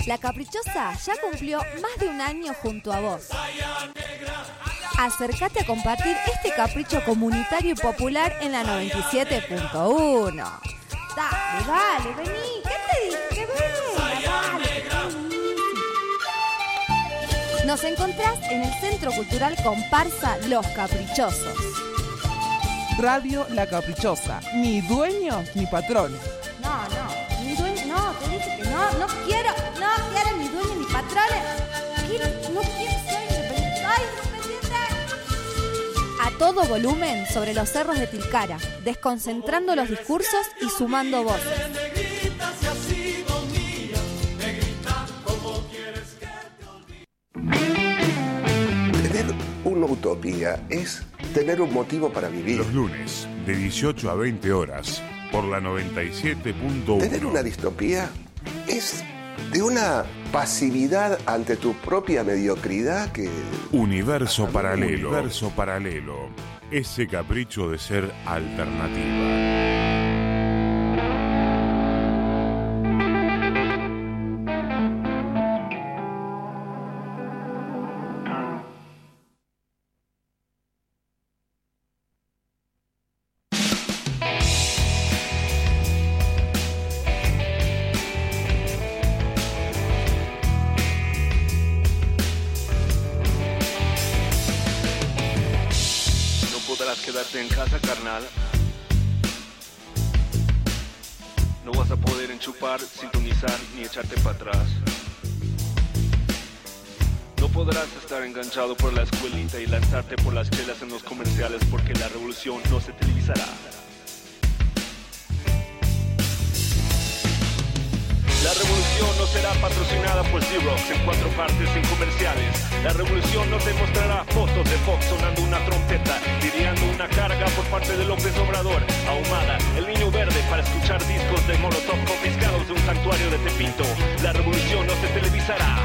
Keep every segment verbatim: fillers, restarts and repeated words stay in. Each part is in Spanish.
La Caprichosa ya cumplió más de un año junto a vos. Acércate a compartir este capricho comunitario y popular en la noventa y siete punto uno. Dale, dale, vení, ¿qué te dije? Ven, dale, vení. Nos encontrás en el Centro Cultural Comparsa Los Caprichosos. Radio La Caprichosa, ni dueños ni patrones. No, no, ni dueño, no, te dije que no, no quiero, no quiero ni dueños ni patrones. Quiero, no quiero, soy independiente, soy independiente. A todo volumen sobre los cerros de Tilcara, desconcentrando los discursos y sumando voces. Tener una utopía es tener un motivo para vivir. Los lunes, de dieciocho a veinte horas, por la noventa y siete punto uno. Tener una distopía es de una pasividad ante tu propia mediocridad que... Universo paralelo. Universo paralelo. Ese capricho de ser alternativa. Quedarte en casa, carnal. No vas a poder enchufar, sintonizar ni echarte para atrás. No podrás estar enganchado por la escuelita y lanzarte por las chelas en los comerciales porque la revolución no se televisará. La revolución no será patrocinada por Xerox en cuatro partes sin comerciales. La revolución no te mostrará fotos de Fox sonando una trompeta, lidiando una carga por parte del López Obrador, ahumada, el niño verde para escuchar discos de Molotov confiscados de un santuario de Tepito. La revolución no se televisará.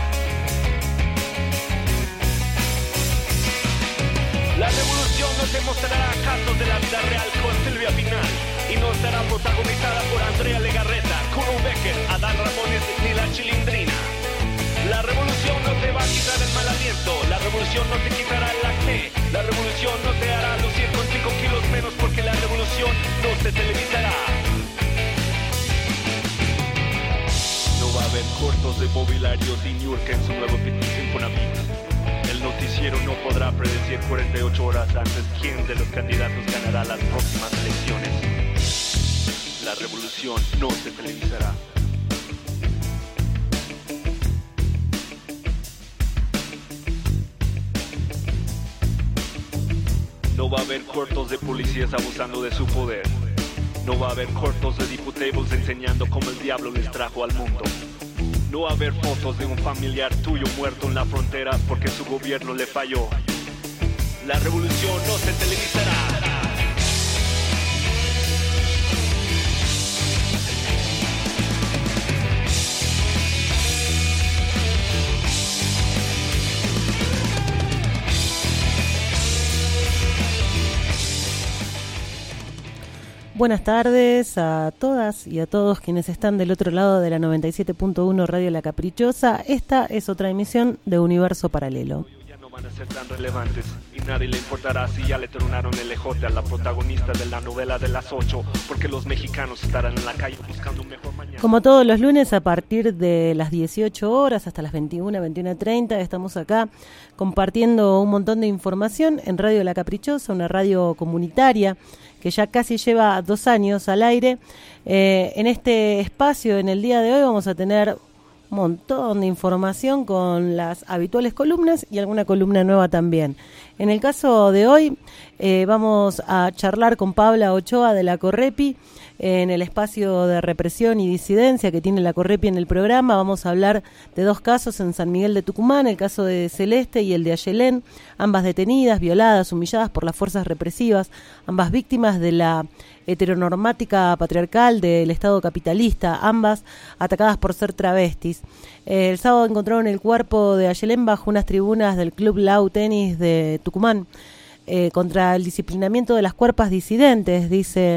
La revolución no te mostrará casos de la vida real con Silvia Pinal y no estará protagonizada por Andrea Legarreta, Kuno Becker, Adán Ramones ni la Chilindrina. La revolución no te va a quitar el mal aliento, la revolución no te quitará el acné, la revolución no te hará lucir con cinco kilos menos porque la revolución no se televisará. No va a haber cortos de mobiliarios y Niurka en su nuevo Infonavit. El noticiero no podrá predecir cuarenta y ocho horas antes quién de los candidatos ganará las próximas elecciones. La revolución no se televisará. No va a haber cortos de policías abusando de su poder. No va a haber cortos de diputados enseñando cómo el diablo les trajo al mundo. No va a haber fotos de un familiar tuyo muerto en la frontera porque su gobierno le falló. La revolución no se televisará. Buenas tardes a todas y a todos quienes están del otro lado de la noventa y siete punto uno Radio La Caprichosa. Esta es otra emisión de Universo Paralelo. Ya no van a ser tan relevantes y nadie le importará si ya le tronaron el ejote a la protagonista de la novela de las ocho, porque los mexicanos estarán en la calle buscando un mejor mañana. Como todos los lunes a partir de las dieciocho horas hasta las veintiuna, veintiuna treinta estamos acá compartiendo un montón de información en Radio La Caprichosa, una radio comunitaria que ya casi lleva dos años al aire. Eh, en este espacio, en el día de hoy, vamos a tener un montón de información con las habituales columnas y alguna columna nueva también. En el caso de hoy, eh, vamos a charlar con Paula Ochoa de la Correpi, en el espacio de represión y disidencia que tiene la Correpi en el programa. Vamos a hablar de dos casos en San Miguel de Tucumán, el caso de Celeste y el de Ayelén, ambas detenidas, violadas, humilladas por las fuerzas represivas, ambas víctimas de la heteronormática patriarcal del Estado capitalista, ambas atacadas por ser travestis. Eh, el sábado encontraron el cuerpo de Ayelén bajo unas tribunas del Club Lau Tenis de Tucumán, eh, contra el disciplinamiento de las cuerpas disidentes, dice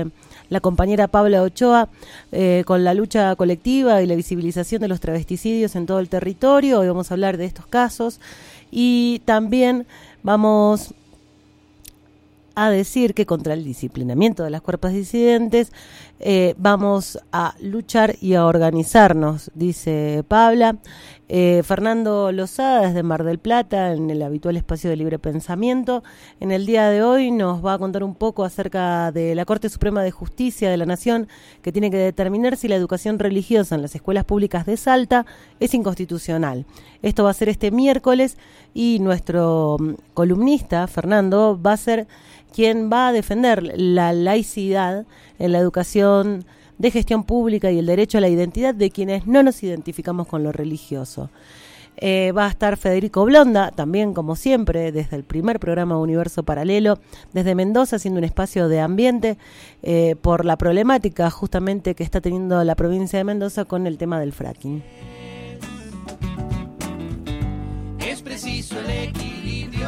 la compañera Paula Ochoa eh, con la lucha colectiva y la visibilización de los travesticidios en todo el territorio. Hoy vamos a hablar de estos casos y también vamos a decir que contra el disciplinamiento de las cuerpos disidentes eh, vamos a luchar y a organizarnos, dice Paula. Eh, Fernando Lozada desde Mar del Plata, en el habitual espacio de libre pensamiento, en el día de hoy nos va a contar un poco acerca de la Corte Suprema de Justicia de la Nación, que tiene que determinar si la educación religiosa en las escuelas públicas de Salta es inconstitucional. Esto va a ser este miércoles y nuestro columnista, Fernando, va a ser quien va a defender la laicidad en la educación de gestión pública y el derecho a la identidad de quienes no nos identificamos con lo religioso. Eh, va a estar Federico Blonda, también como siempre, desde el primer programa Universo Paralelo, desde Mendoza, haciendo un espacio de ambiente eh, por la problemática justamente que está teniendo la provincia de Mendoza con el tema del fracking. Es preciso el equilibrio.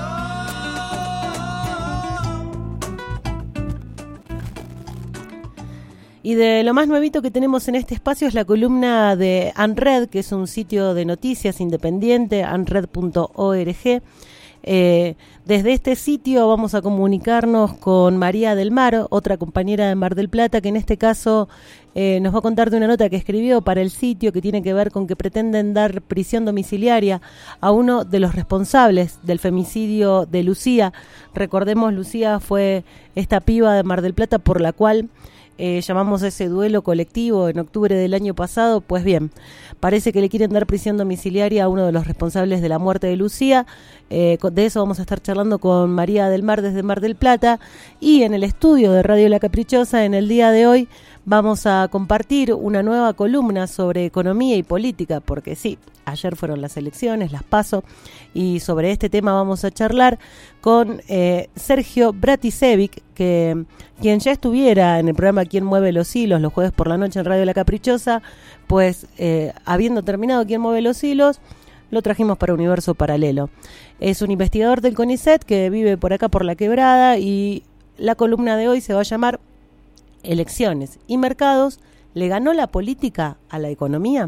Y de lo más nuevito que tenemos en este espacio es la columna de ANRED, que es un sitio de noticias independiente, anred punto org. Eh, desde este sitio vamos a comunicarnos con María del Mar, otra compañera de Mar del Plata, que en este caso eh, nos va a contar de una nota que escribió para el sitio que tiene que ver con que pretenden dar prisión domiciliaria a uno de los responsables del femicidio de Lucía. Recordemos, Lucía fue esta piba de Mar del Plata por la cual Eh, llamamos a ese duelo colectivo en octubre del año pasado. Pues bien, parece que le quieren dar prisión domiciliaria a uno de los responsables de la muerte de Lucía. Eh, de eso vamos a estar charlando con María del Mar desde Mar del Plata. Y en el estudio de Radio La Caprichosa, en el día de hoy, vamos a compartir una nueva columna sobre economía y política, porque sí, ayer fueron las elecciones, las PASO, y sobre este tema vamos a charlar con eh, Sergio Bratisevic, que quien ya estuviera en el programa ¿Quién mueve los hilos? Los jueves por la noche en Radio La Caprichosa, pues eh, habiendo terminado ¿Quién mueve los hilos?, lo trajimos para Universo Paralelo. Es un investigador del CONICET que vive por acá por La Quebrada, y la columna de hoy se va a llamar Elecciones y mercados, ¿le ganó la política a la economía?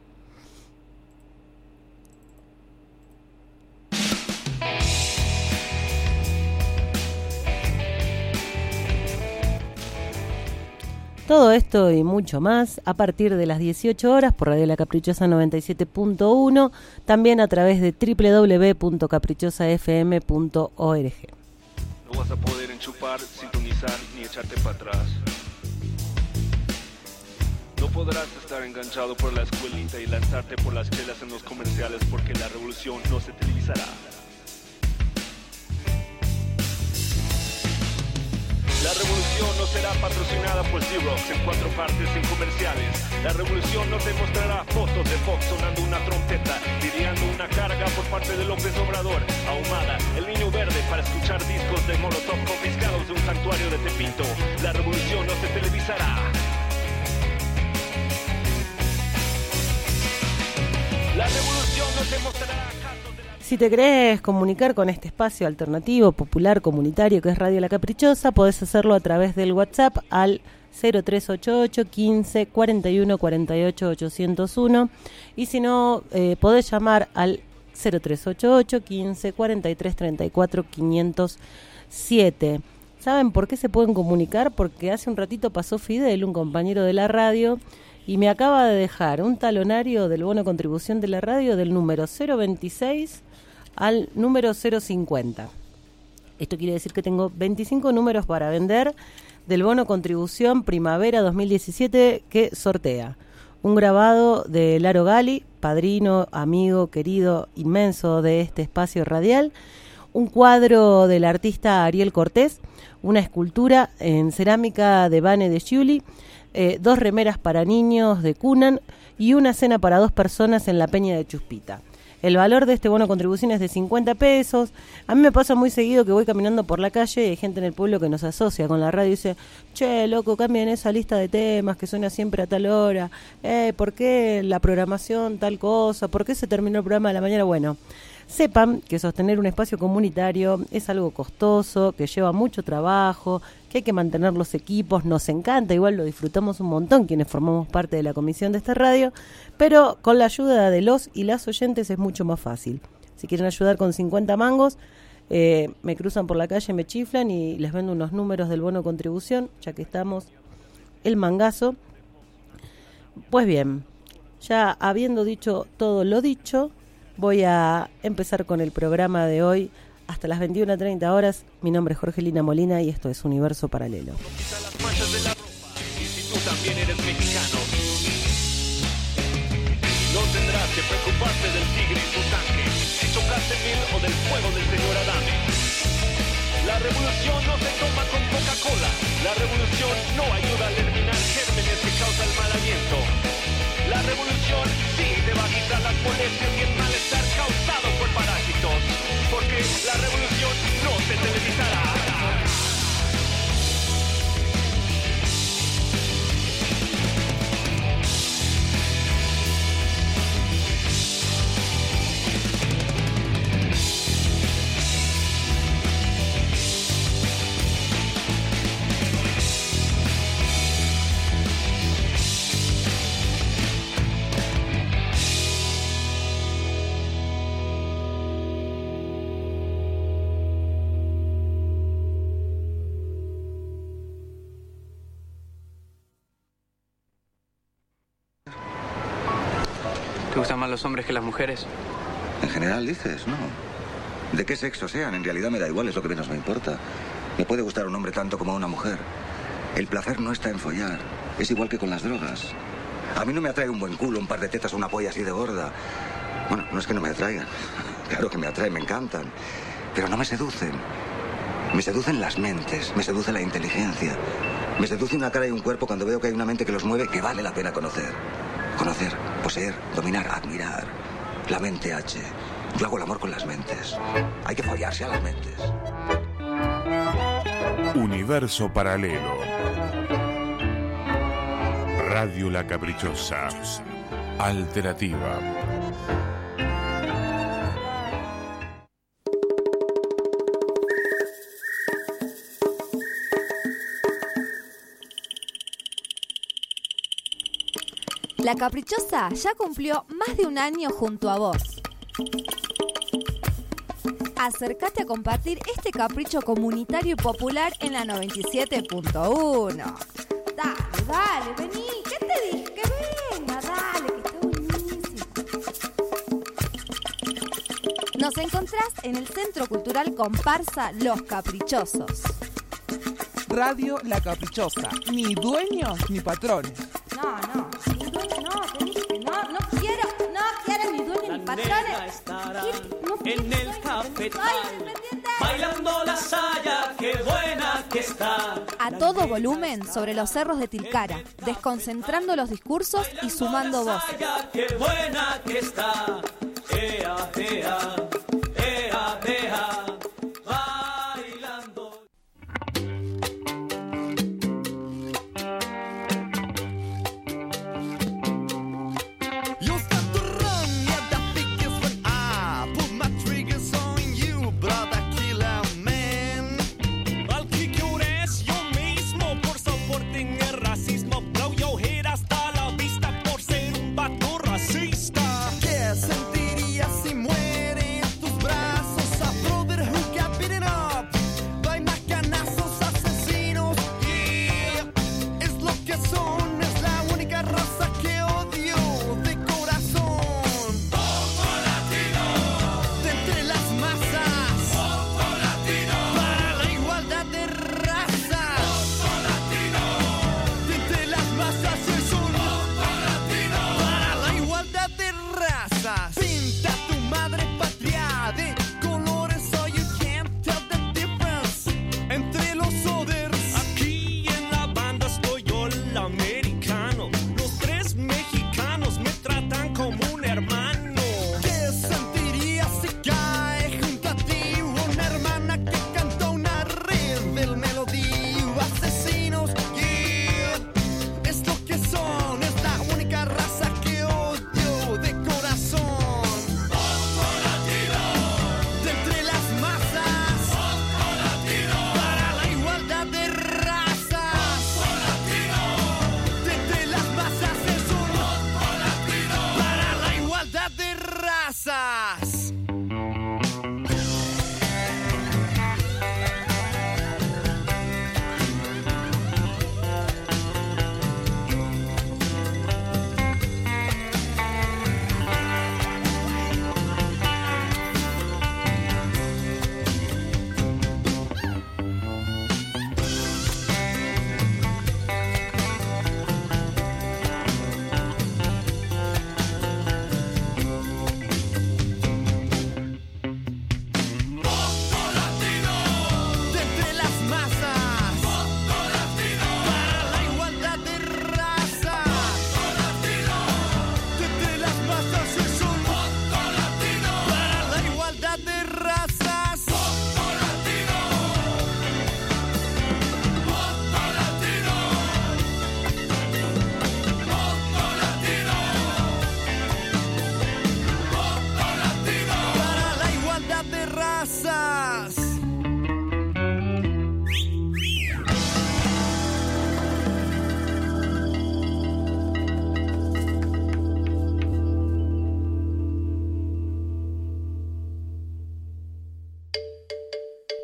Todo esto y mucho más a partir de las dieciocho horas por Radio La Caprichosa noventa y siete punto uno, también a través de doble u doble u doble u punto caprichosa f m punto org. No vas a poder enchufar, sintonizar ni echarte para atrás. No podrás estar enganchado por la escuelita y lanzarte por las chelas en los comerciales, porque la revolución no se televisará. La revolución no será patrocinada por Xerox en cuatro partes sin comerciales. La revolución no te mostrará fotos de Fox sonando una trompeta, lidiando una carga por parte de López Obrador, ahumada, el niño verde para escuchar discos de Molotov confiscados de un santuario de Tepito. La revolución no se televisará. La revolución no te mostrará casos de la... Si te querés comunicar con este espacio alternativo, popular, comunitario que es Radio La Caprichosa, podés hacerlo a través del WhatsApp al cero tres ocho ocho, quince, cuarenta y uno, cuarenta y ocho, ochocientos uno, y si no, eh, podés llamar al cero tres ocho ocho, quince, cuarenta y tres, treinta y cuatro, quinientos siete. ¿Saben por qué se pueden comunicar? Porque hace un ratito pasó Fidel, un compañero de la radio, y me acaba de dejar un talonario del bono contribución de la radio del número cero veintiséis al número cero cincuenta. Esto quiere decir que tengo veinticinco números para vender del bono contribución primavera dos mil diecisiete que sortea un grabado de Laro Gali, padrino, amigo, querido, inmenso de este espacio radial, un cuadro del artista Ariel Cortés, una escultura en cerámica de Vane de Sciuli, eh, dos remeras para niños de Cunan y una cena para dos personas en la Peña de Chuspita. El valor de este bono contribución es de cincuenta pesos. A mí me pasa muy seguido que voy caminando por la calle y hay gente en el pueblo que nos asocia con la radio y dice: che, loco, cambien esa lista de temas que suena siempre a tal hora. Eh, ¿por qué la programación tal cosa? ¿Por qué se terminó el programa de la mañana? Bueno, sepan que sostener un espacio comunitario es algo costoso, que lleva mucho trabajo, que hay que mantener los equipos, nos encanta, igual lo disfrutamos un montón quienes formamos parte de la comisión de esta radio, pero con la ayuda de los y las oyentes es mucho más fácil. Si quieren ayudar con cincuenta mangos, eh, me cruzan por la calle, me chiflan y les vendo unos números del bono contribución, ya que estamos el mangazo. Pues bien, ya habiendo dicho todo lo dicho, voy a empezar con el programa de hoy hasta las veintiuna treinta horas. Mi nombre es Jorgelina Molina y esto es Universo Paralelo. Las manchas de la ropa, y si tú también eres mexicano, no tendrás que preocuparte del tigre en tu tanque, si chocaste mil o del fuego del señor Adame. La revolución no se toma con Coca-Cola, la revolución no ayuda a eliminar gérmenes que causan mal aliento. La revolución sí te va a quitar las molestias y el malestar causado por parásitos, porque la revolución no se televisará. ¿Te gustan más los hombres que las mujeres? En general dices, no. De qué sexo sean, en realidad me da igual, es lo que menos me importa. Me puede gustar un hombre tanto como a una mujer. El placer no está en follar, es igual que con las drogas. A mí no me atrae un buen culo, un par de tetas o una polla así de gorda. Bueno, no es que no me atraigan. Claro que me atraen, me encantan. Pero no me seducen. Me seducen las mentes, me seduce la inteligencia. Me seduce una cara y un cuerpo cuando veo que hay una mente que los mueve que vale la pena conocer. Conocer, poseer, dominar, admirar. La mente H. Yo hago el amor con las mentes. Hay que follarse a las mentes. Universo Paralelo. Radio La Caprichosa. Alternativa. La Caprichosa ya cumplió más de un año junto a vos. Acércate a compartir este capricho comunitario y popular en la noventa y siete punto uno. Dale, dale, vení, ¿qué te dije? Que venga, dale, que está buenísimo. Nos encontrás en el Centro Cultural Comparsa Los Caprichosos. Radio La Caprichosa, ni dueños ni patrones. No, no, ni dueño no, te dije que no, no quiero, no quiero ni dueño ni patrones. No quiero, en el cafetal, bailando la saya, qué buena que está. A todo volumen sobre los cerros de Tilcara, desconcentrando los discursos y sumando voces. Qué buena que está. Ea, ea, ea, ea, bailando. ¿Qué sentirías si muere tu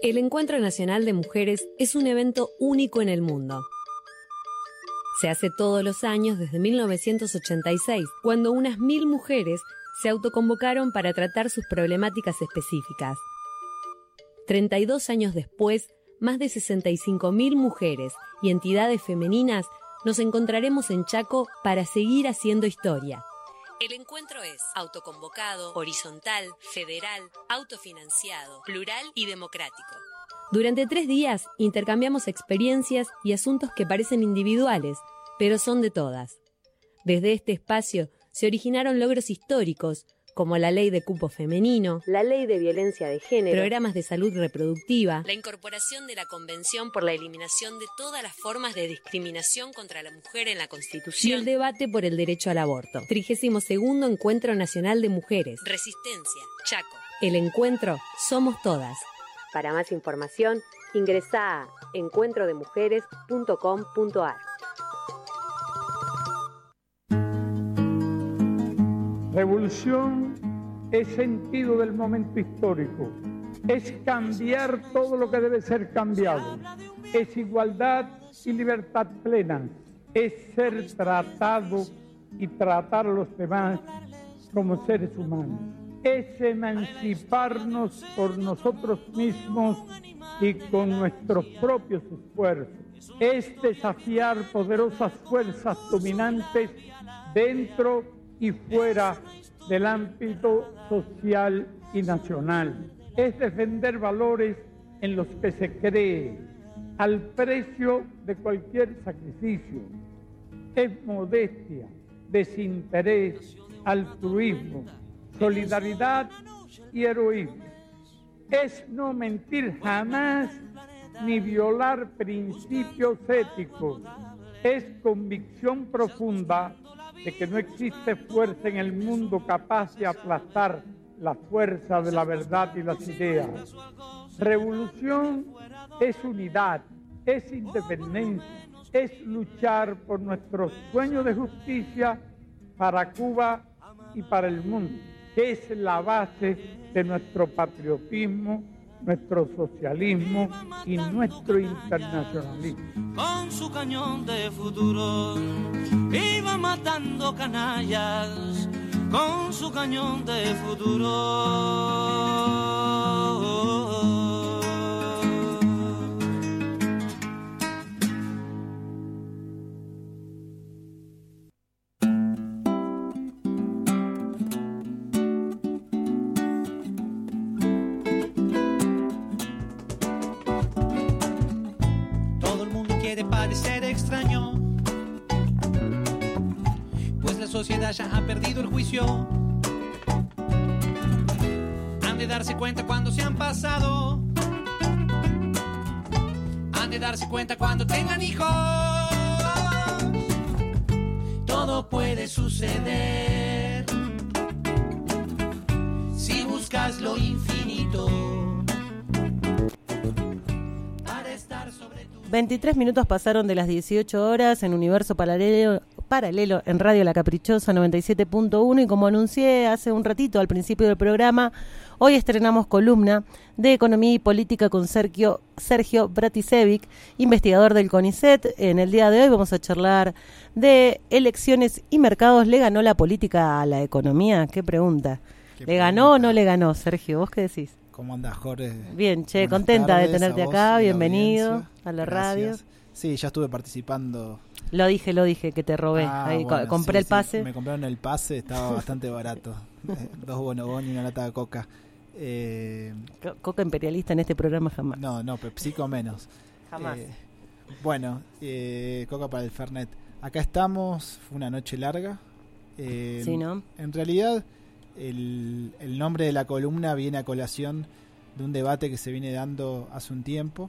El Encuentro Nacional de Mujeres es un evento único en el mundo. Se hace todos los años desde mil novecientos ochenta y seis, cuando unas mil mujeres se autoconvocaron para tratar sus problemáticas específicas. treinta y dos años después, más de sesenta y cinco mil mujeres y entidades femeninas nos encontraremos en Chaco para seguir haciendo historia. El encuentro es autoconvocado, horizontal, federal, autofinanciado, plural y democrático. Durante tres días intercambiamos experiencias y asuntos que parecen individuales, pero son de todas. Desde este espacio se originaron logros históricos, como la ley de cupo femenino, la ley de violencia de género, programas de salud reproductiva, la incorporación de la Convención por la eliminación de todas las formas de discriminación contra la mujer en la Constitución y el debate por el derecho al aborto. trigésimo segundo Encuentro Nacional de Mujeres. Resistencia, Chaco. El encuentro somos todas. Para más información, ingresá a encuentro de mujeres punto com punto a r. Revolución es sentido del momento histórico, es cambiar todo lo que debe ser cambiado, es igualdad y libertad plena, es ser tratado y tratar a los demás como seres humanos, es emanciparnos por nosotros mismos y con nuestros propios esfuerzos, es desafiar poderosas fuerzas dominantes dentro y fuera del ámbito social y nacional. Es defender valores en los que se cree, al precio de cualquier sacrificio. Es modestia, desinterés, altruismo, solidaridad y heroísmo. Es no mentir jamás ni violar principios éticos. Es convicción profunda de que no existe fuerza en el mundo capaz de aplastar la fuerza de la verdad y las ideas. Revolución es unidad, es independencia, es luchar por nuestro sueño de justicia para Cuba y para el mundo, que es la base de nuestro patriotismo, nuestro socialismo y nuestro internacionalismo. Con su cañón de futuro iba matando canallas, con su cañón de futuro. Quiere parecer extraño, pues la sociedad ya ha perdido el juicio. Han de darse cuenta cuando se han pasado, han de darse cuenta cuando tengan hijos. Todo puede suceder si buscas lo infinito. veintitrés minutos pasaron de las dieciocho horas en Universo Paralelo, paralelo en Radio La Caprichosa noventa y siete punto uno, y como anuncié hace un ratito al principio del programa, hoy estrenamos columna de Economía y Política con Sergio, Sergio Bratisevic, investigador del CONICET. En el día de hoy vamos a charlar de elecciones y mercados. ¿Le ganó la política a la economía? ¿Qué pregunta? ¿Le pregunta? ganó o no le ganó, Sergio? ¿Vos qué decís? ¿Cómo andás, Jorge? Bien, che, Buenas contenta tardes, de tenerte acá, bienvenido a la radio. Sí, ya estuve participando. Lo dije, lo dije, que te robé. Ah, Ahí bueno, compré sí, el pase. Sí, me compraron el pase, estaba bastante barato. Eh, dos bonobón y una lata de coca. Eh, coca imperialista en este programa jamás. No, no, PepsiCo menos. Jamás. Eh, bueno, eh, coca para el Fernet. Acá estamos, fue una noche larga. Eh, sí, ¿no? En realidad... El, el nombre de la columna viene a colación de un debate que se viene dando hace un tiempo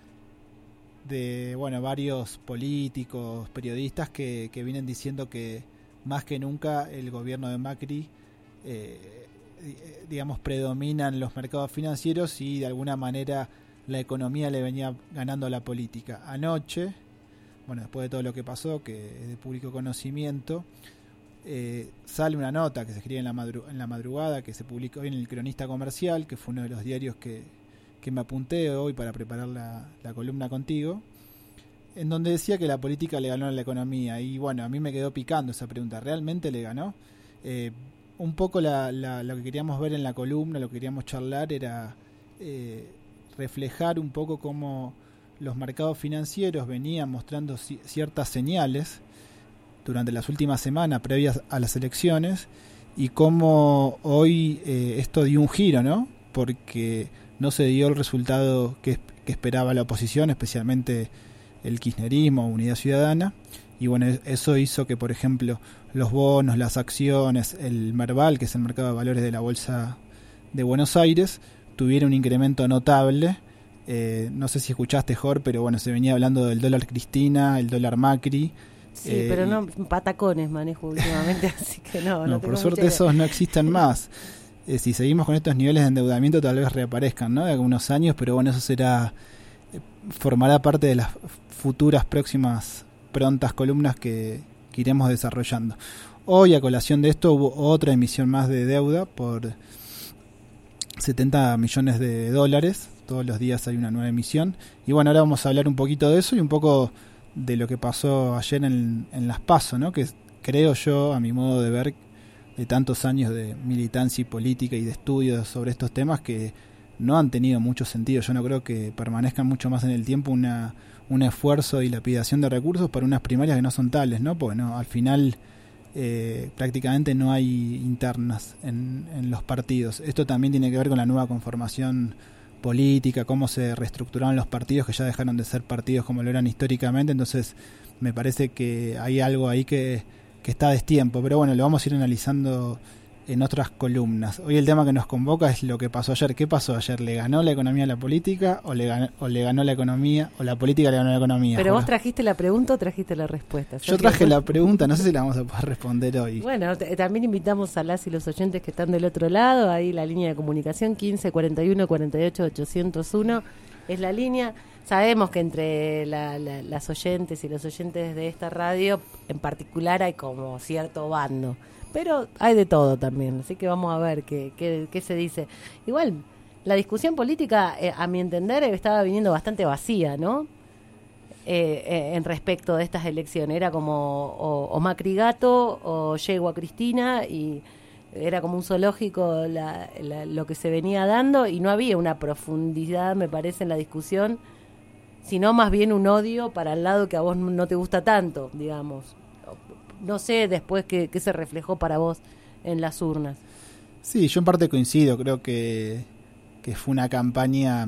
de bueno varios políticos, periodistas que, que vienen diciendo que más que nunca el gobierno de Macri eh, digamos predominan los mercados financieros y de alguna manera la economía le venía ganando a la política. Anoche, bueno, después de todo lo que pasó, que es de público conocimiento, Eh, sale una nota que se escribe en la, madru- en la madrugada, que se publicó hoy en el Cronista Comercial, que fue uno de los diarios que, que me apunté hoy para preparar la, la columna contigo, en donde decía que la política le ganó a la economía. Y bueno, a mí me quedó picando esa pregunta. ¿Realmente le ganó? Eh, un poco la, la, lo que queríamos ver en la columna, lo que queríamos charlar era eh, reflejar un poco cómo los mercados financieros venían mostrando ci- ciertas señales durante las últimas semanas previas a las elecciones, y cómo hoy eh, esto dio un giro, ¿no? Porque no se dio el resultado que, que esperaba la oposición, especialmente el kirchnerismo, Unidad Ciudadana, y bueno, eso hizo que, por ejemplo, los bonos, las acciones, el Merval, que es el mercado de valores de la Bolsa de Buenos Aires, tuviera un incremento notable. Eh, no sé si escuchaste, Jor, pero bueno, se venía hablando del dólar Cristina, el dólar Macri. Sí, eh, pero no patacones manejo últimamente, así que no. No, no por tengo suerte mucha- esos no existen más. Eh, si seguimos con estos niveles de endeudamiento, tal vez reaparezcan, ¿no? De algunos años, pero bueno, eso será eh, formará parte de las futuras próximas prontas columnas que, que iremos desarrollando. Hoy, a colación de esto, hubo otra emisión más de deuda por setenta millones de dólares. Todos los días hay una nueva emisión. Y bueno, ahora vamos a hablar un poquito de eso y un poco de lo que pasó ayer en, en las PASO, ¿no? Que creo yo, a mi modo de ver, de tantos años de militancia y política y de estudios sobre estos temas, que no han tenido mucho sentido. Yo no creo que permanezcan mucho más en el tiempo una un esfuerzo de dilapidación de recursos para unas primarias que no son tales, ¿no? Porque no, al final eh, prácticamente no hay internas en, en los partidos. Esto también tiene que ver con la nueva conformación política, cómo se reestructuraron los partidos, que ya dejaron de ser partidos como lo eran históricamente. Entonces me parece que hay algo ahí que, que está a destiempo, pero bueno, lo vamos a ir analizando en otras columnas. Hoy el tema que nos convoca es lo que pasó ayer. ¿Qué pasó ayer? ¿Le ganó la economía a la política o le ganó, o le ganó la economía o la política le ganó a la economía? Pero vos Juro. trajiste la pregunta o trajiste la respuesta. Yo traje la pregunta, no sé si la vamos a poder responder hoy. Bueno, t- también invitamos a las y los oyentes que están del otro lado, ahí la línea de comunicación quince cuarenta y uno cuarenta y ocho ochocientos uno es la línea. Sabemos que entre la, la, las oyentes y los oyentes de esta radio en particular hay como cierto bando, pero hay de todo también, así que vamos a ver qué, qué, qué se dice. Igual, la discusión política, eh, a mi entender, estaba viniendo bastante vacía, ¿no? Eh, eh, en respecto de estas elecciones. Era como o, o Macri gato o yegua Cristina, y era como un zoológico la, la, lo que se venía dando, y no había una profundidad, me parece, en la discusión, sino más bien un odio para el lado que a vos no te gusta tanto, digamos. No sé después qué, qué se reflejó para vos en las urnas. Sí, yo en parte coincido, creo que, que fue una campaña,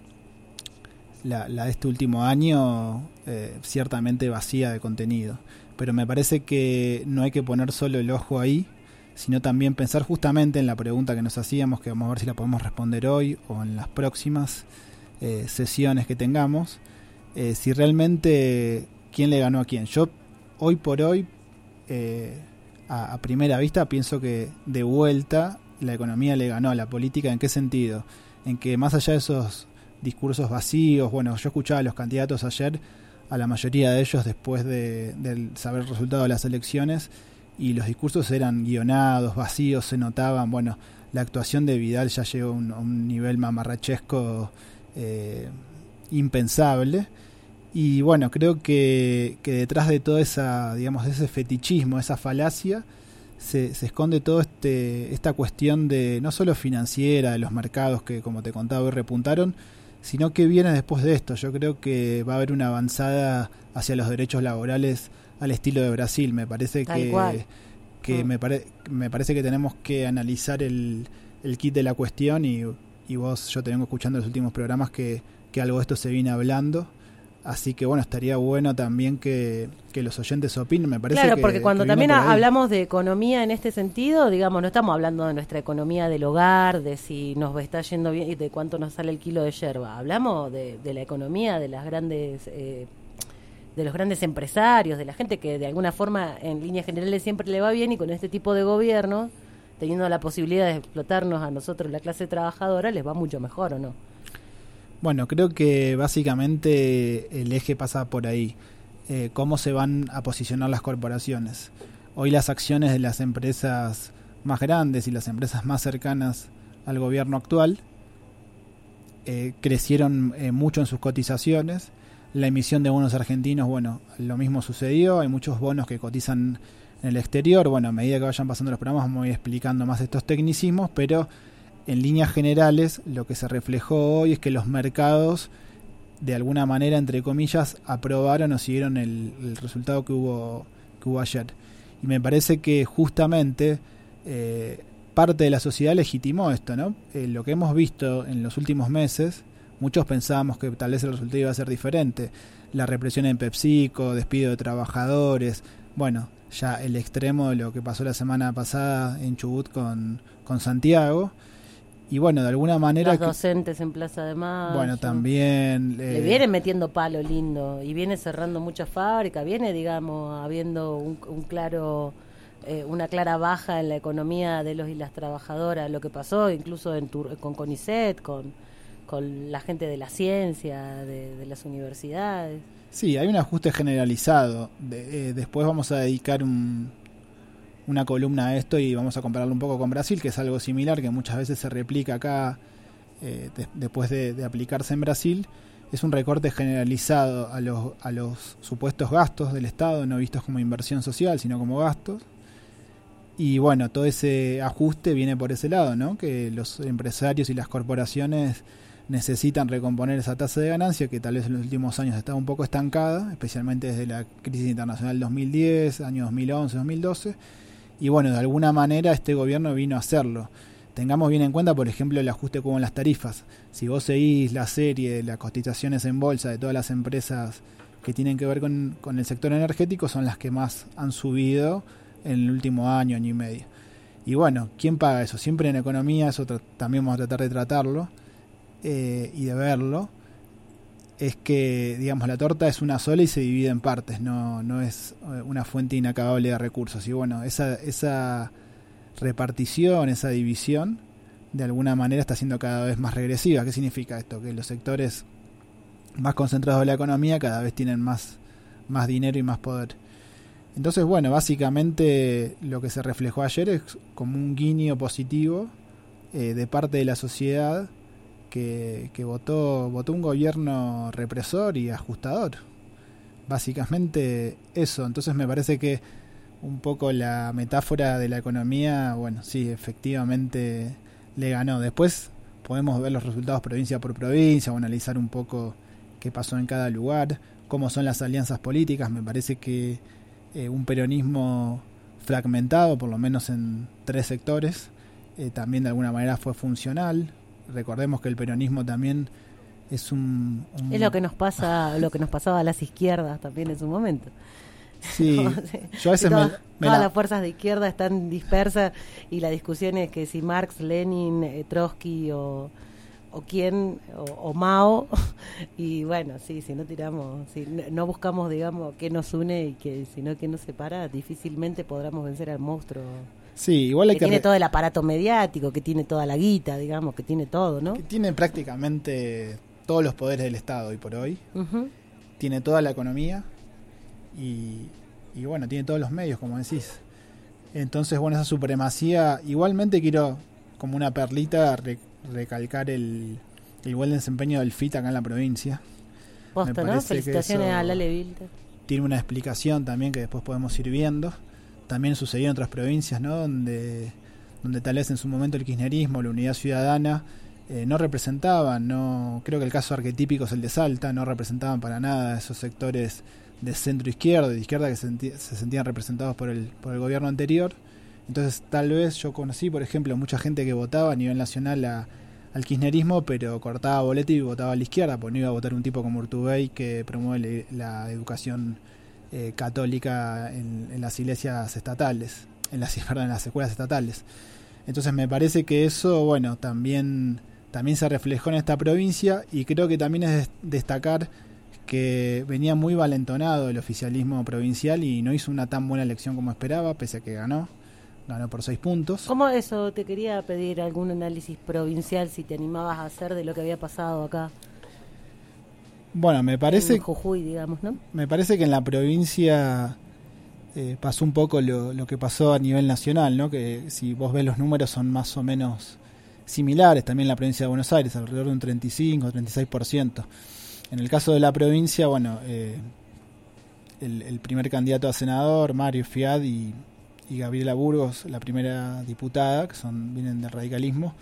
la, la de este último año, eh, ciertamente vacía de contenido, pero me parece que no hay que poner solo el ojo ahí, sino también pensar justamente en la pregunta que nos hacíamos, que vamos a ver si la podemos responder hoy o en las próximas eh, sesiones que tengamos, eh, si realmente quién le ganó a quién. Yo hoy por hoy, eh, a, a primera vista, pienso que de vuelta la economía le ganó a la política. ¿En qué sentido? En que más allá de esos discursos vacíos, bueno, yo escuchaba a los candidatos ayer, a la mayoría de ellos después de, de saber el resultado de las elecciones, y los discursos eran guionados, vacíos, se notaban. Bueno, la actuación de Vidal ya llegó a un, a un nivel mamarrachesco eh, impensable. Y bueno, creo que, que detrás de toda esa, digamos, ese fetichismo, esa falacia, se, se esconde toda este, esta cuestión de no solo financiera, de los mercados que, como te contaba, hoy repuntaron, sino que viene después de esto. Yo creo que va a haber una avanzada hacia los derechos laborales al estilo de Brasil. Me parece Tal que, cual. que Mm. me, pare, me parece que tenemos que analizar el, el kit de la cuestión, y, y vos, yo te vengo escuchando en los últimos programas que, que algo de esto se viene hablando. Así que bueno, estaría bueno también que, que los oyentes opinen. Me parece Claro, que, porque cuando que también vino por ahí. hablamos de economía en este sentido, digamos, no estamos hablando de nuestra economía del hogar, de si nos está yendo bien y de cuánto nos sale el kilo de yerba. Hablamos de, de la economía de las grandes, eh, de los grandes empresarios, de la gente que de alguna forma en líneas generales siempre le va bien, y con este tipo de gobierno, teniendo la posibilidad de explotarnos a nosotros, la clase trabajadora, les va mucho mejor, ¿o no? Bueno, creo que básicamente el eje pasa por ahí. Eh, cómo se van a posicionar las corporaciones. Hoy las acciones de las empresas más grandes y las empresas más cercanas al gobierno actual eh, crecieron eh, mucho en sus cotizaciones. La emisión de bonos argentinos, bueno, lo mismo sucedió. Hay muchos bonos que cotizan en el exterior. Bueno, a medida que vayan pasando los programas vamos a ir explicando más estos tecnicismos, pero en líneas generales lo que se reflejó hoy es que los mercados, de alguna manera, entre comillas, aprobaron o siguieron el, el resultado que hubo, que hubo ayer. Y me parece que justamente eh, parte de la sociedad legitimó esto, ¿no? Eh, lo que hemos visto en los últimos meses, muchos pensábamos que tal vez el resultado iba a ser diferente. La represión en PepsiCo, despido de trabajadores, bueno, ya el extremo de lo que pasó la semana pasada en Chubut con, con Santiago. Y bueno, de alguna manera... Los docentes en Plaza de Mayo. Bueno, también... Eh, Le vienen metiendo palo lindo y viene cerrando muchas fábricas, viene, digamos, habiendo un, un claro... Eh, una clara baja en la economía de los y las trabajadoras, lo que pasó incluso en Tur- con CONICET, con, con la gente de la ciencia, de, de las universidades. Sí, hay un ajuste generalizado. De, eh, después vamos a dedicar un, una columna a esto y vamos a compararlo un poco con Brasil, que es algo similar, que muchas veces se replica acá eh, de, después de, de aplicarse en Brasil. Es un recorte generalizado a los, a los supuestos gastos del Estado, no vistos como inversión social, sino como gastos. Y bueno, todo ese ajuste viene por ese lado, ¿no? Que los empresarios y las corporaciones necesitan recomponer esa tasa de ganancia que tal vez en los últimos años estaba un poco estancada, especialmente desde la crisis internacional dos mil diez, año dos mil once, dos mil doce. Y bueno, de alguna manera este gobierno vino a hacerlo. Tengamos bien en cuenta, por ejemplo, el ajuste que hubo en las tarifas. Si vos seguís la serie de las cotizaciones en bolsa de todas las empresas que tienen que ver con, con el sector energético, son las que más han subido en el último año, año y medio. Y bueno, ¿quién paga eso? Siempre en economía, eso tra- también vamos a tratar de tratarlo eh, y de verlo, es que, digamos, la torta es una sola y se divide en partes, no, no es una fuente inacabable de recursos. Y bueno, esa, esa repartición, esa división, de alguna manera está siendo cada vez más regresiva. ¿Qué significa esto? Que los sectores más concentrados de la economía cada vez tienen más, más dinero y más poder. Entonces, bueno, básicamente lo que se reflejó ayer es como un guiño positivo eh, de parte de la sociedad que, que votó, votó un gobierno represor y ajustador. Básicamente eso. Entonces me parece que un poco la metáfora de la economía, bueno, sí, efectivamente le ganó. Después podemos ver los resultados provincia por provincia o analizar un poco qué pasó en cada lugar, cómo son las alianzas políticas. Me parece que Eh, un peronismo fragmentado, por lo menos en tres sectores, eh, también de alguna manera fue funcional. Recordemos que el peronismo también es un, un... Es lo que nos pasa, lo que nos pasaba a las izquierdas también en su momento. Sí, yo a veces todas, me, me todas la... las fuerzas de izquierda están dispersas y la discusión es que si Marx, Lenin, eh, Trotsky o o quién, o, o Mao, y bueno, sí, si no tiramos, si no, no buscamos, digamos, qué nos une y que si no qué nos separa, difícilmente podremos vencer al monstruo. Sí, igual hay que, que tiene re... todo el aparato mediático, que tiene toda la guita, digamos, que tiene todo, ¿no? Que tiene prácticamente todos los poderes del Estado hoy por hoy. Uh-huh. Tiene toda la economía y, y bueno, tiene todos los medios, como decís. Entonces, bueno, esa supremacía, igualmente quiero, como una perlita, re, recalcar el, el buen desempeño del F I T acá en la provincia. Posta, ¿no? Felicitaciones a Lale Vilter. Tiene una explicación también que después podemos ir viendo. También sucedió en otras provincias, ¿no? Donde, donde tal vez en su momento el kirchnerismo, la Unidad Ciudadana, eh, no representaban, no, creo que el caso arquetípico es el de Salta, no representaban para nada esos sectores de centro izquierda, de izquierda que se, senti- se sentían representados por el, por el gobierno anterior. Entonces tal vez yo conocí, por ejemplo, mucha gente que votaba a nivel nacional a, al kirchnerismo, pero cortaba boleto y votaba a la izquierda, porque no iba a votar un tipo como Urtubey que promueve la educación eh, católica en, en las iglesias estatales, en las, perdón, en las escuelas estatales. Entonces me parece que eso, bueno, también, también se reflejó en esta provincia, y creo que también es destacar que venía muy valentonado el oficialismo provincial y no hizo una tan buena elección como esperaba, pese a que ganó. Ganó por seis puntos. ¿Cómo eso? Te quería pedir algún análisis provincial, si te animabas a hacer, de lo que había pasado acá. Bueno, me parece... En Jujuy, digamos, ¿no? Me parece que en la provincia eh, pasó un poco lo, lo que pasó a nivel nacional, ¿no? Que si vos ves los números son más o menos similares también en la provincia de Buenos Aires, alrededor de un treinta y cinco o treinta y seis por ciento. En el caso de la provincia, bueno, eh, el, el primer candidato a senador, Mario Fiat y, y Gabriela Burgos, la primera diputada, que son vienen del radicalismo,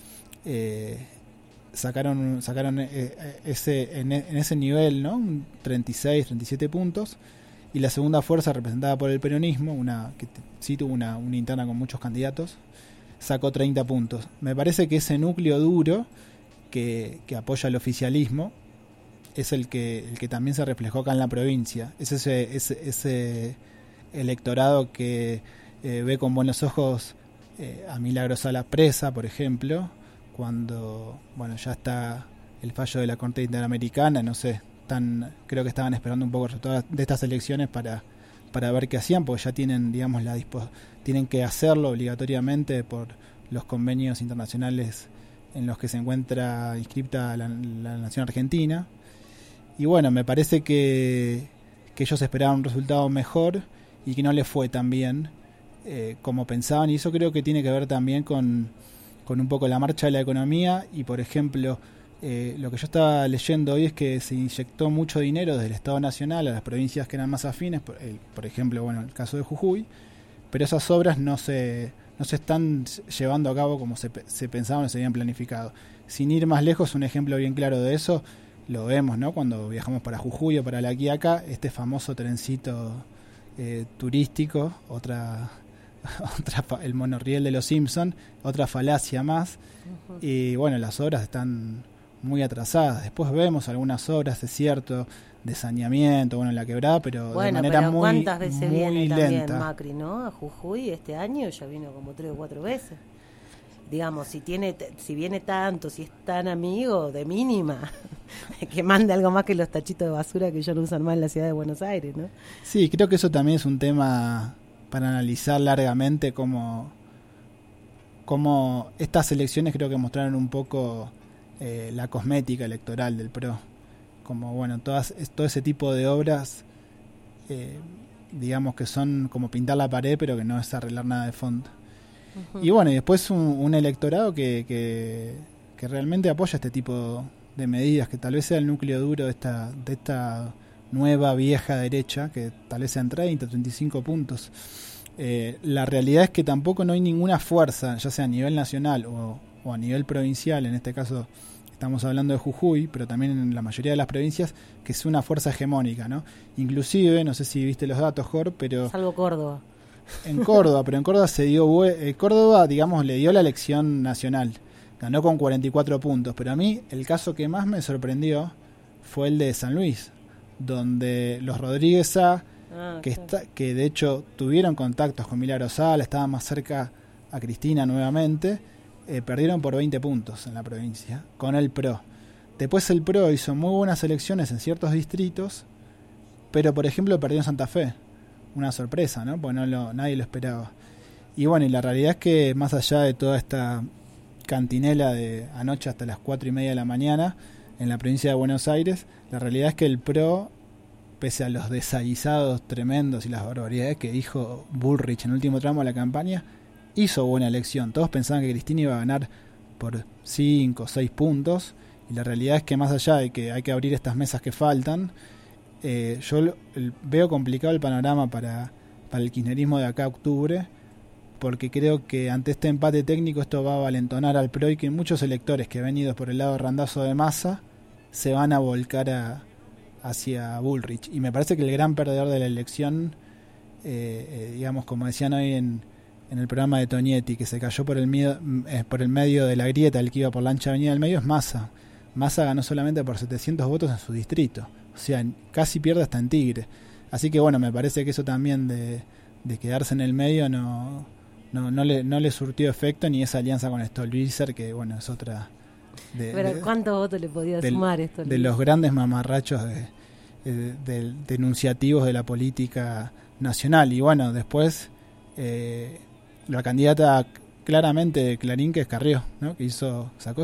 eh, sacaron sacaron eh, ese en, en ese nivel, ¿no? Un treinta y seis, treinta y siete puntos. Y la segunda fuerza, representada por el peronismo, una que t- sí tuvo una, una interna con muchos candidatos, sacó treinta puntos. Me parece que ese núcleo duro que, que apoya el oficialismo es el que el que también se reflejó acá en la provincia. Es ese, ese, ese electorado que eh, ve con buenos ojos eh, a Milagros Sala presa, por ejemplo, cuando bueno ya está el fallo de la Corte Interamericana, no sé, tan, creo que estaban esperando un poco el resultado de estas elecciones para, para ver qué hacían, porque ya tienen, digamos, la dispo- tienen que hacerlo obligatoriamente por los convenios internacionales en los que se encuentra inscripta la, la nación argentina. Y bueno, me parece que, que ellos esperaban un resultado mejor y que no les fue tan bien eh, como pensaban, y eso creo que tiene que ver también con, con un poco la marcha de la economía. Y por ejemplo, eh, lo que yo estaba leyendo hoy es que se inyectó mucho dinero desde el Estado Nacional a las provincias que eran más afines, por, eh, por ejemplo, bueno, el caso de Jujuy, pero esas obras no se, no se están llevando a cabo como se, se pensaban o se habían planificado. Sin ir más lejos, un ejemplo bien claro de eso lo vemos, ¿no? Cuando viajamos para Jujuy o para La Quiaca, este famoso trencito eh, turístico, otra, otra el monorriel de los Simpson, otra falacia más. Uh-huh. Y bueno, las obras están muy atrasadas. Después vemos algunas obras, es cierto, de saneamiento, bueno, en la quebrada, pero bueno, de manera pero muy, ¿cuántas veces muy viene lenta. También Macri, ¿no? A Jujuy este año ya vino como tres o cuatro veces. Digamos, si tiene, si viene tanto, si es tan amigo, de mínima, que mande algo más que los tachitos de basura que ya no usan más en la ciudad de Buenos Aires, ¿no? Sí, creo que eso también es un tema para analizar largamente, cómo, cómo estas elecciones creo que mostraron un poco eh, la cosmética electoral del P R O. Como, bueno, todas, todo ese tipo de obras, eh, digamos que son como pintar la pared, pero que no es arreglar nada de fondo. Uh-huh. Y bueno, y después un, un electorado que, que, que realmente apoya este tipo de medidas, que tal vez sea el núcleo duro de esta, de esta nueva vieja derecha, que tal vez sean treinta, treinta y cinco puntos. Eh, la realidad es que tampoco no hay ninguna fuerza, ya sea a nivel nacional o, o a nivel provincial, en este caso estamos hablando de Jujuy, pero también en la mayoría de las provincias, que es una fuerza hegemónica, ¿no? Inclusive, no sé si viste los datos, Jor, pero... Salvo Córdoba. En Córdoba, pero en Córdoba se dio eh, Córdoba, digamos, le dio la elección nacional, ganó con cuarenta y cuatro puntos, pero a mí el caso que más me sorprendió fue el de San Luis, donde los Rodríguez A, ah, que claro. está, que de hecho tuvieron contactos con Milagros Sala, estaban más cerca a Cristina nuevamente, eh, perdieron por veinte puntos en la provincia con el P R O. Después el P R O hizo muy buenas elecciones en ciertos distritos, pero por ejemplo perdió en Santa Fe. Una sorpresa, ¿no? Porque no lo, nadie lo esperaba. Y bueno, y la realidad es que más allá de toda esta cantinela de anoche hasta las cuatro y media de la mañana en la provincia de Buenos Aires, la realidad es que el P R O, pese a los desaguisados tremendos y las barbaridades que dijo Bullrich en el último tramo de la campaña, hizo buena elección. Todos pensaban que Cristina iba a ganar por cinco o seis puntos, y la realidad es que más allá de que hay que abrir estas mesas que faltan, Eh, yo el, veo complicado el panorama para, para el kirchnerismo de acá a octubre, porque creo que ante este empate técnico esto va a valentonar al P R O y que muchos electores que venidos por el lado randazo de Massa se van a volcar a, hacia Bullrich. Y me parece que el gran perdedor de la elección, eh, eh, digamos, como decían hoy en, en el programa de Tonietti, que se cayó por el, miedo, eh, por el medio de la grieta, el que iba por la ancha avenida del medio, es Massa. Massa ganó solamente por setecientos votos en su distrito. O sea, casi pierde hasta en Tigre. Así que bueno, me parece que eso también de, de quedarse en el medio no, no, no, le, no le surtió efecto, ni esa alianza con Stolbizer, que bueno, es otra... De, Pero de, ¿cuántos votos le podía de, sumar esto? De los grandes mamarrachos de, de, de, denunciativos de la política nacional. Y bueno, después eh, la candidata claramente de Clarín, que es Carrió, ¿no? Que hizo, sacó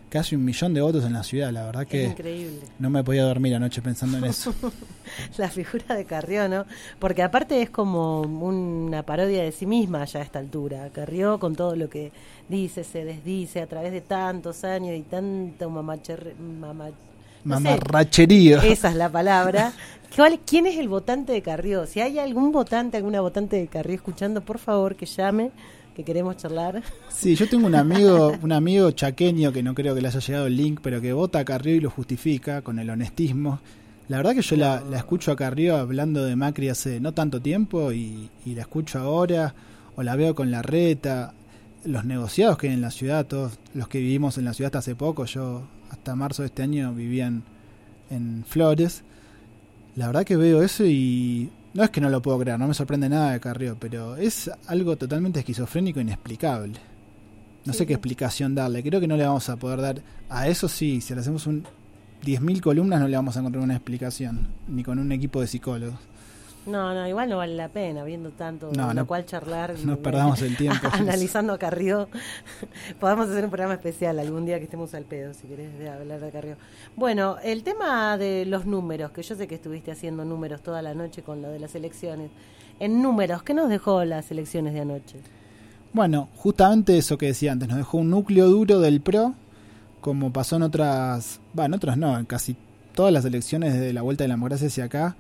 casi un millón de votos en la ciudad. La verdad que es increíble. No me podía dormir anoche pensando en eso. La figura de Carrió, ¿no? Porque aparte es como una parodia de sí misma ya a esta altura. Carrió, con todo lo que dice, se desdice a través de tantos años y tanto mamacher, mama, no mamarracherío. Sé, esa es la palabra. ¿Quién es el votante de Carrió? Si hay algún votante, alguna votante de Carrió escuchando, por favor que llame, que queremos charlar. Sí, yo tengo un amigo, un amigo chaqueño que no creo que le haya llegado el link, pero que vota a Carrió y lo justifica con el honestismo. La verdad que yo la, la escucho a Carrió hablando de Macri hace no tanto tiempo y, y la escucho ahora, o la veo con Larreta, los negociados que hay en la ciudad, todos los que vivimos en la ciudad hasta hace poco, yo hasta marzo de este año vivía en, en Flores. La verdad que veo eso y no es que no lo puedo creer, no me sorprende nada de Carrió, pero es algo totalmente esquizofrénico e inexplicable. No sí. sé qué explicación darle, creo que no le vamos a poder dar a eso. Sí, si le hacemos un diez mil columnas no le vamos a encontrar una explicación, ni con un equipo de psicólogos. No, no, igual no vale la pena, viendo tanto, no, lo no, cual charlar. No perdamos el tiempo. Analizando a Carrió. Podemos hacer un programa especial algún día que estemos al pedo, si querés de hablar de Carrió. Bueno, el tema de los números, que yo sé que estuviste haciendo números toda la noche con lo de las elecciones. En números, ¿qué nos dejó las elecciones de anoche? Bueno, justamente eso que decía antes, nos dejó un núcleo duro del P R O, como pasó en otras, bueno, en otras no, en casi todas las elecciones desde la vuelta de la democracia hacia acá.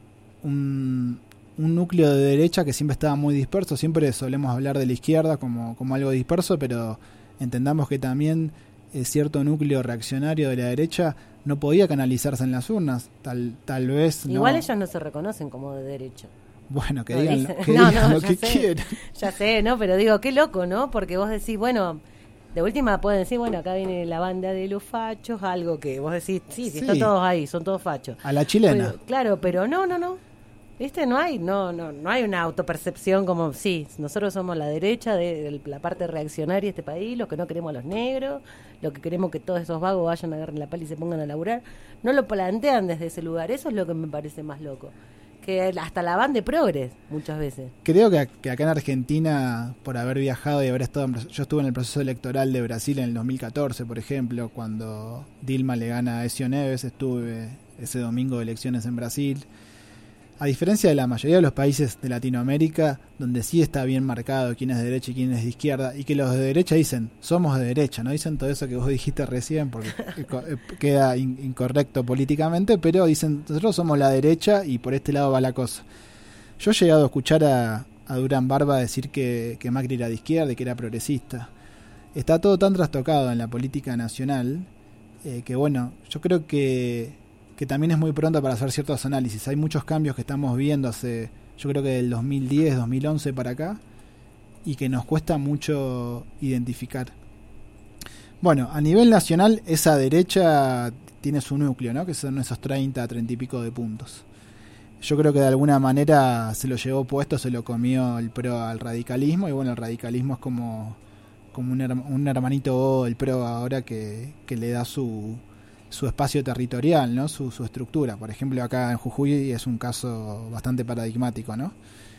Un, un núcleo de derecha que siempre estaba muy disperso. Siempre solemos hablar de la izquierda como, como algo disperso, pero entendamos que también eh, cierto núcleo reaccionario de la derecha no podía canalizarse en las urnas, tal, tal vez no. Igual ellos no se reconocen como de derecha. Bueno, que no, digan, dice, que no, digan no, lo que sé, quieran. Ya sé, ¿no? Pero digo, qué loco, ¿no? Porque vos decís, bueno, de última pueden decir, bueno, acá viene la banda de los fachos, algo que vos decís, sí, sí, sí. están todos ahí, son todos fachos. A la chilena. Pero, claro, pero no, no, no. ¿Viste? No hay, no, no, no hay una autopercepción como, sí, nosotros somos la derecha de, de la parte reaccionaria de este país, los que no queremos a los negros, los que queremos que todos esos vagos vayan a agarrar la pala y se pongan a laburar. No lo plantean desde ese lugar, eso es lo que me parece más loco. Que hasta la van de progres muchas veces. Creo que, que acá en Argentina, por haber viajado y haber estado en, yo estuve en el proceso electoral de Brasil en el dos mil catorce, por ejemplo, cuando Dilma le gana a Aécio Neves, estuve ese domingo de elecciones en Brasil. A diferencia de la mayoría de los países de Latinoamérica, donde sí está bien marcado quién es de derecha y quién es de izquierda, y que los de derecha dicen, somos de derecha, no dicen todo eso que vos dijiste recién, porque queda incorrecto políticamente, pero dicen, nosotros somos la derecha y por este lado va la cosa. Yo he llegado a escuchar a, a Durán Barba decir que, que Macri era de izquierda y que era progresista. Está todo tan trastocado en la política nacional, eh, que bueno, yo creo que que también es muy pronto para hacer ciertos análisis. Hay muchos cambios que estamos viendo hace, yo creo que del dos mil diez, dos mil once para acá, y que nos cuesta mucho identificar. Bueno, a nivel nacional, esa derecha tiene su núcleo, ¿no? Que son esos treinta, treinta y pico de puntos. Yo creo que de alguna manera se lo llevó puesto, se lo comió el P R O al radicalismo, y bueno, el radicalismo es como, como un, herm- un hermanito el P R O ahora que, que le da su... su espacio territorial, ¿no? Su, su estructura. Por ejemplo, acá en Jujuy es un caso bastante paradigmático, ¿no?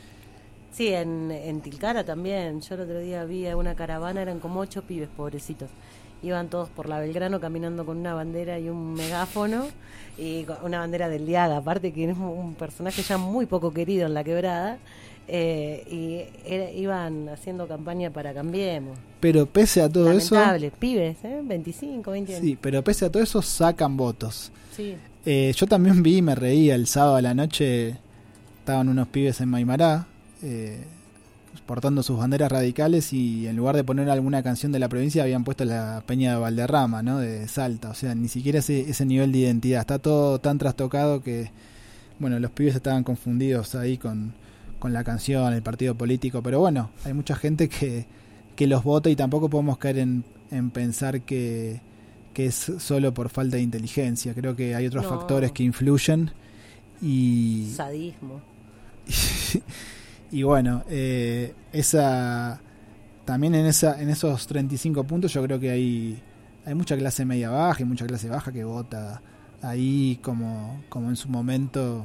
Sí, en, en Tilcara también. Yo el otro día vi a una caravana, eran como ocho pibes, pobrecitos. Iban todos por la Belgrano caminando con una bandera y un megáfono, y con una bandera del Diaga, aparte que es un personaje ya muy poco querido en la quebrada. Eh, y era, iban haciendo campaña para Cambiemos. Pero pese a todo Lamentable. eso... Pibes, ¿eh? veinticinco, veinte años. Sí, pero pese a todo eso sacan votos. Sí. Eh, yo también vi y me reía el sábado a la noche, estaban unos pibes en Maimará, eh, portando sus banderas radicales, y en lugar de poner alguna canción de la provincia habían puesto la Peña de Valderrama, ¿no? De Salta. O sea, ni siquiera ese, ese nivel de identidad. Está todo tan trastocado que, bueno, los pibes estaban confundidos ahí con... con la canción, el partido político, pero bueno, hay mucha gente que, que los vota y tampoco podemos caer en, en pensar que, que es solo por falta de inteligencia. Creo que hay otros no. factores que influyen y... Sadismo. Y, y bueno, eh, esa también en esa en esos treinta y cinco puntos yo creo que hay, hay mucha clase media baja y mucha clase baja que vota ahí como, como en su momento...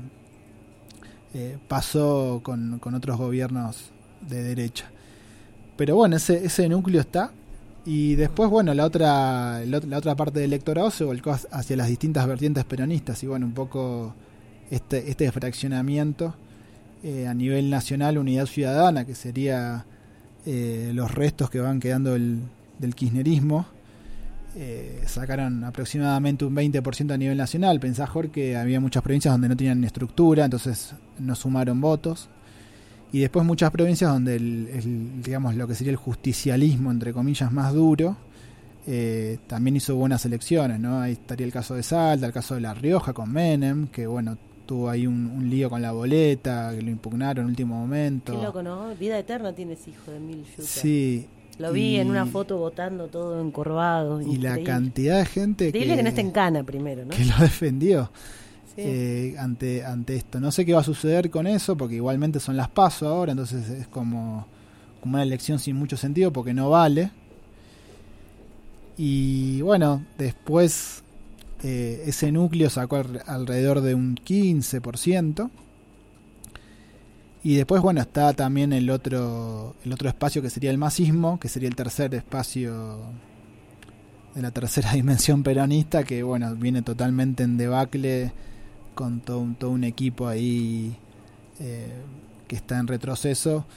Eh, pasó con, con otros gobiernos de derecha. Pero bueno, ese, ese núcleo está, Y después, bueno, la otra la otra parte del electorado se volcó hacia las distintas vertientes peronistas y bueno, un poco este este fraccionamiento eh, a nivel nacional, Unidad Ciudadana, que sería eh, los restos que van quedando del, del kirchnerismo, eh, sacaron aproximadamente un veinte por ciento a nivel nacional. Pensá, Jorge, que había muchas provincias donde no tenían estructura, entonces no sumaron votos. Y después muchas provincias donde el, el, digamos lo que sería el justicialismo, entre comillas, más duro, eh, también hizo buenas elecciones, ¿no? Ahí estaría el caso de Salta, el caso de La Rioja con Menem, que bueno, tuvo ahí un, un lío con la boleta, que lo impugnaron en último momento. Qué loco, ¿no? Vida Eterna tienes hijo de Emil Yuta. Sí. Lo vi y, en una foto votando todo encorvado. Y increíble. La cantidad de gente Dile que, que no esté en cana primero, ¿no? Que lo defendió. Sí. Eh, ante ante esto. No sé qué va a suceder con eso, porque igualmente son las PASO ahora, entonces es como, como una elección sin mucho sentido, porque no vale. Y bueno, después eh, ese núcleo sacó al, alrededor de un quince por ciento. Y después, bueno, está también el otro, el otro espacio que sería el masismo, que sería el tercer espacio de la tercera dimensión peronista, que bueno, viene totalmente en debacle, con todo un, todo un equipo ahí eh, que está en retroceso,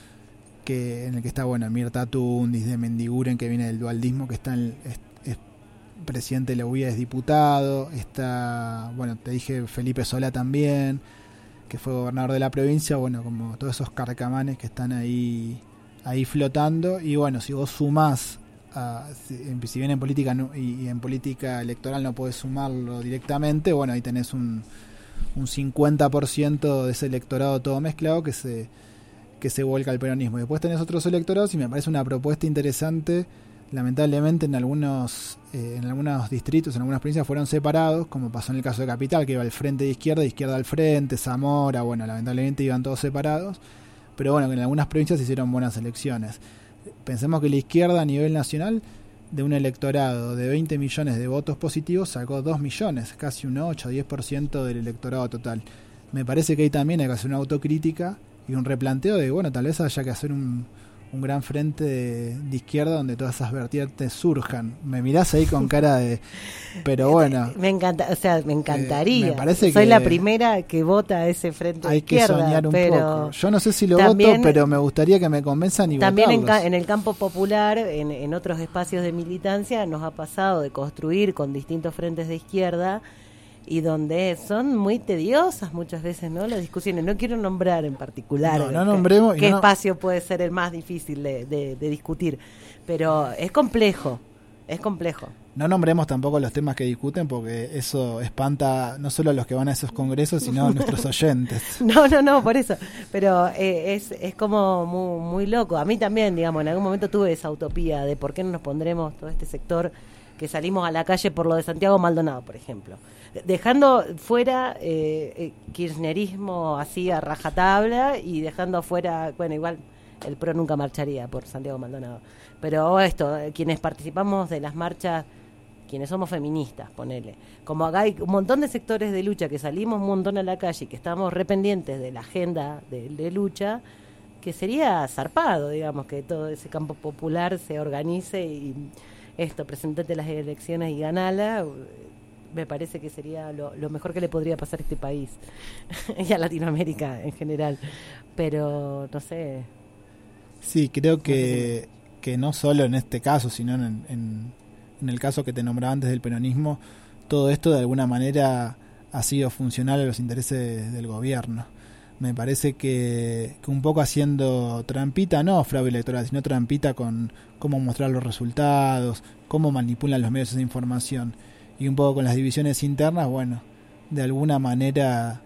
que en el que está, bueno, Mirta Tundis, de Mendiguren, que viene del dualdismo, que está en, es, es presidente de la U I A, es diputado, está, bueno, te dije Felipe Solá también, que fue gobernador de la provincia, bueno, como todos esos carcamanes que están ahí ahí flotando. Y bueno, si vos sumás, a, si, si bien en política no, y, y en política electoral no podés sumarlo directamente, bueno, ahí tenés un un cincuenta por ciento de ese electorado todo mezclado que se que se vuelca al peronismo. Y después tenés otros electorados y me parece una propuesta interesante. Lamentablemente en algunos eh, en algunos distritos, en algunas provincias fueron separados, como pasó en el caso de Capital, que iba al frente de izquierda, izquierda al frente, Zamora, bueno, lamentablemente iban todos separados, pero bueno, que en algunas provincias se hicieron buenas elecciones. Pensemos que la izquierda a nivel nacional, de un electorado de veinte millones de votos positivos, sacó dos millones, casi un ocho o diez por ciento del electorado total. Me parece que ahí también hay que hacer una autocrítica y un replanteo de, bueno, tal vez haya que hacer un, un gran frente de, de izquierda donde todas esas vertientes surjan. Me mirás ahí con cara de... Pero bueno... Me encanta, o sea, me encantaría. Eh, me parece Soy que la primera que vota ese frente de izquierda. Hay que soñar un pero poco. Yo no sé si lo también, voto, pero me gustaría que me convenzan y también en, votarlos. ca- en el campo popular, en, en otros espacios de militancia, nos ha pasado de construir con distintos frentes de izquierda y donde son muy tediosas muchas veces, ¿no? Las discusiones. No quiero nombrar en particular No, no nombremos y qué no- espacio puede ser el más difícil de, de, de discutir, pero es complejo, es complejo. No nombremos tampoco los temas que discuten porque eso espanta no solo a los que van a esos congresos, sino a nuestros oyentes. No, no, no, por eso. Pero eh, es, es como muy, muy loco. A mí también, digamos, en algún momento tuve esa utopía de por qué no nos pondremos todo este sector que salimos a la calle por lo de Santiago Maldonado, por ejemplo. Dejando fuera eh, eh, kirchnerismo así a rajatabla y dejando fuera, bueno, igual el PRO nunca marcharía por Santiago Maldonado. Pero esto, eh, quienes participamos de las marchas, quienes somos feministas, ponele. Como acá hay un montón de sectores de lucha que salimos un montón a la calle y que estamos rependientes de la agenda de, de lucha, que sería zarpado, digamos, que todo ese campo popular se organice y esto, presentate las elecciones y ganala. Me parece que sería lo, lo mejor que le podría pasar a este país y a Latinoamérica en general. Pero, no sé. Sí, creo que, que no solo en este caso, sino en, en, en el caso que te nombraba antes del peronismo, todo esto de alguna manera ha sido funcional a los intereses del gobierno. Me parece que, que un poco haciendo trampita, no fraude electoral, sino trampita con cómo mostrar los resultados, cómo manipulan los medios esa información. Y un poco con las divisiones internas, bueno, de alguna manera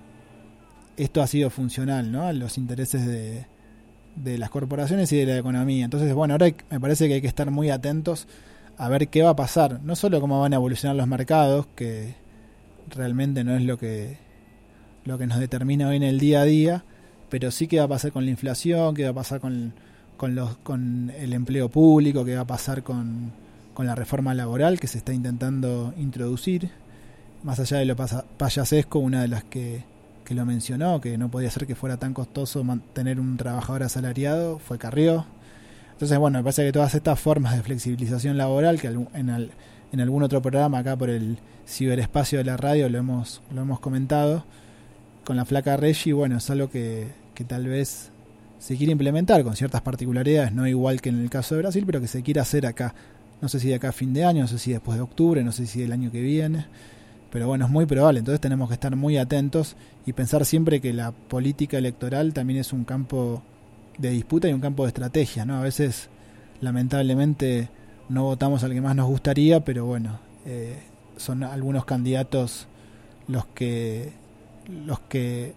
esto ha sido funcional, ¿no? A los intereses de, de las corporaciones y de la economía. Entonces, bueno, ahora hay, me parece que hay que estar muy atentos a ver qué va a pasar. No solo cómo van a evolucionar los mercados, que realmente no es lo que, lo que nos determina hoy en el día a día, pero sí qué va a pasar con la inflación, qué va a pasar con, con, los, con el empleo público, qué va a pasar con... con la reforma laboral que se está intentando introducir, más allá de lo pasa, payasesco, una de las que, que lo mencionó, que no podía ser que fuera tan costoso mantener un trabajador asalariado, fue Carrió. Entonces, bueno, me parece que todas estas formas de flexibilización laboral, que en, al, en algún otro programa acá por el ciberespacio de la radio lo hemos, lo hemos comentado, con la flaca Reggi, bueno, es algo que, que tal vez se quiere implementar con ciertas particularidades, no igual que en el caso de Brasil, pero que se quiere hacer acá. No sé si de acá a fin de año, no sé si después de octubre, no sé si del año que viene, pero bueno, es muy probable. Entonces tenemos que estar muy atentos y pensar siempre que la política electoral también es un campo de disputa y un campo de estrategia, ¿no? A veces, lamentablemente, no votamos al que más nos gustaría, pero bueno, eh, son algunos candidatos los que los que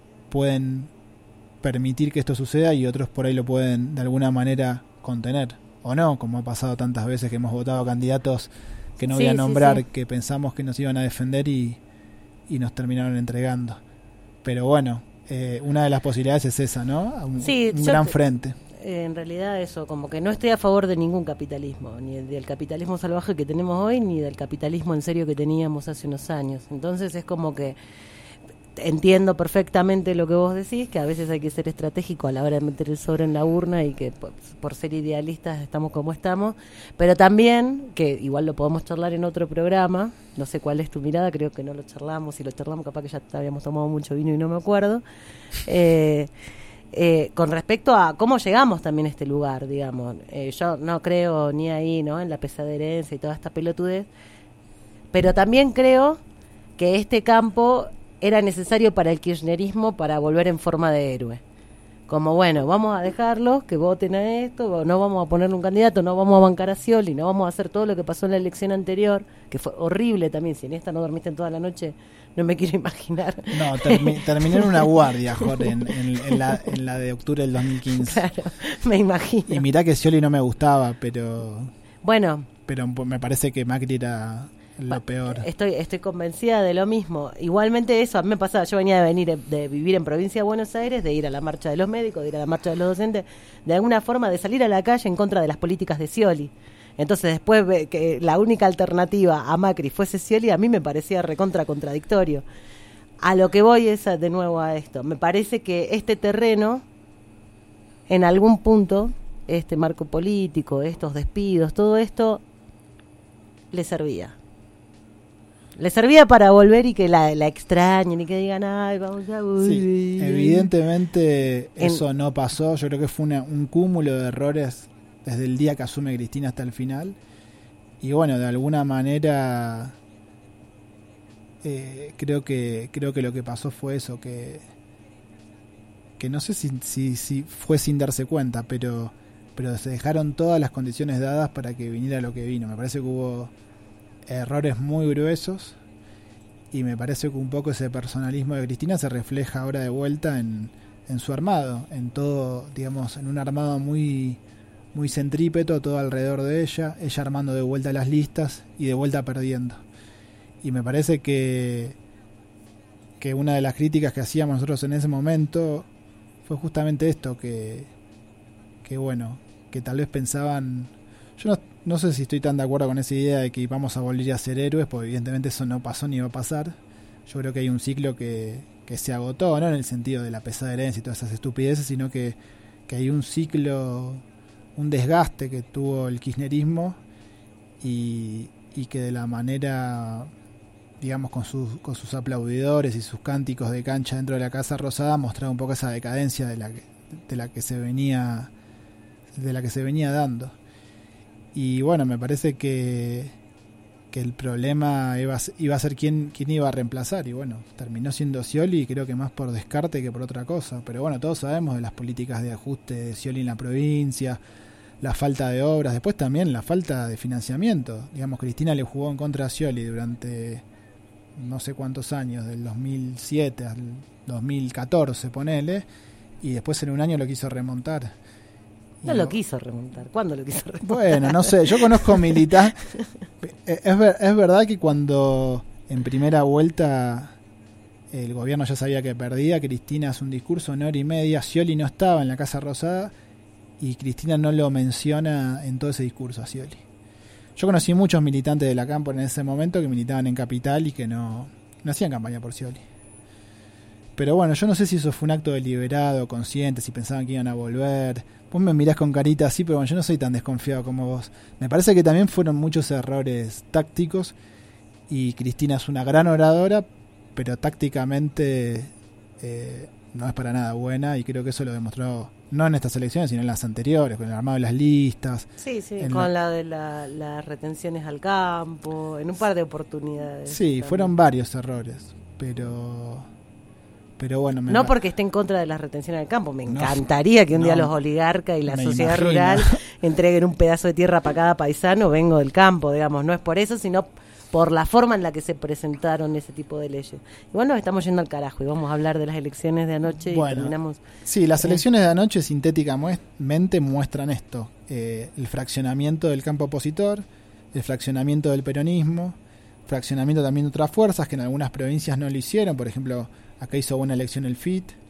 pueden permitir que esto suceda y otros por ahí lo pueden de alguna manera contener, o no, como ha pasado tantas veces que hemos votado candidatos que no sí, voy a nombrar, sí, sí. que pensamos que nos iban a defender y, y nos terminaron entregando. Pero bueno, eh, una de las posibilidades es esa, ¿no? Un, sí, un gran te, frente. Eh, en realidad eso, como que no estoy a favor de ningún capitalismo, ni del capitalismo salvaje que tenemos hoy, ni del capitalismo en serio que teníamos hace unos años. Entonces es como que entiendo perfectamente lo que vos decís, que a veces hay que ser estratégico a la hora de meter el sobre en la urna y que por, por ser idealistas estamos como estamos, pero también, que igual lo podemos charlar en otro programa, no sé cuál es tu mirada, creo que no lo charlamos, si lo charlamos capaz que ya habíamos tomado mucho vino y no me acuerdo, eh, eh, con respecto a cómo llegamos también a este lugar, digamos, eh, yo no creo ni ahí, ¿no?, en la pesada herencia y toda esta pelotudez, pero también creo que este campo era necesario para el kirchnerismo para volver en forma de héroe. Como, bueno, vamos a dejarlos que voten a esto, no vamos a ponerle un candidato, no vamos a bancar a Scioli, no vamos a hacer todo lo que pasó en la elección anterior, que fue horrible también. Si en esta no dormiste en toda la noche, no me quiero imaginar. No, termi- terminé en una guardia, Jorge, en, en, en, la, en la de octubre del dos mil quince. Claro, me imagino. Y mirá que Scioli no me gustaba, pero... Bueno. Pero me parece que Macri era... lo peor. Estoy estoy convencida de lo mismo. Igualmente eso, a mí me pasaba, yo venía de venir de vivir en provincia de Buenos Aires, de ir a la marcha de los médicos, de ir a la marcha de los docentes, de alguna forma de salir a la calle en contra de las políticas de Scioli. Entonces después que la única alternativa a Macri fuese Scioli, a mí me parecía recontra contradictorio. A lo que voy es a, de nuevo a esto. Me parece que este terreno, en algún punto, este marco político, estos despidos, todo esto, le servía. Le servía para volver y que la, la extrañen y que digan, ay, vamos a volver. Sí, evidentemente en, eso no pasó. Yo creo que fue una, un cúmulo de errores desde el día que asume Cristina hasta el final. Y bueno, de alguna manera eh, creo que creo que lo que pasó fue eso, que que no sé si, si, si fue sin darse cuenta, pero, pero se dejaron todas las condiciones dadas para que viniera lo que vino. Me parece que hubo errores muy gruesos y me parece que un poco ese personalismo de Cristina se refleja ahora de vuelta en, en su armado, en todo, digamos, en un armado muy muy centrípeto, todo alrededor de ella, ella armando de vuelta las listas y de vuelta perdiendo. Y me parece que que una de las críticas que hacíamos nosotros en ese momento fue justamente esto, que que bueno, que tal vez pensaban, yo no No sé si estoy tan de acuerdo con esa idea de que vamos a volver a ser héroes, porque evidentemente eso no pasó ni va a pasar. Yo creo que hay un ciclo que, que se agotó, no en el sentido de la pesada herencia y todas esas estupideces, sino que, que hay un ciclo, un desgaste que tuvo el kirchnerismo y, y que de la manera, digamos, con sus, con sus aplaudidores y sus cánticos de cancha dentro de la Casa Rosada, mostraba un poco esa decadencia de la que, de la que se venía, de la que se venía dando. Y bueno, me parece que, que el problema iba a, iba a ser quién, quién iba a reemplazar. Y bueno, terminó siendo Scioli, creo que más por descarte que por otra cosa. Pero bueno, todos sabemos de las políticas de ajuste de Scioli en la provincia, la falta de obras, después también la falta de financiamiento. Digamos, Cristina le jugó en contra a Scioli durante no sé cuántos años, del dos mil siete al dos mil catorce, ponele, y después en un año lo quiso remontar. No lo quiso remontar. ¿Cuándo lo quiso remontar? Bueno, no sé. Yo conozco militar. Es, ver, es verdad que cuando en primera vuelta el gobierno ya sabía que perdía, Cristina hace un discurso una hora y media. Scioli no estaba en la Casa Rosada y Cristina no lo menciona en todo ese discurso a Scioli. Yo conocí muchos militantes de la Campo en ese momento que militaban en Capital y que no, no hacían campaña por Scioli. Pero bueno, yo no sé si eso fue un acto deliberado, consciente, si pensaban que iban a volver. Vos me mirás con carita así, pero bueno, yo no soy tan desconfiado como vos. Me parece que también fueron muchos errores tácticos y Cristina es una gran oradora, pero tácticamente eh, no es para nada buena y creo que eso lo demostró no en estas elecciones, sino en las anteriores, con el armado de las listas. Sí, sí, con la, la la de la, las retenciones al campo, en un par de oportunidades. Sí, también. Fueron varios errores, pero... Pero bueno, me no va... porque esté en contra de las retenciones del campo. Me encantaría no, que un día no, los oligarcas y la sociedad imagino. rural entreguen un pedazo de tierra para cada paisano. Vengo del campo, digamos. No es por eso, sino por la forma en la que se presentaron ese tipo de leyes. Y bueno, estamos yendo al carajo y vamos a hablar de las elecciones de anoche bueno, y terminamos... Sí, las elecciones de anoche sintéticamente muestran esto. Eh, el fraccionamiento del campo opositor, el fraccionamiento del peronismo, fraccionamiento también de otras fuerzas que en algunas provincias no lo hicieron. Por ejemplo... Acá hizo buena elección el F I T.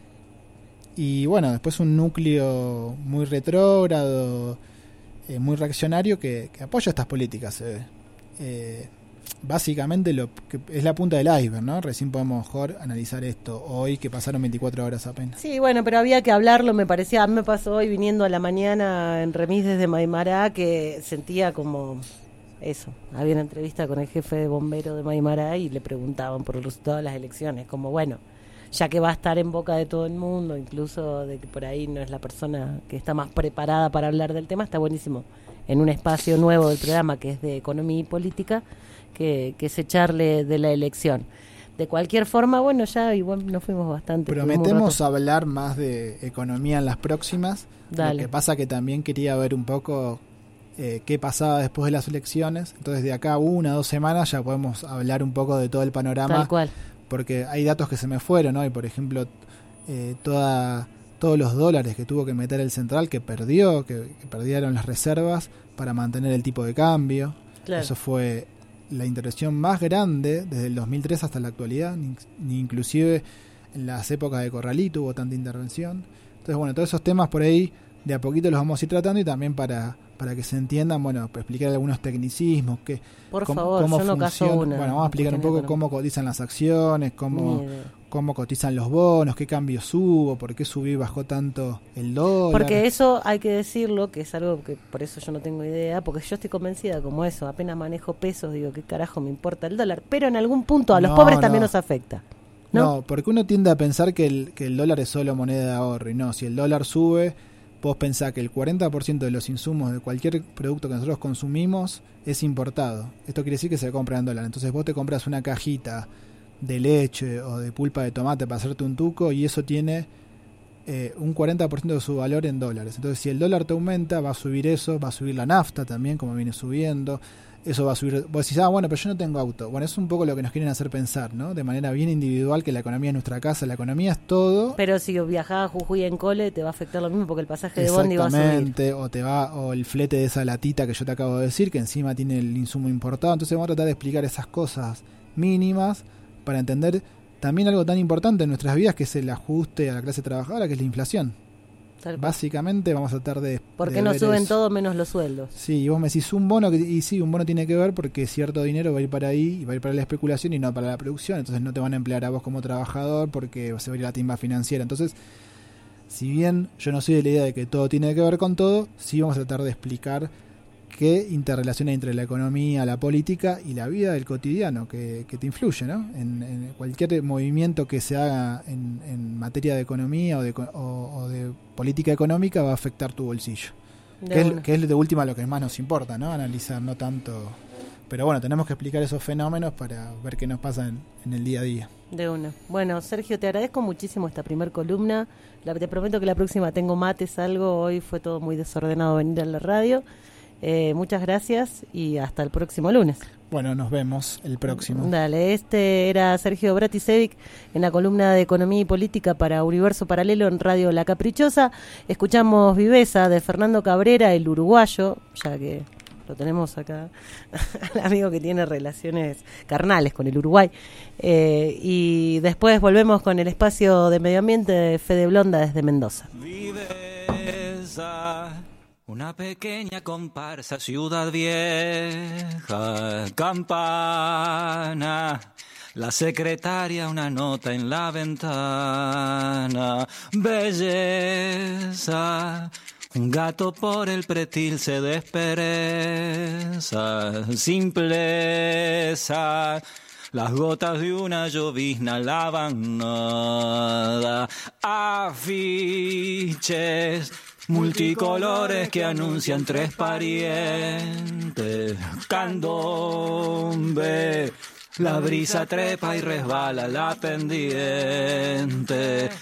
Y bueno, después un núcleo muy retrógrado, eh, muy reaccionario que, que apoya estas políticas. Eh. Eh, básicamente lo que es la punta del iceberg, ¿no? Recién podemos mejor analizar esto hoy que pasaron veinticuatro horas apenas. Sí, bueno, pero había que hablarlo, me parecía. A mí me pasó hoy viniendo a la mañana en remis desde Maimará que sentía como... Eso, había una entrevista con el jefe de bomberos de Maimará y le preguntaban por el resultado de las elecciones, como bueno, ya que va a estar en boca de todo el mundo, incluso de que por ahí no es la persona que está más preparada para hablar del tema, está buenísimo en un espacio nuevo del programa que es de economía y política, que, que es echarle de la elección. De cualquier forma, bueno, ya igual nos fuimos bastante. Prometemos hablar más de economía en las próximas. Dale. Lo que pasa que también quería ver un poco... Eh, qué pasaba después de las elecciones. Entonces de acá a una o dos semanas ya podemos hablar un poco de todo el panorama. Tal cual. Porque hay datos que se me fueron, ¿no? Y por ejemplo, eh, toda, todos los dólares que tuvo que meter el central, que perdió, que, que perdieron las reservas para mantener el tipo de cambio. Claro. Eso fue la intervención más grande desde el dos mil tres hasta la actualidad. Ni, ni inclusive en las épocas de Corralito hubo tanta intervención. Entonces, bueno, todos esos temas por ahí de a poquito los vamos a ir tratando y también para... para que se entiendan, bueno, para explicar algunos tecnicismos, que por cómo, favor, cómo yo no funciona. Caso una, bueno, vamos a explicar un poco económico. Cómo cotizan las acciones, cómo, cómo cotizan los bonos, qué cambios hubo, por qué subió y bajó tanto el dólar. Porque eso hay que decirlo, que es algo que por eso yo no tengo idea, porque yo estoy convencida como eso, apenas manejo pesos, digo, qué carajo me importa el dólar, pero en algún punto a los no, pobres no. también nos afecta. ¿No? no, porque uno tiende a pensar que el, que el dólar es solo moneda de ahorro, y no, si el dólar sube... Vos pensás que el cuarenta por ciento de los insumos de cualquier producto que nosotros consumimos es importado. Esto quiere decir que se compra en dólar. Entonces vos te compras una cajita de leche o de pulpa de tomate para hacerte un tuco y eso tiene eh, un cuarenta por ciento de su valor en dólares. Entonces si el dólar te aumenta, va a subir eso, va a subir la nafta también, como viene subiendo. Eso va a subir. Vos decís, ah, bueno, pero yo no tengo auto. Bueno, es un poco lo que nos quieren hacer pensar, ¿no? De manera bien individual, que la economía es nuestra casa, la economía es todo. Pero si viajás a Jujuy en cole, te va a afectar lo mismo porque el pasaje de bondi va a subir. Exactamente, o te va, o el flete de esa latita que yo te acabo de decir, que encima tiene el insumo importado. Entonces vamos a tratar de explicar esas cosas mínimas para entender también algo tan importante en nuestras vidas, que es el ajuste a la clase trabajadora, que es la inflación. Básicamente vamos a tratar de... ¿Por qué de no ver suben eso. todo menos los sueldos? Sí, y vos me decís un bono, que, y sí, un bono tiene que ver porque cierto dinero va a ir para ahí, y va a ir para la especulación y no para la producción, entonces no te van a emplear a vos como trabajador porque se va a ir a la timba financiera. Entonces, si bien yo no soy de la idea de que todo tiene que ver con todo, sí vamos a tratar de explicar qué interrelación hay entre la economía, la política y la vida del cotidiano que, que te influye, ¿no? En, en cualquier movimiento que se haga en, en materia de economía o de, o, o de política económica va a afectar tu bolsillo. Que es, que es de última lo que más nos importa, ¿no? Analizar, no tanto... Pero bueno, tenemos que explicar esos fenómenos para ver qué nos pasa en, en el día a día. De una. Bueno, Sergio, te agradezco muchísimo esta primer columna. La, te prometo que la próxima tengo mates, algo. Hoy fue todo muy desordenado venir a la radio. Eh, muchas gracias y hasta el próximo lunes. Bueno, nos vemos el próximo. Dale, este era Sergio Bratisevic en la columna de Economía y Política para Universo Paralelo en Radio La Caprichosa. Escuchamos Viveza de Fernando Cabrera, el uruguayo, ya que lo tenemos acá, al amigo que tiene relaciones carnales con el Uruguay. Eh, y después volvemos con el espacio de medio ambiente de Fede Blonda desde Mendoza. Viveza. Una pequeña comparsa, ciudad vieja, campana, La secretaria una nota en la ventana. Belleza. Un gato por el pretil se despereza. Simpleza. Las gotas de una llovizna lavan nada. Afiches multicolores que anuncian tres parientes. Candombe. La brisa trepa y resbala la pendiente.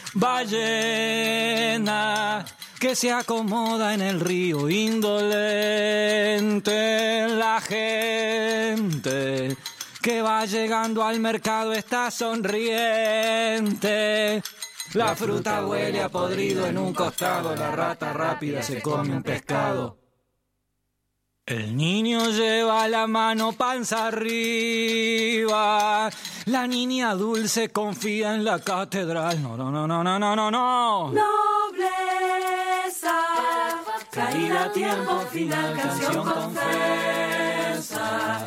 Ballena que se acomoda en el río indolente. La gente que va llegando al mercado está sonriente. La fruta huele a podrido en un costado. La rata rápida se come un pescado. El niño lleva la mano panza arriba. La niña dulce confía en la catedral. No, no, no, no, no, no, no, no. Nobleza, caída a tiempo final, canción confesa.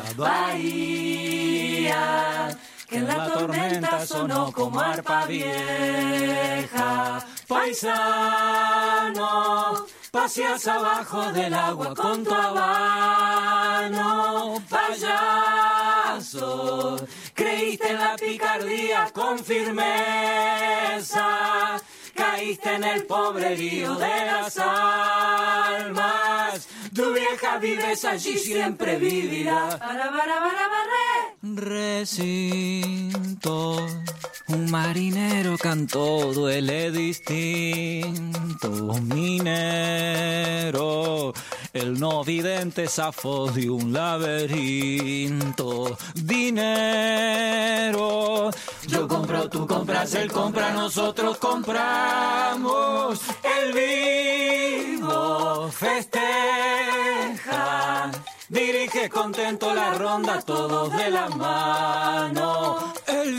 Bahía, que en la tormenta sonó como arpa vieja. Paisano, paseas abajo del agua con tu habano. Payaso, creíste en la picardía con firmeza. Caíste en el pobrerío de las almas. Tu vieja vives allí, siempre vivirá. Para, para, para, para. Recinto, un marinero cantó, duele distinto. Minero, el no vidente zafó de un laberinto. Dinero, yo compro, tú compras, él compra, nosotros compramos. El vivo festeja. Dirige contento la ronda, todos de la mano. El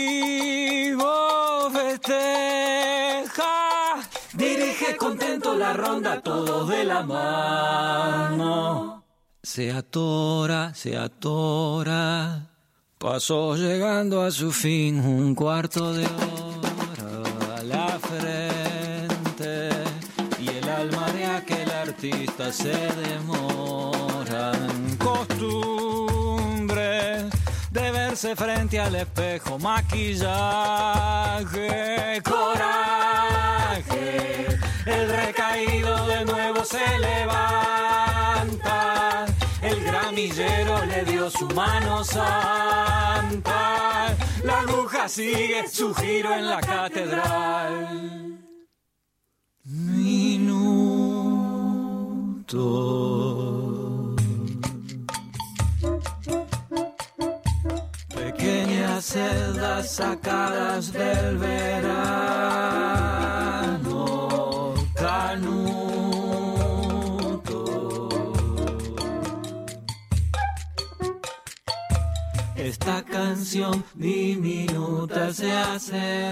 vivo festeja. Dirige contento la ronda, todos de la mano. Se atora, se atora. Pasó llegando a su fin un cuarto de hora a la frente. Y el alma de aquel artista se demora. Costumbre de verse frente al espejo, maquillaje, coraje. El recaído de nuevo se levanta. El gramillero le dio su mano santa. La aguja sigue su giro en la catedral. Minuto. Pequeñas celdas sacadas del verano. Canuto. Esta canción diminuta se hace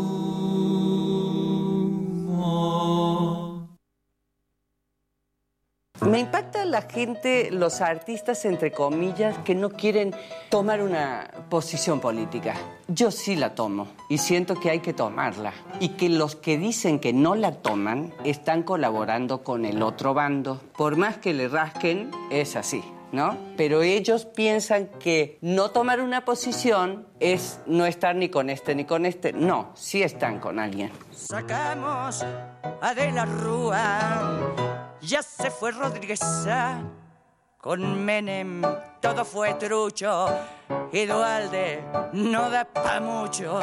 humo. Me impacta la gente, los artistas, entre comillas, que no quieren tomar una posición política. Yo sí la tomo y siento que hay que tomarla. Y que los que dicen que no la toman están colaborando con el otro bando. Por más que le rasquen, es así, ¿no? Pero ellos piensan que no tomar una posición es no estar ni con este ni con este. No, sí están con alguien. Sacamos a De la Rúa. Ya se fue Rodríguez A. Con Menem todo fue trucho. Y Duhalde no da pa' mucho.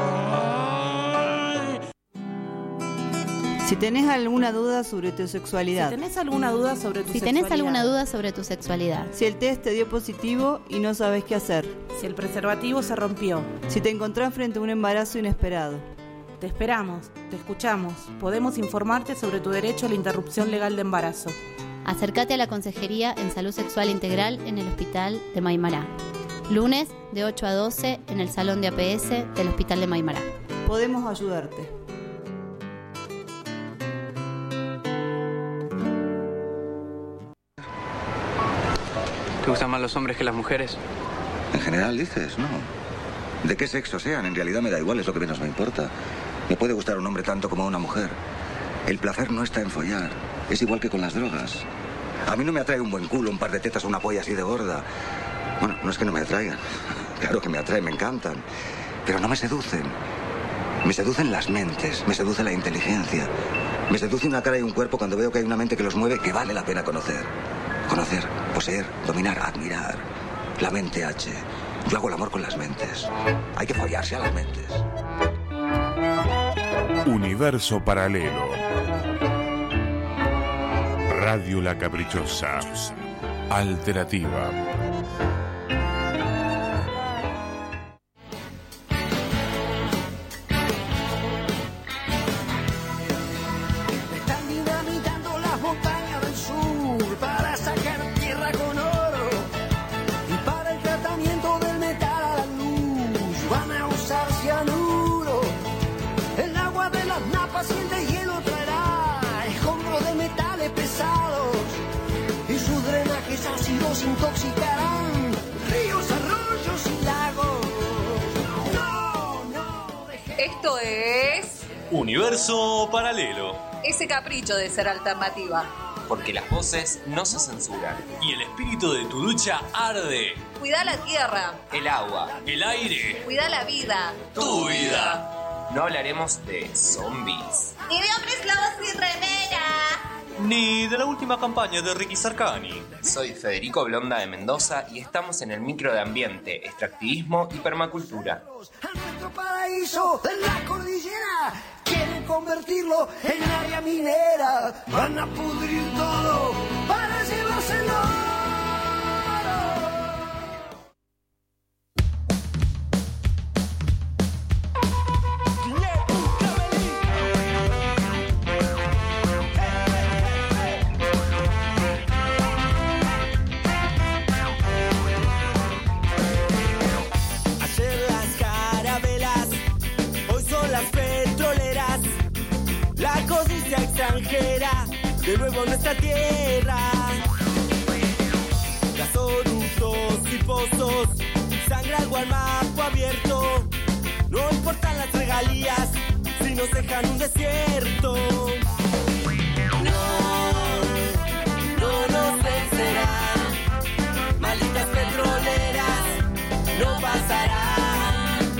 Si tenés alguna duda sobre tu sexualidad. Si tenés alguna duda sobre tu si sexualidad. tenés alguna duda sobre tu sexualidad. Si el test te dio positivo y no sabes qué hacer. Si el preservativo se rompió. Si te encontrás frente a un embarazo inesperado. Te esperamos, te escuchamos. Podemos informarte sobre tu derecho a la interrupción legal de embarazo. Acércate a la Consejería en Salud Sexual Integral en el Hospital de Maimará. Lunes de ocho a doce en el Salón de A P S del Hospital de Maimará. Podemos ayudarte. ¿Te gustan más los hombres que las mujeres? En general dices, no. De qué sexo sean, en realidad me da igual, es lo que menos me importa. Me puede gustar un hombre tanto como a una mujer. El placer no está en follar. Es igual que con las drogas. A mí no me atrae un buen culo, un par de tetas o una polla así de gorda. Bueno, no es que no me atraigan. Claro que me atraen, me encantan. Pero no me seducen. Me seducen las mentes, me seduce la inteligencia. Me seduce una cara y un cuerpo cuando veo que hay una mente que los mueve que vale la pena conocer. Conocer, poseer, dominar, admirar. La mente H. Yo hago el amor con las mentes. Hay que follarse a las mentes. Universo paralelo. Radio La Caprichosa. Alternativa. Están dinamitando las montañas del sur para sacar tierra con oro. Y para el tratamiento del metal a la luz van a usar cianuro. El agua de las napas y el de hielo traerá escombros de metales pesados. Y sus drenajes ácidos intoxicarán ríos, arroyos y lagos. No, no, deje... Esto es Universo Paralelo. ese capricho de ser alternativa. Porque las voces no se censuran. Y el espíritu de tu lucha arde. Cuida la tierra, El agua, el aire, cuida la vida, tu vida. No hablaremos de zombies. ni de hombres lobos sin remera. Ni de la última campaña de Ricky Sarkani. Soy Federico Blonda de Mendoza y estamos en el micro de ambiente, extractivismo y permacultura. A nuestro paraíso de la cordillera quieren convertirlo en área minera. Van a pudrir todo para llevárselo. Ayer las carabelas, hoy son las petroleras. La codicia extranjera, de nuevo en nuestra tierra. Gasoductos y pozos, sangre al guamapo abierto. No importan las regalías, si nos dejan un desierto. No, no nos vencerán, malditas petroleras, no pasarán.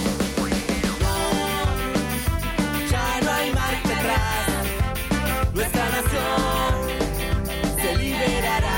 No, ya no hay marcha atrás, nuestra nación se liberará.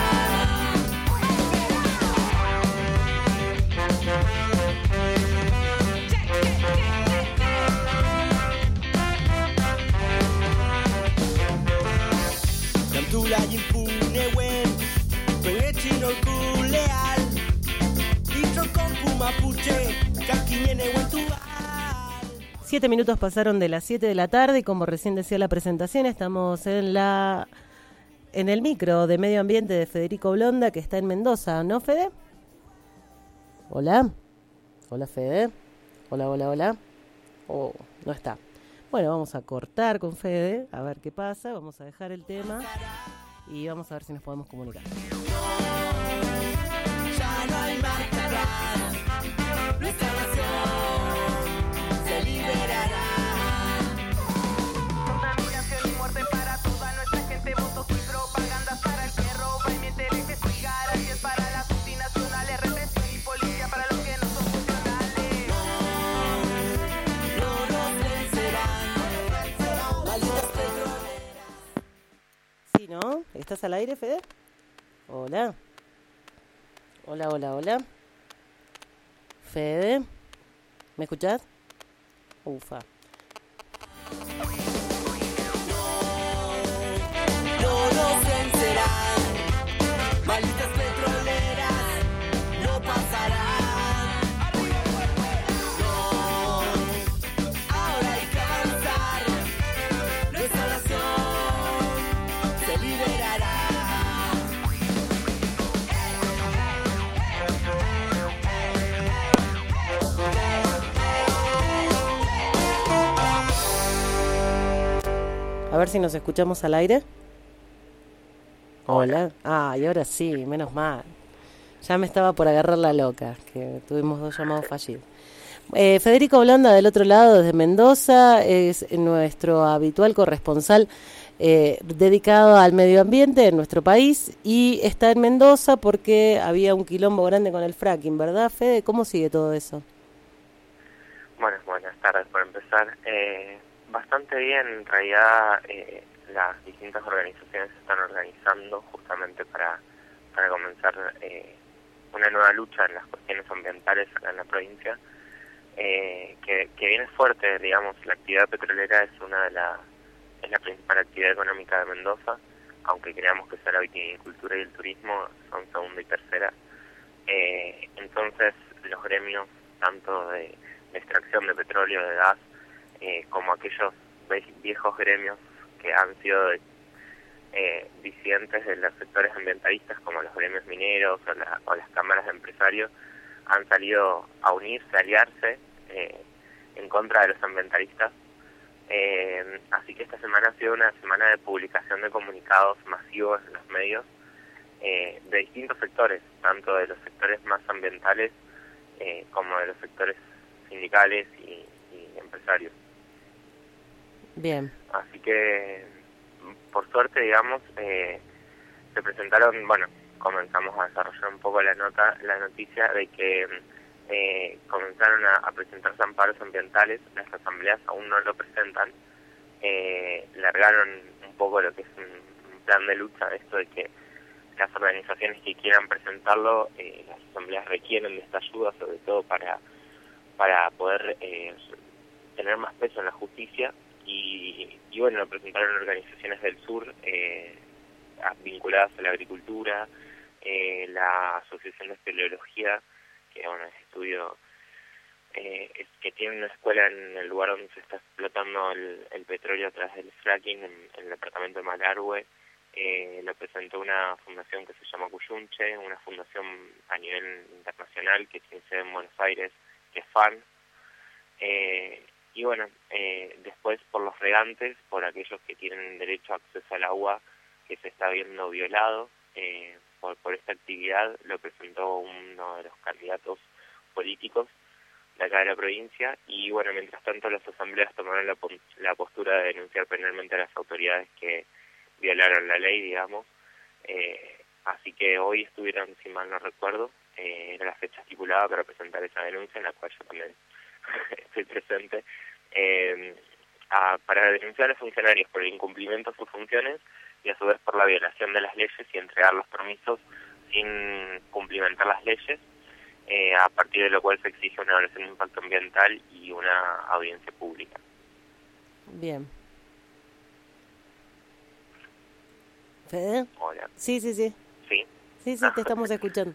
Cantula y impune wen, chino el culeal, dicho con pumapuche, caquiñene huentual. Siete minutos pasaron de las siete de la tarde y como recién decía la presentación, estamos en la en el micro de medio ambiente de Federico Blonda, que está en Mendoza, ¿no, Fede? Hola. Hola, Fede. Hola, hola, hola. Oh, no está. Bueno, vamos a cortar con Fede, a ver qué pasa, vamos a dejar el tema y vamos a ver si nos podemos comunicar. Ya no hay marcha atrás, nuestra nación se liberará. Contaminación y muerte para toda nuestra gente, votos y propaganda para el que roba y miente, herejes y garajes para las multinacionales, represión y policía para los que no son funcionales. No nos vencerán, malditas petroleras. Sí, ¿no? ¿Estás al aire, Fede? Hola. Hola, hola, hola. Fede, ¿me escuchás? Ufa. No nos vencerán, malditas petroleras, no pasarán. No, ahora hay que avanzar, nuestra nación se liberará. A ver si nos escuchamos al aire. Hola. Ah, y ahora sí, menos mal. Ya me estaba por agarrar la loca, que tuvimos dos llamados fallidos. Eh, Federico Blanda, del otro lado, desde Mendoza, es nuestro habitual corresponsal eh, dedicado al medio ambiente en nuestro país y está en Mendoza porque había un quilombo grande con el fracking, ¿verdad, Fede? ¿Cómo sigue todo eso? Bueno, buenas tardes por empezar. Eh, bastante bien, en realidad eh, las distintas organizaciones se están organizando justamente para, para comenzar eh, una nueva lucha en las cuestiones ambientales acá en la provincia. Eh, que, que viene fuerte, digamos, la actividad petrolera es una de las es la principal actividad económica de Mendoza, aunque creamos que sea la viticultura y el turismo son segunda y tercera. Eh, entonces los gremios, tanto de, de extracción de petróleo, de gas, eh, como aquellos viejos gremios que han sido eh, disidentes de los sectores ambientalistas, como los gremios mineros o, la, o las cámaras de empresarios, han salido a unirse, a aliarse eh, en contra de los ambientalistas. Eh, así que esta semana ha sido una semana de publicación de comunicados masivos en los medios eh, de distintos sectores, tanto de los sectores más ambientales eh, como de los sectores sindicales y, y empresarios. Bien. Así que, por suerte, digamos, eh, se presentaron, bueno, comenzamos a desarrollar un poco la nota, la noticia de que eh, comenzaron a, a presentarse amparos ambientales. Las asambleas aún no lo presentan. Eh, largaron un poco lo que es un, un plan de lucha, esto de que las organizaciones que quieran presentarlo, eh, las asambleas requieren de esta ayuda, sobre todo para para poder eh, tener más peso en la justicia. Y, y bueno, lo presentaron organizaciones del sur eh, vinculadas a la agricultura, eh, la Asociación de Espeleología, que bueno, es estudio eh, es que tiene una escuela en el lugar donde se está explotando el, el petróleo a través del fracking, en, en el departamento de Malargüe. Eh, lo presentó una fundación que se llama Cuyunche, una fundación a nivel internacional que tiene sede en Buenos Aires, que es FAN. Eh, y bueno, eh, después por los regantes, por aquellos que tienen derecho a acceso al agua que se está viendo violado, eh, por, por esta actividad lo presentó uno de los candidatos políticos de acá de la provincia. Y bueno, mientras tanto las asambleas tomaron la, la postura de denunciar penalmente a las autoridades que violaron la ley, digamos. Eh, así que hoy estuvieron, si mal no recuerdo, eh, era la fecha estipulada para presentar esa denuncia, en la cual yo también estoy presente, eh, a, para denunciar a los funcionarios por el incumplimiento de sus funciones y a su vez por la violación de las leyes y entregar los permisos sin cumplimentar las leyes, eh, a partir de lo cual se exige una evaluación de impacto ambiental y una audiencia pública. Bien. ¿Fede? Hola. Sí, sí, sí. Sí. Sí, sí, te estamos escuchando.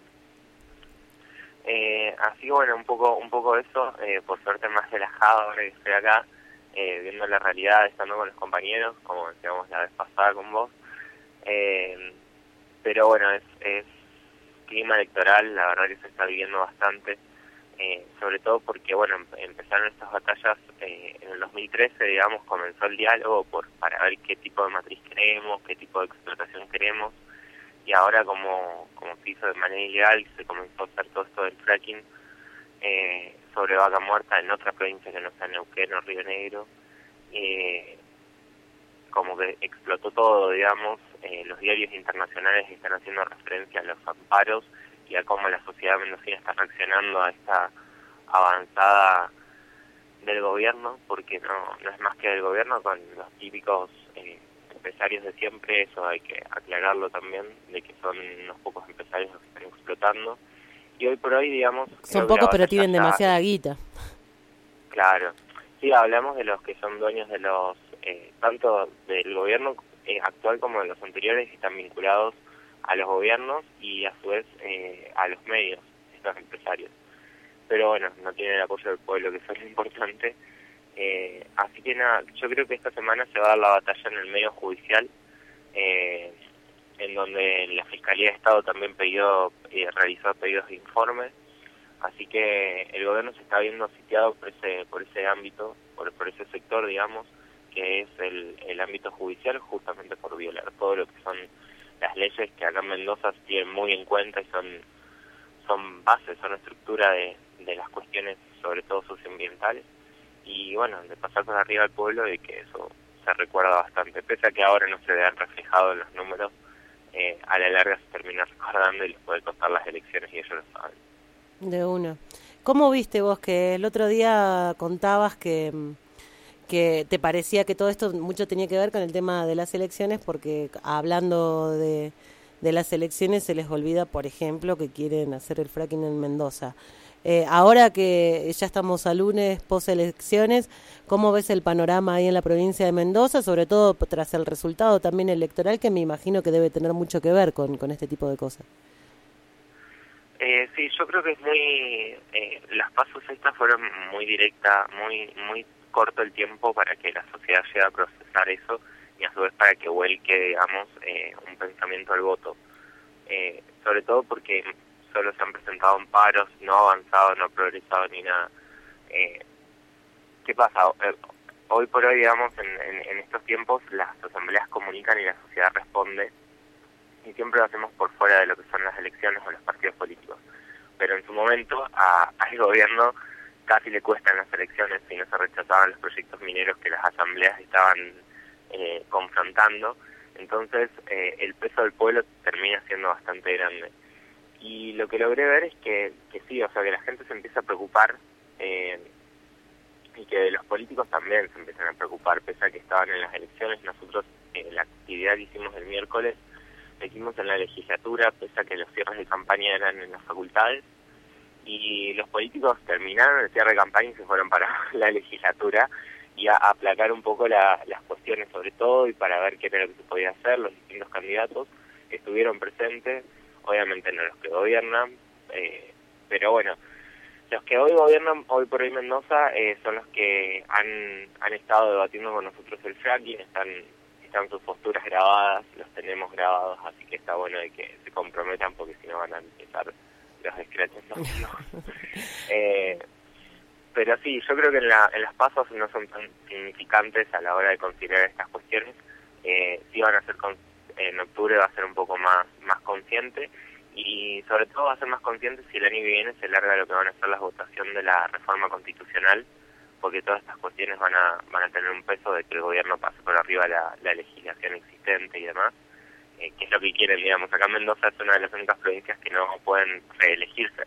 Eh, así bueno, un poco un poco eso, eh, por suerte más relajado ahora que estoy acá, eh, viendo la realidad, estando con los compañeros, como decíamos la vez pasada con vos. Eh, pero bueno, es, es clima electoral, la verdad que se está viviendo bastante, eh, sobre todo porque bueno, empezaron estas batallas eh, en el dos mil trece, digamos, comenzó el diálogo por para ver qué tipo de matriz queremos, qué tipo de explotación queremos. Y ahora como, como se hizo de manera ilegal, se comenzó a hacer todo esto del fracking eh, sobre Vaca Muerta en otra provincia que no sea Neuquén o Río Negro, eh, como que explotó todo, digamos. Eh, los diarios internacionales están haciendo referencia a los amparos y a cómo la sociedad mendocina está reaccionando a esta avanzada del gobierno, porque no, no es más que del gobierno con los típicos eh, empresarios de siempre. Eso hay que aclararlo también, de que son unos pocos empresarios los que están explotando. Y hoy por hoy, digamos... Son pocos, pero tienen demasiada guita. Claro. Sí, hablamos de los que son dueños de los... Eh, tanto del gobierno eh, actual como de los anteriores, que están vinculados a los gobiernos y a su vez eh, a los medios, estos empresarios. Pero bueno, no tienen el apoyo del pueblo, que eso es lo importante. Eh, así que nada, yo creo que esta semana se va a dar la batalla en el medio judicial, eh, en donde la Fiscalía de Estado también pidió, eh, realizó pedidos de informe. Así que el gobierno se está viendo sitiado por ese por ese ámbito, por, por ese sector, digamos, que es el, el ámbito judicial, justamente por violar todo lo que son las leyes que acá en Mendoza se tienen muy en cuenta y son son bases, son estructura de, de las cuestiones, sobre todo socioambientales, y bueno, de pasar por arriba al pueblo y que eso se recuerda bastante, pese a que ahora no se vean reflejados en los números, eh, a la larga se termina recordando y les puede costar las elecciones y ellos lo saben. De una. ¿Cómo viste vos que el otro día contabas que, que te parecía que todo esto mucho tenía que ver con el tema de las elecciones, porque hablando de, de las elecciones se les olvida, por ejemplo, que quieren hacer el fracking en Mendoza? Eh, ahora que ya estamos a lunes, post elecciones, ¿cómo ves el panorama ahí en la provincia de Mendoza, sobre todo tras el resultado también electoral, que me imagino que debe tener mucho que ver con, con este tipo de cosas? Eh, sí, yo creo que es muy... Eh, las pasos estas fueron muy directas, muy muy corto el tiempo para que la sociedad llegue a procesar eso y a su vez para que vuelque, digamos, eh, un pensamiento al voto. Eh, sobre todo porque solo se han presentado amparos, no ha avanzado, no ha progresado ni nada. Eh, ¿Qué pasa? Eh, hoy por hoy, digamos, en, en, en estos tiempos las asambleas comunican y la sociedad responde, y siempre lo hacemos por fuera de lo que son las elecciones o los partidos políticos. Pero en su momento a, al gobierno casi le cuestan las elecciones y no se rechazaban los proyectos mineros que las asambleas estaban eh, confrontando. Entonces eh, el peso del pueblo termina siendo bastante grande. Y lo que logré ver es que, que sí, o sea, que la gente se empieza a preocupar eh, y que los políticos también se empiezan a preocupar, pese a que estaban en las elecciones. Nosotros, en eh, la actividad que hicimos el miércoles, la hicimos en la legislatura, pese a que los cierres de campaña eran en las facultades, y los políticos terminaron el cierre de campaña y se fueron para la legislatura y a, a aplacar un poco la, las cuestiones sobre todo y para ver qué era lo que se podía hacer. Los distintos candidatos estuvieron presentes, obviamente no los que gobiernan, eh, pero bueno, los que hoy gobiernan, hoy por hoy Mendoza, eh, son los que han, han estado debatiendo con nosotros el fracking, están, están sus posturas grabadas, los tenemos grabados, así que está bueno de que se comprometan porque si no van a empezar los escraches. No, no. eh, pero sí, yo creo que en, la, en las pasos no son tan significantes a la hora de considerar estas cuestiones. Eh, sí van a ser con, en octubre va a ser un poco más más consciente, y sobre todo va a ser más consciente si el año que viene se larga lo que van a ser las votaciones de la reforma constitucional, porque todas estas cuestiones van a van a tener un peso de que el gobierno pase por arriba la, la legislación existente y demás, eh, que es lo que quieren, digamos. Acá en Mendoza es una de las únicas provincias que no pueden reelegirse.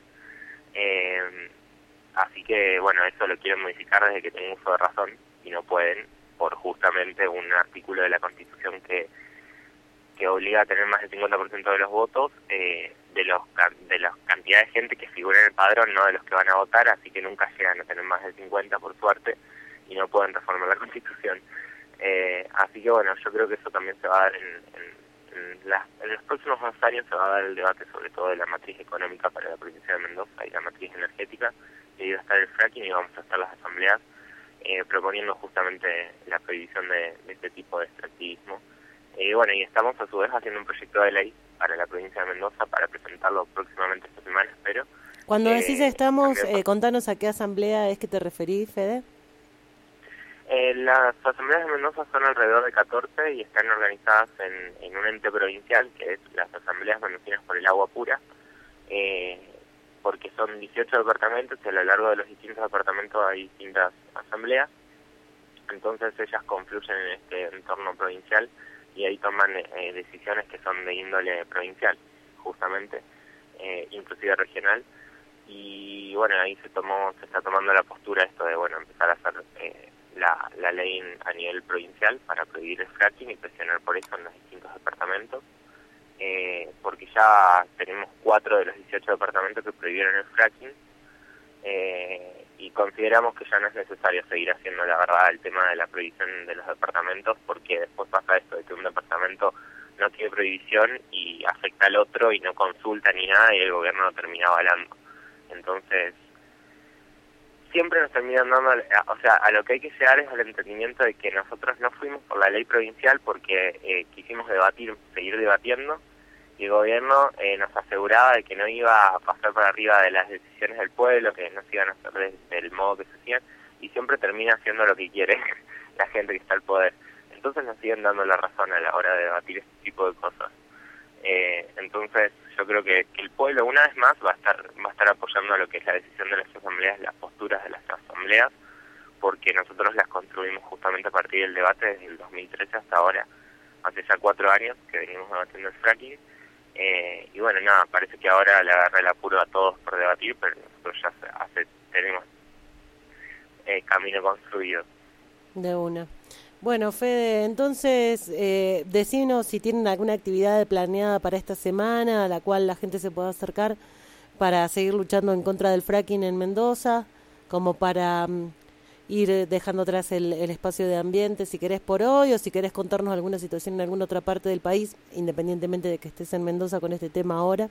Eh, así que, bueno, eso lo quieren modificar desde que tienen uso de razón, y no pueden, por justamente un artículo de la Constitución que que obliga a tener más del cincuenta por ciento de los votos, eh, de los de la cantidad de gente que figura en el padrón, no de los que van a votar, así que nunca llegan a tener más del cincuenta, por suerte, y no pueden reformar la Constitución. Eh, así que bueno, yo creo que eso también se va a dar en, en, en, las, en los próximos dos años, se va a dar el debate sobre todo de la matriz económica para la provincia de Mendoza y la matriz energética, y va a estar el fracking y vamos a estar las asambleas eh, proponiendo justamente la prohibición de, de este tipo de extractivismo. Y eh, bueno, y estamos a su vez haciendo un proyecto de ley para la provincia de Mendoza para presentarlo próximamente esta semana, espero. Cuando eh, decís estamos, eh, contanos a qué asamblea es que te referís, Fede. Eh, las asambleas de Mendoza son alrededor de catorce y están organizadas en, en un ente provincial que es las Asambleas Mendocinas por el Agua Pura, eh, porque son dieciocho departamentos y a lo largo de los distintos departamentos hay distintas asambleas, entonces ellas confluyen en este entorno provincial y ahí toman eh, decisiones que son de índole provincial, justamente, eh, inclusive regional, y bueno, ahí se tomó se está tomando la postura esto de, bueno, empezar a hacer eh, la, la ley a nivel provincial para prohibir el fracking y presionar por eso en los distintos departamentos, eh, porque ya tenemos cuatro de los dieciocho departamentos que prohibieron el fracking, eh, y consideramos que ya no es necesario seguir haciendo, la verdad, el tema de la prohibición de los departamentos, porque después pasa esto de que un departamento no tiene prohibición y afecta al otro y no consulta ni nada y el gobierno lo termina avalando. Entonces, siempre nos terminan dando, o sea, a lo que hay que llegar es al entendimiento de que nosotros no fuimos por la ley provincial porque eh, quisimos debatir, seguir debatiendo, y el gobierno eh, nos aseguraba de que no iba a pasar por arriba de las decisiones del pueblo, que no se iban a hacer del modo que se hacían, y siempre termina haciendo lo que quiere la gente que está al poder. Entonces nos siguen dando la razón a la hora de debatir este tipo de cosas. Eh, entonces yo creo que, que el pueblo una vez más va a estar va a estar apoyando lo que es la decisión de las asambleas, las posturas de las asambleas, porque nosotros las construimos justamente a partir del debate desde el dos mil trece hasta ahora, hace ya cuatro años que venimos debatiendo el fracking. Eh, y bueno, nada, parece que ahora le agarra el apuro a todos por debatir, pero nosotros ya hace, tenemos eh, camino construido. De una. Bueno, Fede, entonces, eh, decinos si tienen alguna actividad planeada para esta semana a la cual la gente se pueda acercar para seguir luchando en contra del fracking en Mendoza, como para um, ir dejando atrás el, el espacio de ambiente, si querés por hoy, o si querés contarnos alguna situación en alguna otra parte del país, independientemente de que estés en Mendoza con este tema ahora.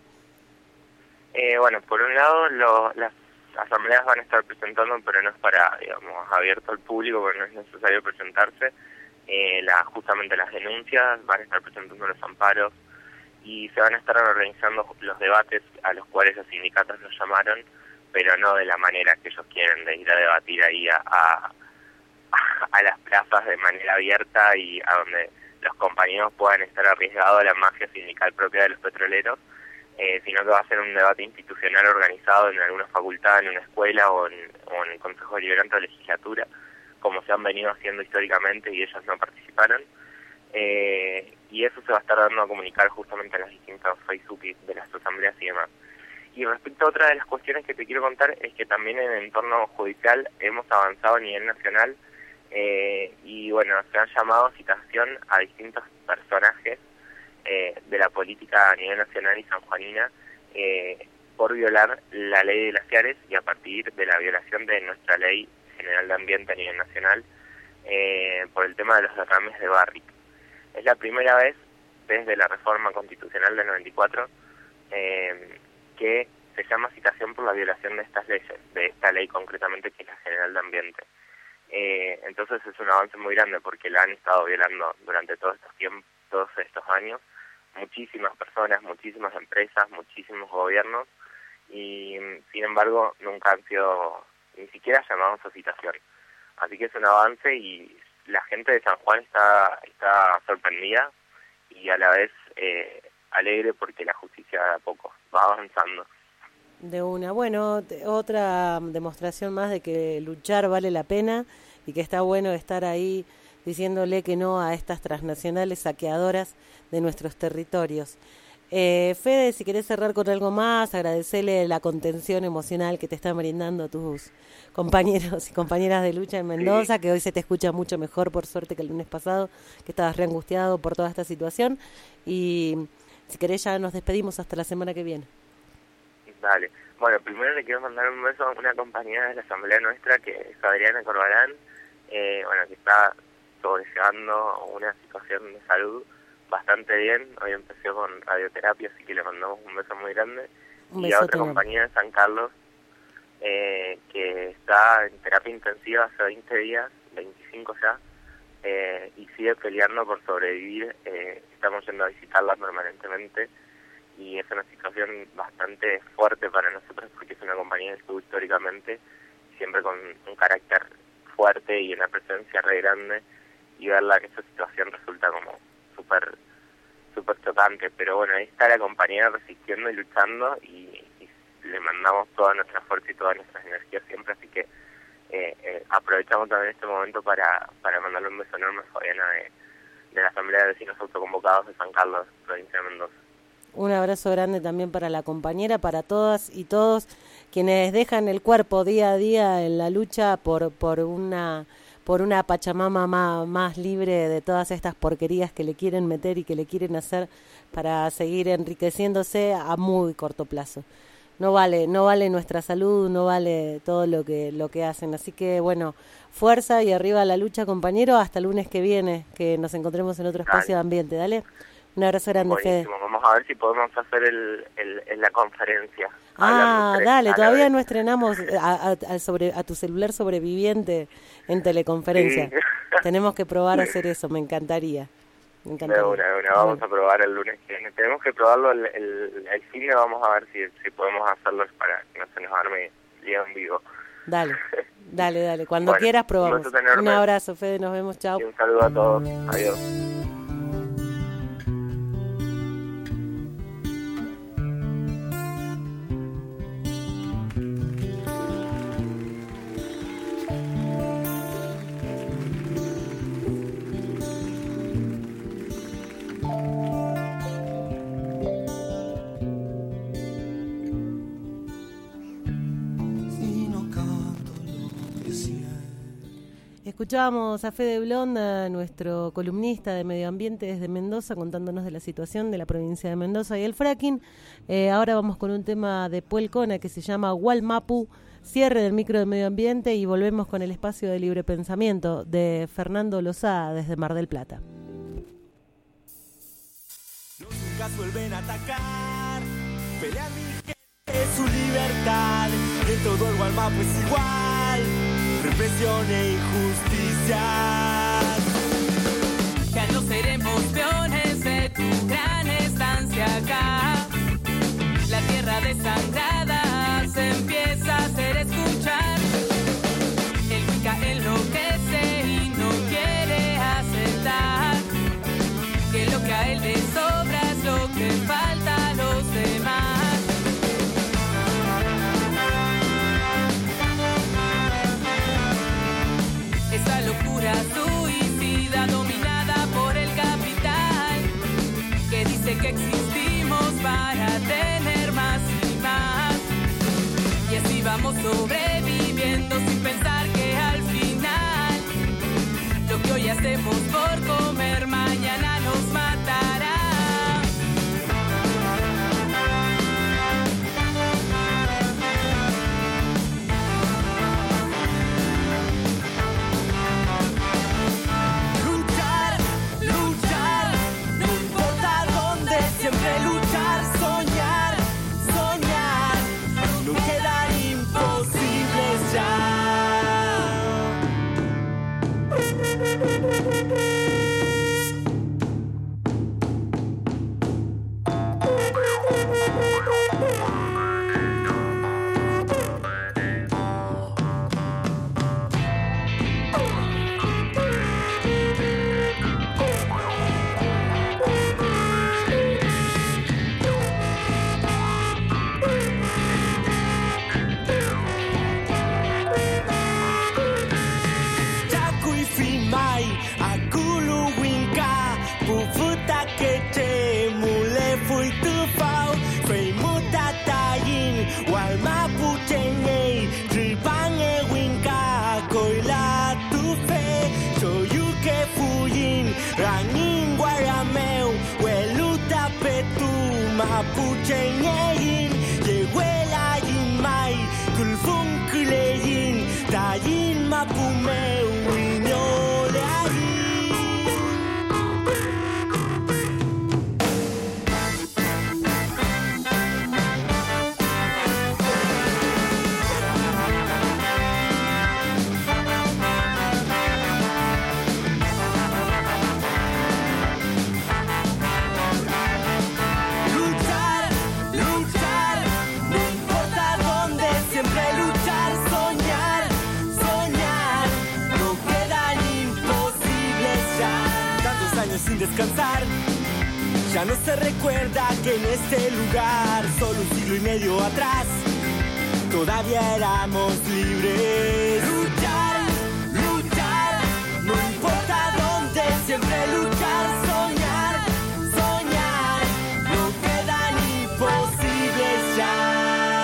Eh, bueno, por un lado, lo, las asambleas van a estar presentando, pero no es para, digamos, abierto al público, porque no es necesario presentarse. Eh, la, justamente las denuncias, van a estar presentando los amparos y se van a estar organizando los debates a los cuales los sindicatos los llamaron, pero no de la manera que ellos quieren, de ir a debatir ahí a, a, a las plazas de manera abierta y a donde los compañeros puedan estar arriesgados a la magia sindical propia de los petroleros, eh, sino que va a ser un debate institucional organizado en alguna facultad, en una escuela o en, o en el Consejo Deliberante o Legislatura, como se han venido haciendo históricamente y ellos no participaron. Eh, y eso se va a estar dando a comunicar justamente en las distintas Facebook de las asambleas y demás. Y respecto a otra de las cuestiones que te quiero contar es que también en el entorno judicial hemos avanzado a nivel nacional eh, y bueno, se han llamado citación a distintos personajes eh, de la política a nivel nacional y sanjuanina eh, por violar la ley de glaciares y a partir de la violación de nuestra ley general de ambiente a nivel nacional eh, por el tema de los derrames de Barrick. Es la primera vez desde la reforma constitucional del noventa y cuatro eh, que se llama citación por la violación de estas leyes, de esta ley concretamente que es la general de ambiente. Eh, entonces es un avance muy grande porque la han estado violando durante todos estos tiempos, todos estos años, muchísimas personas, muchísimas empresas, muchísimos gobiernos y sin embargo nunca han sido ni siquiera llamados a citación. Así que es un avance y la gente de San Juan está, está sorprendida y a la vez eh, alegre porque la justicia de a poco va avanzando. De una. Bueno, te, otra demostración más de que luchar vale la pena y que está bueno estar ahí diciéndole que no a estas transnacionales saqueadoras de nuestros territorios. Eh, Fede, si querés cerrar con algo más, agradecerle la contención emocional que te están brindando tus compañeros y compañeras de lucha en Mendoza, sí, que hoy se te escucha mucho mejor, por suerte, que el lunes pasado, que estabas reangustiado por toda esta situación. Y si querés ya nos despedimos hasta la semana que viene. Dale. Bueno, primero le quiero mandar un beso a una compañera de la asamblea nuestra, que es Adriana Corbalán, eh, bueno, que está sobrellevando una situación de salud bastante bien. Hoy empezó con radioterapia, así que le mandamos un beso muy grande. Un y a otra compañera de San Carlos, eh, que está en terapia intensiva hace veinte días, veinticinco ya, eh, y sigue peleando por sobrevivir. Eh, estamos yendo a visitarla permanentemente y es una situación bastante fuerte para nosotros porque es una compañía que estuvo históricamente siempre con un carácter fuerte y una presencia re grande, y verla que esa situación resulta como súper súper chocante, pero bueno, ahí está la compañía resistiendo y luchando y, y le mandamos toda nuestra fuerza y todas nuestras energías siempre, así que eh, eh, aprovechamos también este momento para, para mandarle un beso enorme a Fabiana de, de la Asamblea de Vecinos Autoconvocados de San Carlos, provincia de Mendoza. Un abrazo grande también para la compañera, para todas y todos quienes dejan el cuerpo día a día en la lucha por por una por una Pachamama más, más libre de todas estas porquerías que le quieren meter y que le quieren hacer para seguir enriqueciéndose a muy corto plazo. No vale, no vale nuestra salud, no vale todo lo que lo que hacen. Así que bueno, fuerza y arriba la lucha, compañero, hasta el lunes que viene, que nos encontremos en otro espacio de ambiente. Dale. Un abrazo grande, Fede. Vamos a ver si podemos hacer el, el, el la conferencia. Ah, dale, todavía no estrenamos a, a, a, sobre, a tu celular sobreviviente en teleconferencia. Sí. Tenemos que probar a hacer eso, me encantaría. Me encantaría. De una, de una, vamos bueno. a probar el lunes que viene. Tenemos que probarlo el, el, el cine, vamos a ver si, si podemos hacerlo para que no se nos arme lío en vivo. Dale, dale, dale. Cuando bueno, quieras probamos. Un, un abrazo, Fede, nos vemos, chao. Y un saludo a todos, adiós. escuchábamos a Fede Blonda, nuestro columnista de medio ambiente desde Mendoza, contándonos de la situación de la provincia de Mendoza y el fracking. Eh, ahora vamos con un tema de Puelcona que se llama Walmapu, cierre del micro de medio ambiente, y volvemos con el espacio de libre pensamiento de Fernando Lozada desde Mar del Plata. Los incas vuelven a atacar, pelean mi gente, su libertad, y en todo el Walmapu es igual, represión e injusticia. Ya no seremos peones de tu gran estancia acá. La tierra desangrada se empieza a hacer escuchar. El Wicca enloquece y no quiere aceptar que lo que a él le sobra es lo que falta a los demás. Esta locura suicida dominada por el capital, que dice que existimos para tener más y más, y así vamos sobreviviendo sin pensar que al final lo que hoy hacemos por comer mañana nos matará. Luchar, luchar, no importa dónde, siempre luchar, soñar, soñar, no quedan imposibles ya. Mapuche nyein, yehuela yin mai, kulfun kuleyin, tayin mapume uinyole ayin. Sin descansar, ya no se recuerda que en este lugar, solo un siglo y medio atrás, todavía éramos libres. Luchar, luchar, no importa dónde, siempre luchar, soñar, soñar, no quedan imposibles ya.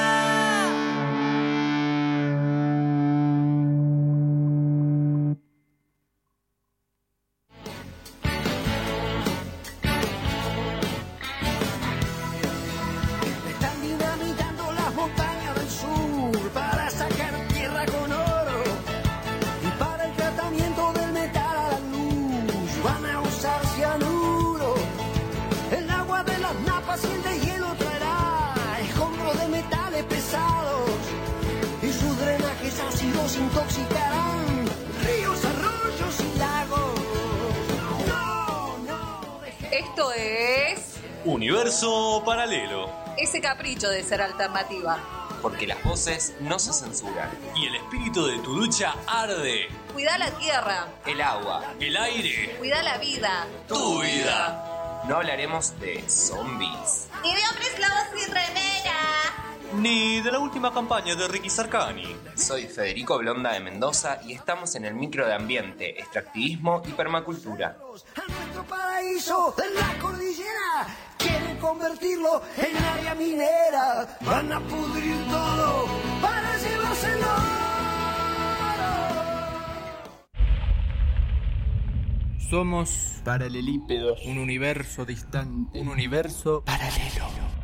Paciente hielo traerá escombros de metales pesados y sus drenajes ácidos intoxicarán ríos, arroyos y lagos. No, no. Esto es Universo Paralelo. Ese capricho de ser alternativa. Porque las voces no se censuran. Y el espíritu de tu lucha arde. Cuida la tierra, El agua, el aire, cuida la vida, tu vida. No hablaremos de zombies, ni de hombres lobos y remera, ni de la última campaña de Ricky Sarkani. Soy Federico Blonda de Mendoza y estamos en el micro de ambiente, extractivismo y permacultura. A nuestro paraíso en la cordillera quieren convertirlo en área minera. Van a pudrir todo para llevárselo. Somos paralelípedos, un universo distante, un universo paralelo.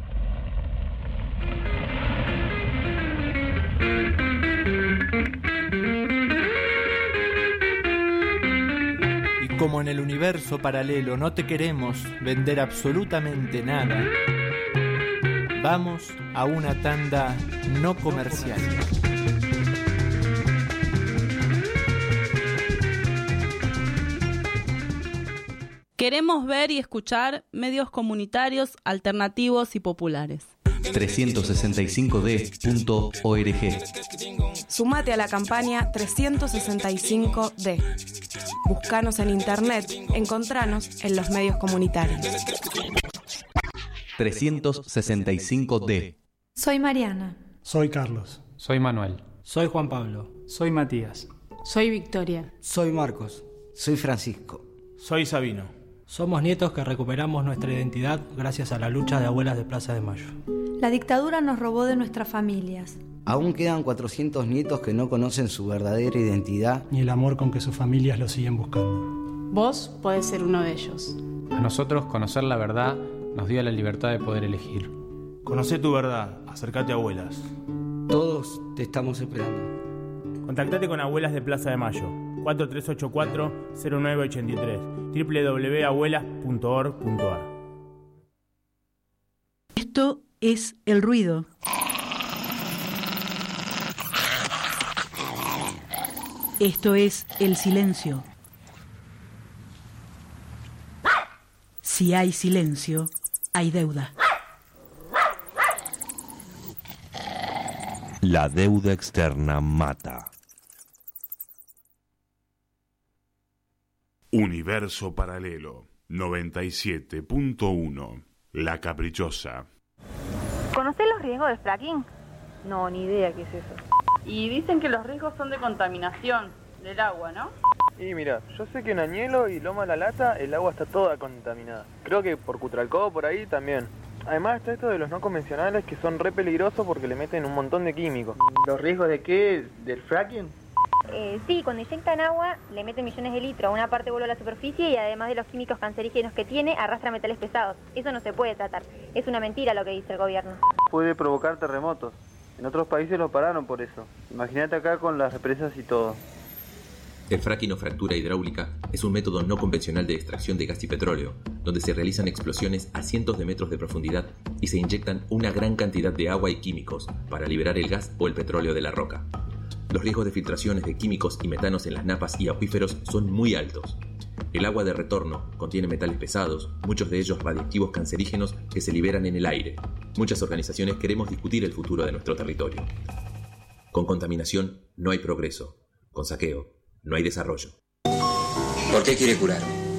Y como en el universo paralelo no te queremos vender absolutamente nada, vamos a una tanda no comercial. Queremos ver y escuchar medios comunitarios, alternativos y populares. trescientos sesenta y cinco d punto org. Sumate a la campaña trescientos sesenta y cinco D. Búscanos en internet, encontranos en los medios comunitarios. trescientos sesenta y cinco D. Soy Mariana. Soy Carlos. Soy Manuel. Soy Juan Pablo. Soy Matías. Soy Victoria. Soy Marcos. Soy Francisco. Soy Sabino. Somos nietos que recuperamos nuestra identidad gracias a la lucha de abuelas de Plaza de Mayo. La dictadura nos robó de nuestras familias. Aún quedan cuatrocientos nietos que no conocen su verdadera identidad ni el amor con que sus familias lo siguen buscando. Vos podés ser uno de ellos. A nosotros conocer la verdad nos dio la libertad de poder elegir. Conocé tu verdad, acércate a Abuelas. Todos te estamos esperando. Contactate con Abuelas de Plaza de Mayo, cuatro tres ocho cuatro, cero nueve ocho tres, doble u doble u doble u punto abuelas punto org punto a r. Esto es el ruido. Esto es el silencio. Si hay silencio, hay deuda. La deuda externa mata. Universo Paralelo noventa y siete punto uno. La Caprichosa. ¿Conocés los riesgos del fracking? No, ni idea qué es eso. Y dicen que los riesgos son de contaminación del agua, ¿no? Y mira, yo sé que en Añelo y Loma La Lata el agua está toda contaminada. Creo que por Cutralcó, por ahí también. Además está esto de los no convencionales que son re peligrosos porque le meten un montón de químicos. ¿Los riesgos de qué? ¿Del fracking? Eh, sí, cuando inyectan agua le meten millones de litros, una parte vuelve a la superficie y además de los químicos cancerígenos que tiene, arrastra metales pesados. Eso no se puede tratar. Es una mentira lo que dice el gobierno. Puede provocar terremotos. En otros países lo pararon por eso. Imagínate acá con las represas y todo. El fracking o fractura hidráulica es un método no convencional de extracción de gas y petróleo, donde se realizan explosiones a cientos de metros de profundidad y se inyectan una gran cantidad de agua y químicos para liberar el gas o el petróleo de la roca. Los riesgos de filtraciones de químicos y metanos en las napas y acuíferos son muy altos. El agua de retorno contiene metales pesados, muchos de ellos radiactivos cancerígenos que se liberan en el aire. Muchas organizaciones queremos discutir el futuro de nuestro territorio. Con contaminación no hay progreso. Con saqueo no hay desarrollo. ¿Por qué quiere curar?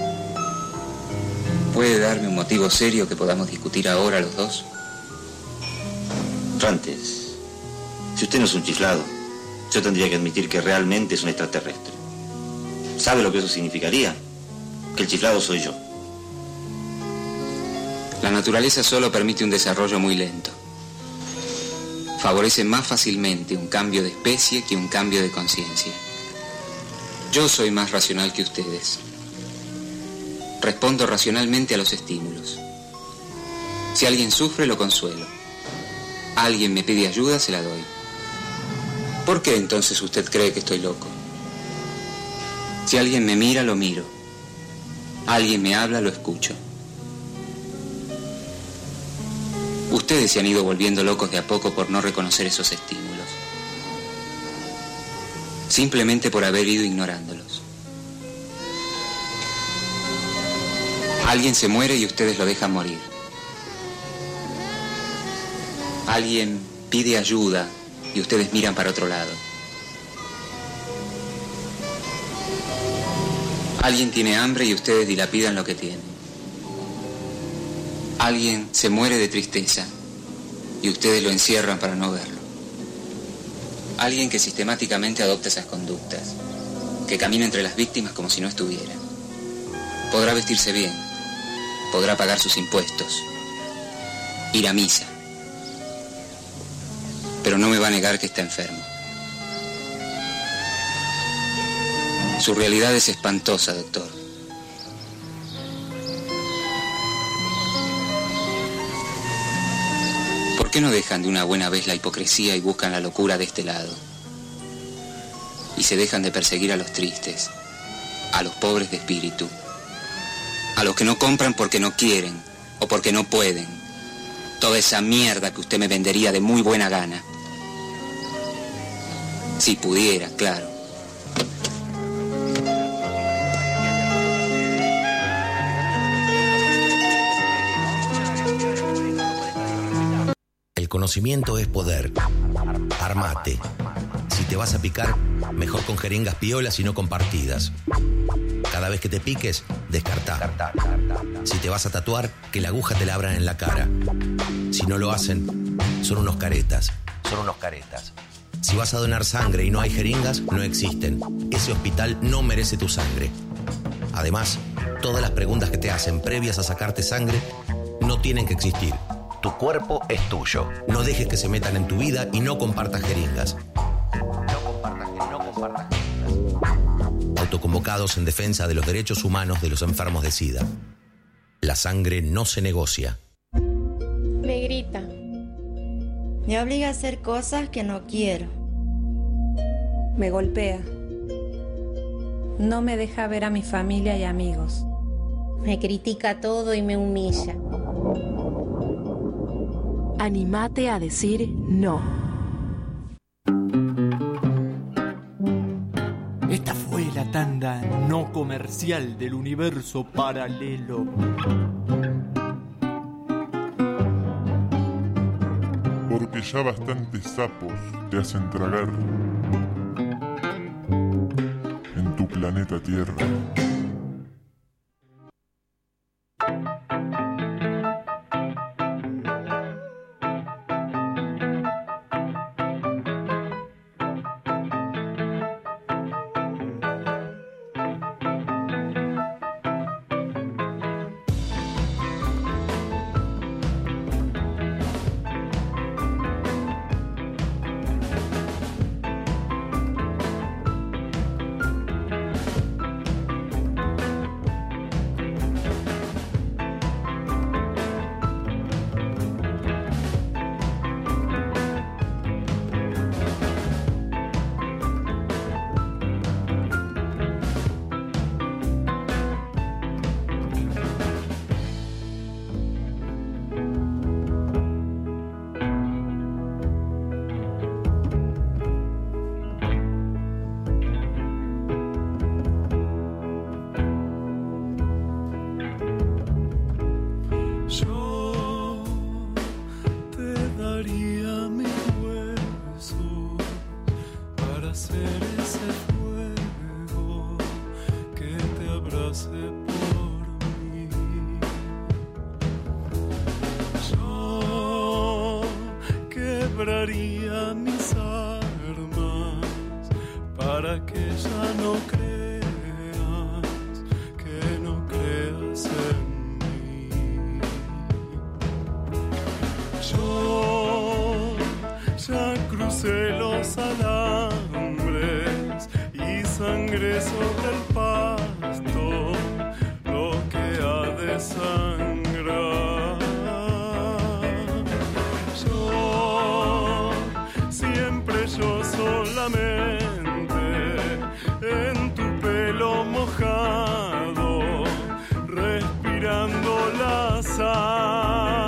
¿Puede darme un motivo serio que podamos discutir ahora los dos? Rantes, si usted no es un chiflado, yo tendría que admitir que realmente es un extraterrestre. ¿Sabe lo que eso significaría? Que el chiflado soy yo. La naturaleza solo permite un desarrollo muy lento. Favorece más fácilmente un cambio de especie que un cambio de conciencia. Yo soy más racional que ustedes. Respondo racionalmente a los estímulos. Si alguien sufre, lo consuelo. Alguien me pide ayuda, se la doy. ¿Por qué entonces usted cree que estoy loco? Si alguien me mira, lo miro. Alguien me habla, lo escucho. Ustedes se han ido volviendo locos de a poco por no reconocer esos estímulos. Simplemente por haber ido ignorándolos. Alguien se muere y ustedes lo dejan morir. Alguien pide ayuda y ustedes miran para otro lado. Alguien tiene hambre y ustedes dilapidan lo que tienen. Alguien se muere de tristeza y ustedes lo encierran para no verlo. Alguien que sistemáticamente adopta esas conductas, que camina entre las víctimas como si no estuviera. Podrá vestirse bien, podrá pagar sus impuestos, ir a misa, pero no me va a negar que está enfermo. Su realidad es espantosa, doctor. qué no dejan de una buena vez la hipocresía y buscan la locura de este lado? Y se dejan de perseguir a los tristes, a los pobres de espíritu, a los que no compran porque no quieren o porque no pueden. Toda esa mierda que usted me vendería de muy buena gana. Si pudiera, claro. El conocimiento es poder. Armate. Si te vas a picar, mejor con jeringas piolas y no con partidas. Cada vez que te piques, descartá. Si te vas a tatuar, que la aguja te la abran en la cara. Si no lo hacen, son unos caretas. Son unos caretas. Si vas a donar sangre y no hay jeringas, no existen. Ese hospital no merece tu sangre. Además, todas las preguntas que te hacen previas a sacarte sangre no tienen que existir. Tu cuerpo es tuyo. No dejes que se metan en tu vida y no compartas jeringas. No compartas, no compartas jeringas. Autoconvocados en defensa de los derechos humanos de los enfermos de SIDA. La sangre no se negocia. Me grita. Me obliga a hacer cosas que no quiero. Me golpea. No me deja ver a mi familia y amigos. Me critica todo y me humilla. Anímate a decir no. Esta fue la tanda no comercial del universo paralelo. Porque ya bastantes sapos te hacen tragar en tu planeta Tierra. quebraría mis armas para que ya no creas, que no creas en mí. Yo ya crucé los alambres y sangré sobre el pasto lo que ha de sangrar. Yo, siempre yo solamente, en tu pelo mojado, respirando la sal.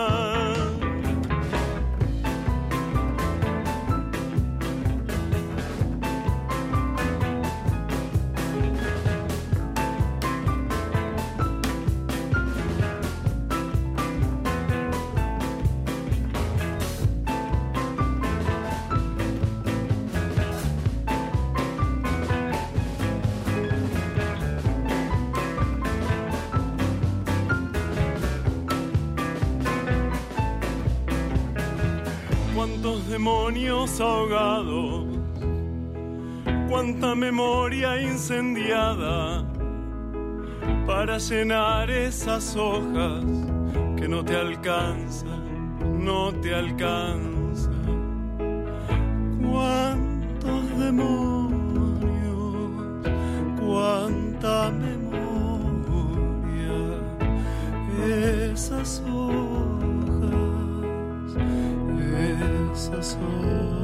Cuántos demonios ahogados, cuánta memoria incendiada para llenar esas hojas que no te alcanzan, no te alcanzan. Cuántos demonios, cuánta memoria, esas hojas, esas hojas.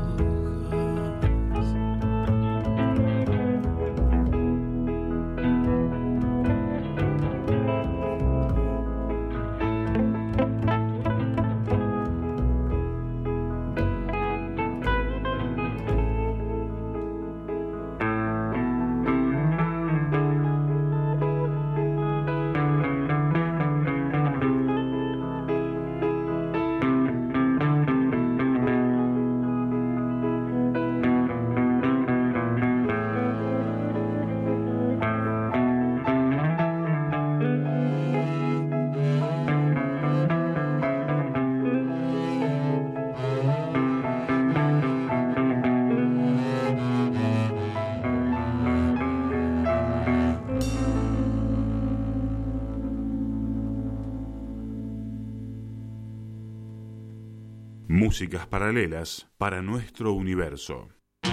Músicas paralelas para nuestro universo.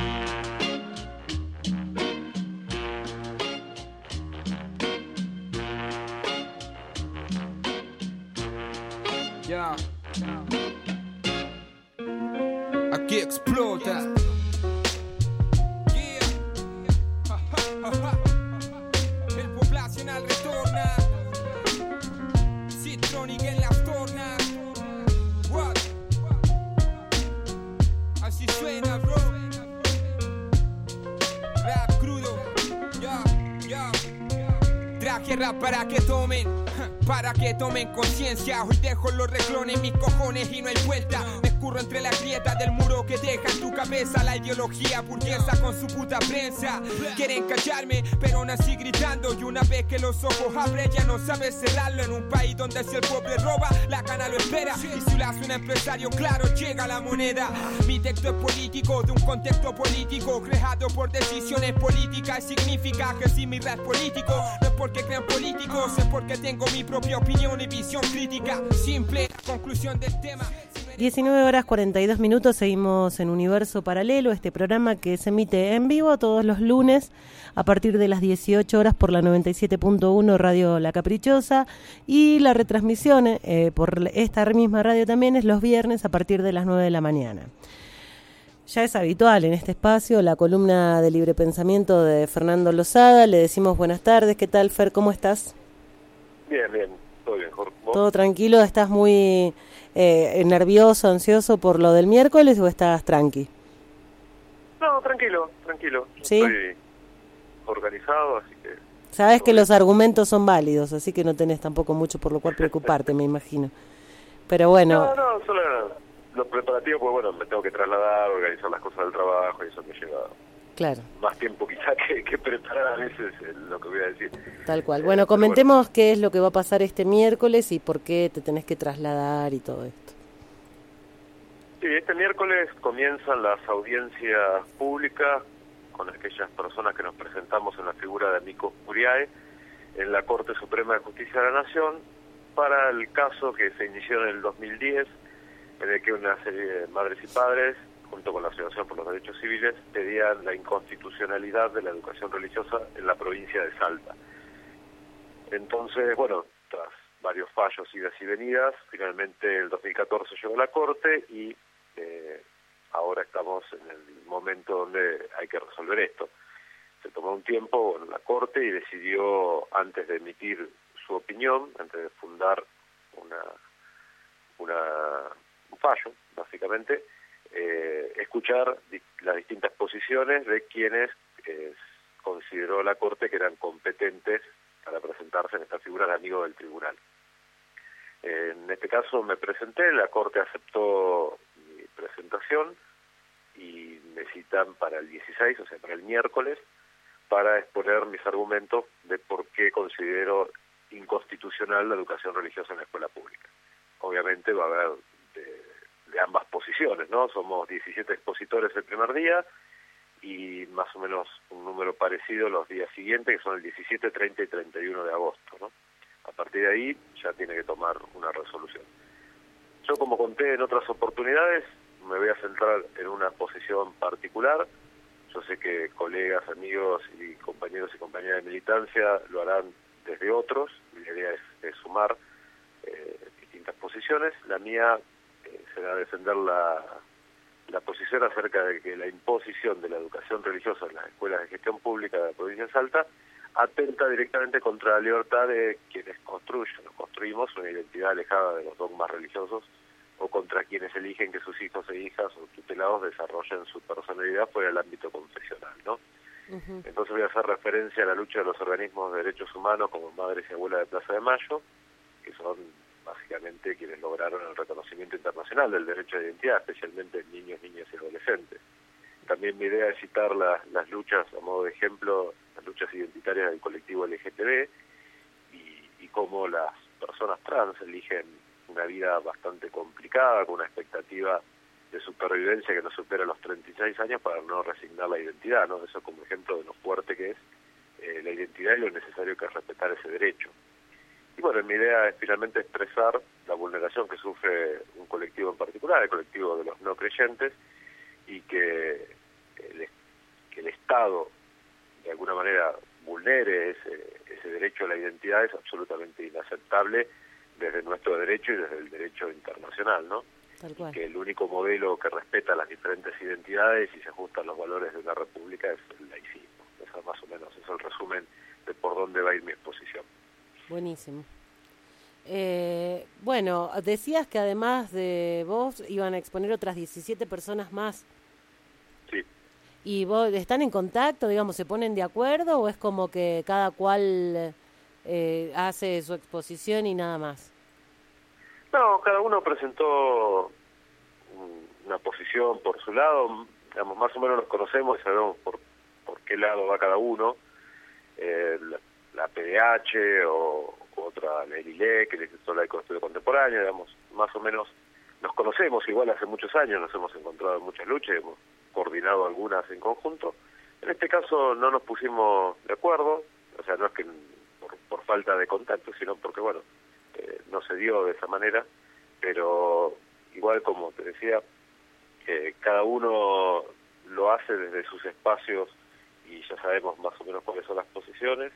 Ya. Aquí explota. Yeah. Ja, ja, ja, ja. El poblacional retorna. Citronic en las tornas. What? Así suena, bro. Rap crudo. Ya, ya. Traje rap para que tomen. Para que tomen conciencia, hoy dejo los reclones, mis cojones y no hay vuelta. Me escurro entre las grietas del muro que deja en tu cabeza la ideología burguesa con su puta prensa. Quieren callarme, pero nací gritando. Y una vez que los ojos abren ya no sabes cerrarlo. En un país donde si el pobre roba, la cana lo espera. Y si lo hace un empresario, claro, llega la moneda. Mi texto es político, de un contexto político creado por decisiones políticas. Significa que si mi rap es político, no es porque crean políticos, es porque tengo mi propia opinión y visión crítica. Simple conclusión del tema. diecinueve horas cuarenta y dos minutos, seguimos en Universo Paralelo, este programa que se emite en vivo todos los lunes a partir de las dieciocho horas por la noventa y siete punto uno Radio La Caprichosa, y la retransmisión eh, por esta misma radio también es los viernes a partir de las nueve de la mañana. Ya es habitual en este espacio la columna de libre pensamiento de Fernando Lozada. Le decimos buenas tardes. ¿Qué tal, Fer? ¿Cómo estás? Bien, bien, todo bien, Jorge. ¿Todo tranquilo? ¿Estás muy eh, nervioso, ansioso por lo del miércoles o estás tranqui? No, tranquilo, tranquilo. ¿Sí? Estoy organizado, así que... Sabes que los argumentos son válidos, así que no tenés tampoco mucho por lo cual preocuparte, me imagino. Pero bueno... No, no, solo los preparativos, pues bueno, me tengo que trasladar, organizar las cosas del trabajo y eso me lleva... Claro. Más tiempo quizá que, que preparar a veces lo que voy a decir. Tal cual. Bueno, eh, comentemos bueno. qué es lo que va a pasar este miércoles y por qué te tenés que trasladar y todo esto. Sí, este miércoles comienzan las audiencias públicas con aquellas personas que nos presentamos en la figura de Amicus Curiae en la Corte Suprema de Justicia de la Nación para el caso que se inició en el dos mil diez, en el que una serie de madres y padres, junto con la Asociación por los Derechos Civiles, pedían la inconstitucionalidad de la educación religiosa en la provincia de Salta. Entonces, bueno, tras varios fallos, idas y venidas, finalmente el dos mil catorce llegó a la Corte y eh, ahora estamos en el momento donde hay que resolver esto. Se tomó un tiempo en la Corte y decidió, antes de emitir su opinión, antes de fundar una, una, un fallo, básicamente, Eh, escuchar di- las distintas posiciones de quienes eh, consideró la Corte que eran competentes para presentarse en esta figura de amigo del tribunal. Eh, en este caso me presenté, la Corte aceptó mi presentación y me citan para el dieciséis, o sea, para el miércoles, para exponer mis argumentos de por qué considero inconstitucional la educación religiosa en la escuela pública. Obviamente va a haber de, de ambas posiciones, ¿no? Somos diecisiete expositores el primer día y más o menos un número parecido los días siguientes, que son el diecisiete, treinta y treinta y uno de agosto, ¿no? A partir de ahí ya tiene que tomar una resolución. Yo, como conté en otras oportunidades, me voy a centrar en una posición particular. Yo sé que colegas, amigos y compañeros y compañeras de militancia lo harán desde otros. Mi idea es, es sumar eh, distintas posiciones. La mía eh, será defender la, la posición acerca de que la imposición de la educación religiosa en las escuelas de gestión pública de la provincia de Salta atenta directamente contra la libertad de quienes construyen o construimos una identidad alejada de los dogmas religiosos, o contra quienes eligen que sus hijos e hijas o tutelados desarrollen su personalidad fuera del ámbito confesional, ¿no? Uh-huh. Entonces voy a hacer referencia a la lucha de los organismos de derechos humanos como Madres y Abuelas de Plaza de Mayo, que son básicamente quienes lograron el reconocimiento internacional del derecho de identidad, especialmente en niños, niñas y adolescentes. También mi idea es citar la, las luchas, a modo de ejemplo, las luchas identitarias del colectivo L G T B y, y cómo las personas trans eligen una vida bastante complicada, con una expectativa de supervivencia que no supera los treinta y seis años para no resignar la identidad, ¿no? Eso como ejemplo de lo fuerte que es eh, la identidad y lo necesario que es respetar ese derecho. Y bueno, mi idea es finalmente expresar la vulneración que sufre un colectivo en particular, el colectivo de los no creyentes, y que el, que el Estado de alguna manera vulnere ese, ese derecho a la identidad es absolutamente inaceptable desde nuestro derecho y desde el derecho internacional, ¿no? Tal cual. Que el único modelo que respeta las diferentes identidades y se ajusta a los valores de una república es el laicismo. Eso más o menos es el resumen de por dónde va a ir mi exposición. Buenísimo. Eh, bueno, decías que además de vos iban a exponer otras diecisiete personas más. Sí. ¿Y vos están en contacto, digamos, se ponen de acuerdo o es como que cada cual eh, hace su exposición y nada más? No, cada uno presentó una posición por su lado, digamos, más o menos nos conocemos y sabemos por, por qué lado va cada uno. Eh, la, la P D H o otra, la ELILE, que es el Instituto Laico de Estudio Contemporáneo, digamos, más o menos nos conocemos, igual hace muchos años nos hemos encontrado en muchas luchas, hemos coordinado algunas en conjunto. En este caso no nos pusimos de acuerdo, o sea, no es que por, por falta de contacto, sino porque, bueno, eh, no se dio de esa manera, pero igual como te decía, eh, cada uno lo hace desde sus espacios y ya sabemos más o menos cuáles son las posiciones,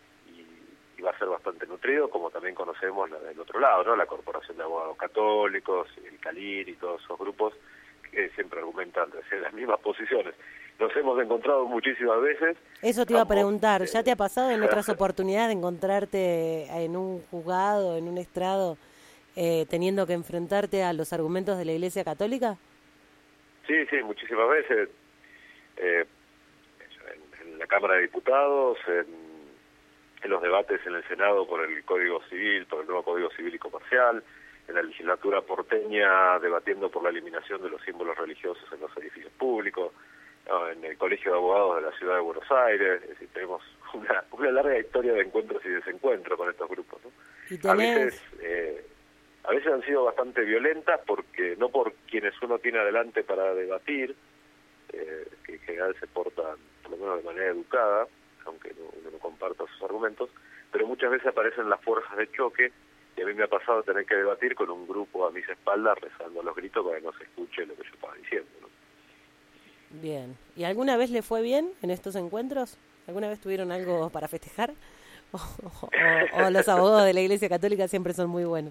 y va a ser bastante nutrido, como también conocemos la del otro lado, ¿no? La Corporación de Abogados Católicos, el CALIR y todos esos grupos que siempre argumentan desde las mismas posiciones. Nos hemos encontrado muchísimas veces. Eso te iba a preguntar, ¿ya te ha pasado en otras oportunidades de encontrarte en un juzgado, en un estrado, eh, teniendo que enfrentarte a los argumentos de la Iglesia Católica? Sí, sí, muchísimas veces. Eh, en, en la Cámara de Diputados, en en los debates en el Senado por el Código Civil, por el nuevo Código Civil y Comercial, en la legislatura porteña debatiendo por la eliminación de los símbolos religiosos en los edificios públicos, ¿no? En el Colegio de Abogados de la Ciudad de Buenos Aires, es decir, tenemos una, una larga historia de encuentros y desencuentros con estos grupos, ¿no? ¿Y a veces eh, a veces han sido bastante violentas, porque no por quienes uno tiene adelante para debatir, eh, que en general se portan por lo menos de manera educada, aunque no, uno no comparta sus argumentos, pero muchas veces aparecen las fuerzas de choque, y a mí me ha pasado tener que debatir con un grupo a mis espaldas rezando a los gritos para que no se escuche lo que yo estaba diciendo, ¿no? Bien. ¿Y alguna vez le fue bien en estos encuentros? ¿Alguna vez tuvieron algo para festejar? ¿O, o, o los abogados de la Iglesia Católica siempre son muy buenos?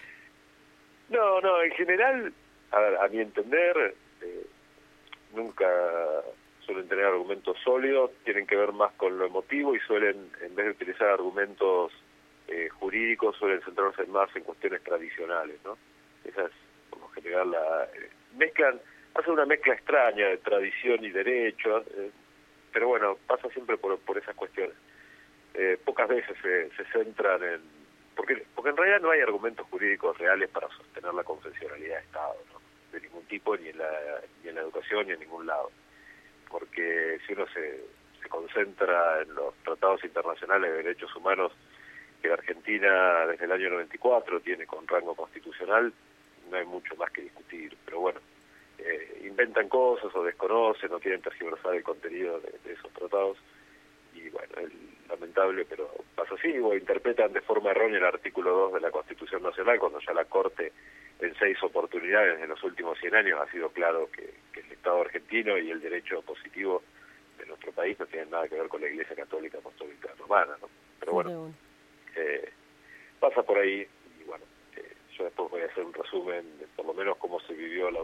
No, no, en general, a, ver, a mi entender, eh, nunca suelen tener argumentos sólidos, tienen que ver más con lo emotivo y suelen, en vez de utilizar argumentos eh, jurídicos, suelen centrarse más en cuestiones tradicionales, ¿no? Esa es, por lo general, la... Eh, mezclan, hacen una mezcla extraña de tradición y derecho, eh, pero bueno, pasa siempre por, por esas cuestiones. Eh, pocas veces se, se centran en... Porque, porque en realidad no hay argumentos jurídicos reales para sostener la confesionalidad de Estado, ¿no? De ningún tipo, ni en la, ni en la educación, ni en ningún lado. Porque si uno se, se concentra en los tratados internacionales de derechos humanos que la Argentina desde el año noventa y cuatro tiene con rango constitucional, no hay mucho más que discutir. Pero bueno, eh, inventan cosas o desconocen o quieren tergiversar el contenido de, de esos tratados, y bueno, es lamentable, pero pasa así, o interpretan de forma errónea el artículo dos de la Constitución Nacional, cuando ya la Corte en seis oportunidades en los últimos cien años ha sido claro que, que el Estado argentino y el derecho positivo de nuestro país no tienen nada que ver con la Iglesia Católica Apostólica Romana, ¿no? Pero bueno, eh, pasa por ahí, y bueno, eh, yo después voy a hacer un resumen de por lo menos cómo se vivió la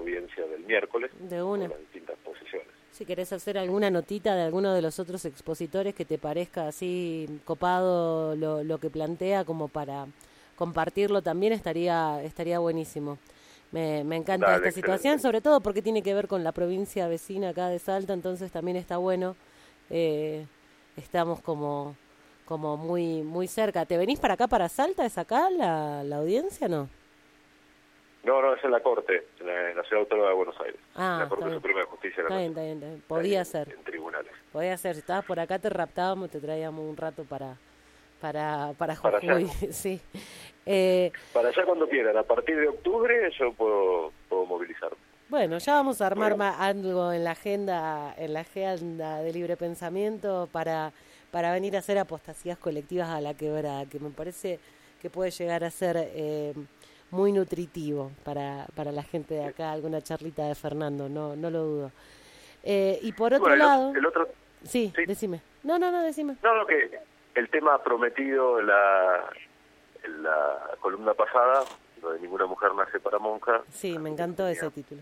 audiencia del miércoles de una. con las distintas posiciones. Si querés hacer alguna notita de alguno de los otros expositores que te parezca así copado lo, lo que plantea, como para compartirlo también, estaría estaría buenísimo. Me, me encanta Dale, esta excelente. situación, sobre todo porque tiene que ver con la provincia vecina acá de Salta, entonces también está bueno. Eh, estamos como como muy muy cerca. ¿Te venís para acá, para Salta? ¿Es acá la, la audiencia, no? No, no, es en la Corte, en la, en la Ciudad Autónoma de Buenos Aires. Ah, la Corte está bien. Suprema de Justicia de Está la bien, está bien, está bien. Podía en, ser. En tribunales. Podía ser. Si estabas por acá te raptábamos, te traíamos un rato para para para Para Jujuy. allá. Sí. Eh, Para allá cuando quieran. A partir de octubre yo puedo, puedo movilizarme. bueno, ya vamos a armar ma- algo en la agenda, en la agenda de libre pensamiento para para venir a hacer apostasías colectivas a la quebrada, que me parece que puede llegar a ser eh, muy nutritivo para para la gente de acá, alguna charlita de Fernando, no no lo dudo. Eh, y por otro Bueno, el, lado, el otro, sí, sí, decime. No, no, no, decime. no, no, que el tema prometido en la, en la columna pasada, lo de ninguna mujer nace para monja. Sí, me encantó ese título.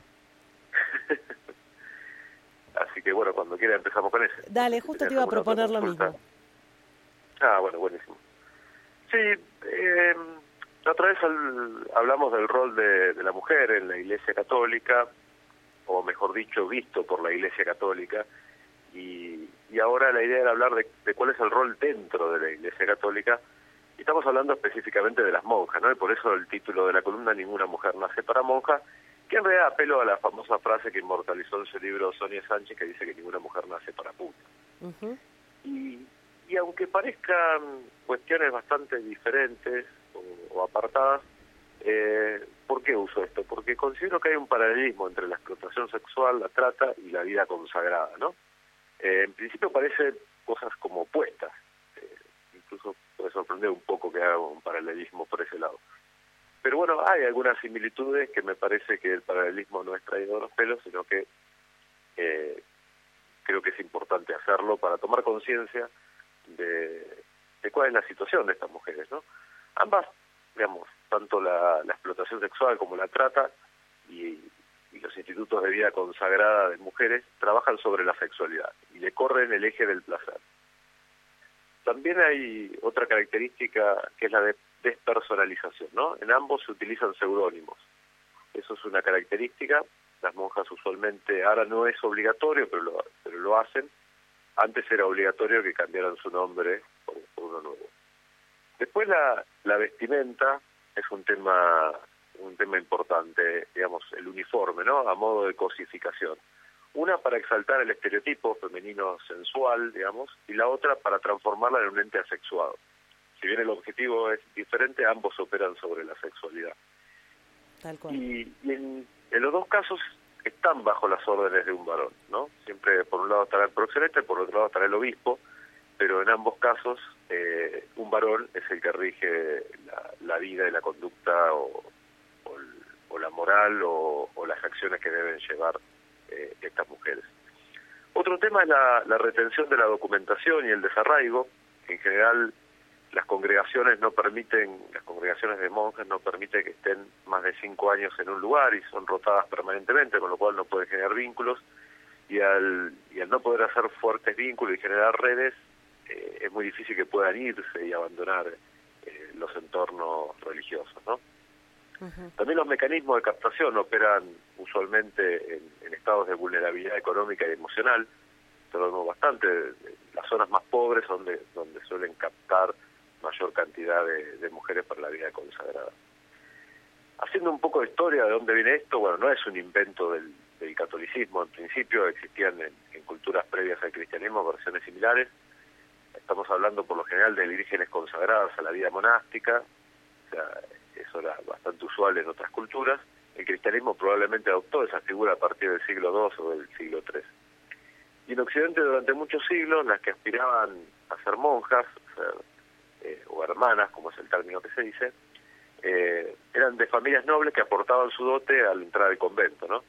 Así que bueno, cuando quiera empezamos con ese. Dale, justo te iba a proponer lo mismo. Ah, bueno, buenísimo. Sí, eh, la otra vez al- hablamos del rol de, de la mujer en la Iglesia Católica, o mejor dicho, visto por la Iglesia Católica, y, y ahora la idea era hablar de, de cuál es el rol dentro de la Iglesia Católica, y estamos hablando específicamente de las monjas, ¿no? Y por eso el título de la columna, Ninguna mujer nace para monja, que en realidad apelo a la famosa frase que inmortalizó en su libro Sonia Sánchez, que dice que ninguna mujer nace para puta. Uh-huh. Y, y aunque parezcan cuestiones bastante diferentes o, o apartadas, eh, ¿por qué uso esto? Porque considero que hay un paralelismo entre la explotación sexual, la trata y la vida consagrada, ¿no? Eh, en principio parecen cosas como opuestas, eh, incluso puede sorprender un poco que haga un paralelismo por ese lado. Pero bueno, hay algunas similitudes que me parece que el paralelismo no es traído de los pelos, sino que eh, creo que es importante hacerlo para tomar conciencia de, de cuál es la situación de estas mujeres, ¿no? Ambas, digamos, tanto la, la explotación sexual como la trata y, y los institutos de vida consagrada de mujeres trabajan sobre la sexualidad y le corren el eje del placer. También hay otra característica que es la de despersonalización, ¿no? En ambos se utilizan seudónimos. Eso es una característica. Las monjas usualmente, ahora no es obligatorio, pero lo, pero lo hacen. Antes era obligatorio que cambiaran su nombre por, por uno nuevo. Después la, la vestimenta es un tema un tema importante, digamos, el uniforme, ¿no? A modo de cosificación. Una para exaltar el estereotipo femenino sensual, digamos, y la otra para transformarla en un ente asexuado. Si bien el objetivo es diferente, ambos operan sobre la sexualidad. Tal cual. Y, y en, en los dos casos están bajo las órdenes de un varón, ¿no? Siempre por un lado estará el proxeneta, por otro lado estará el obispo, pero en ambos casos eh, un varón es el que rige la, la vida y la conducta o, o, el, o la moral o, o las acciones que deben llevar eh, estas mujeres. Otro tema es la, la retención de la documentación y el desarraigo. En general las congregaciones no permiten, las congregaciones de monjas no permiten que estén más de cinco años en un lugar y son rotadas permanentemente, con lo cual no pueden generar vínculos, y al, y al no poder hacer fuertes vínculos y generar redes, eh, es muy difícil que puedan irse y abandonar eh, los entornos religiosos, ¿no? Uh-huh. También los mecanismos de captación operan usualmente en, en estados de vulnerabilidad económica y emocional. Esto lo vemos bastante. Las zonas más pobres son donde, donde suelen captar mayor cantidad de, de mujeres para la vida consagrada. Haciendo un poco de historia de dónde viene esto, bueno, no es un invento del, del catolicismo. En principio existían en, en culturas previas al cristianismo versiones similares. Estamos hablando por lo general de vírgenes consagradas a la vida monástica, o sea, eso era bastante usual en otras culturas. El cristianismo probablemente adoptó esa figura a partir del siglo dos o del siglo tres. Y en Occidente durante muchos siglos las que aspiraban a ser monjas, o sea, Eh, o hermanas, como es el término que se dice, eh, eran de familias nobles que aportaban su dote al entrar al convento, ¿no?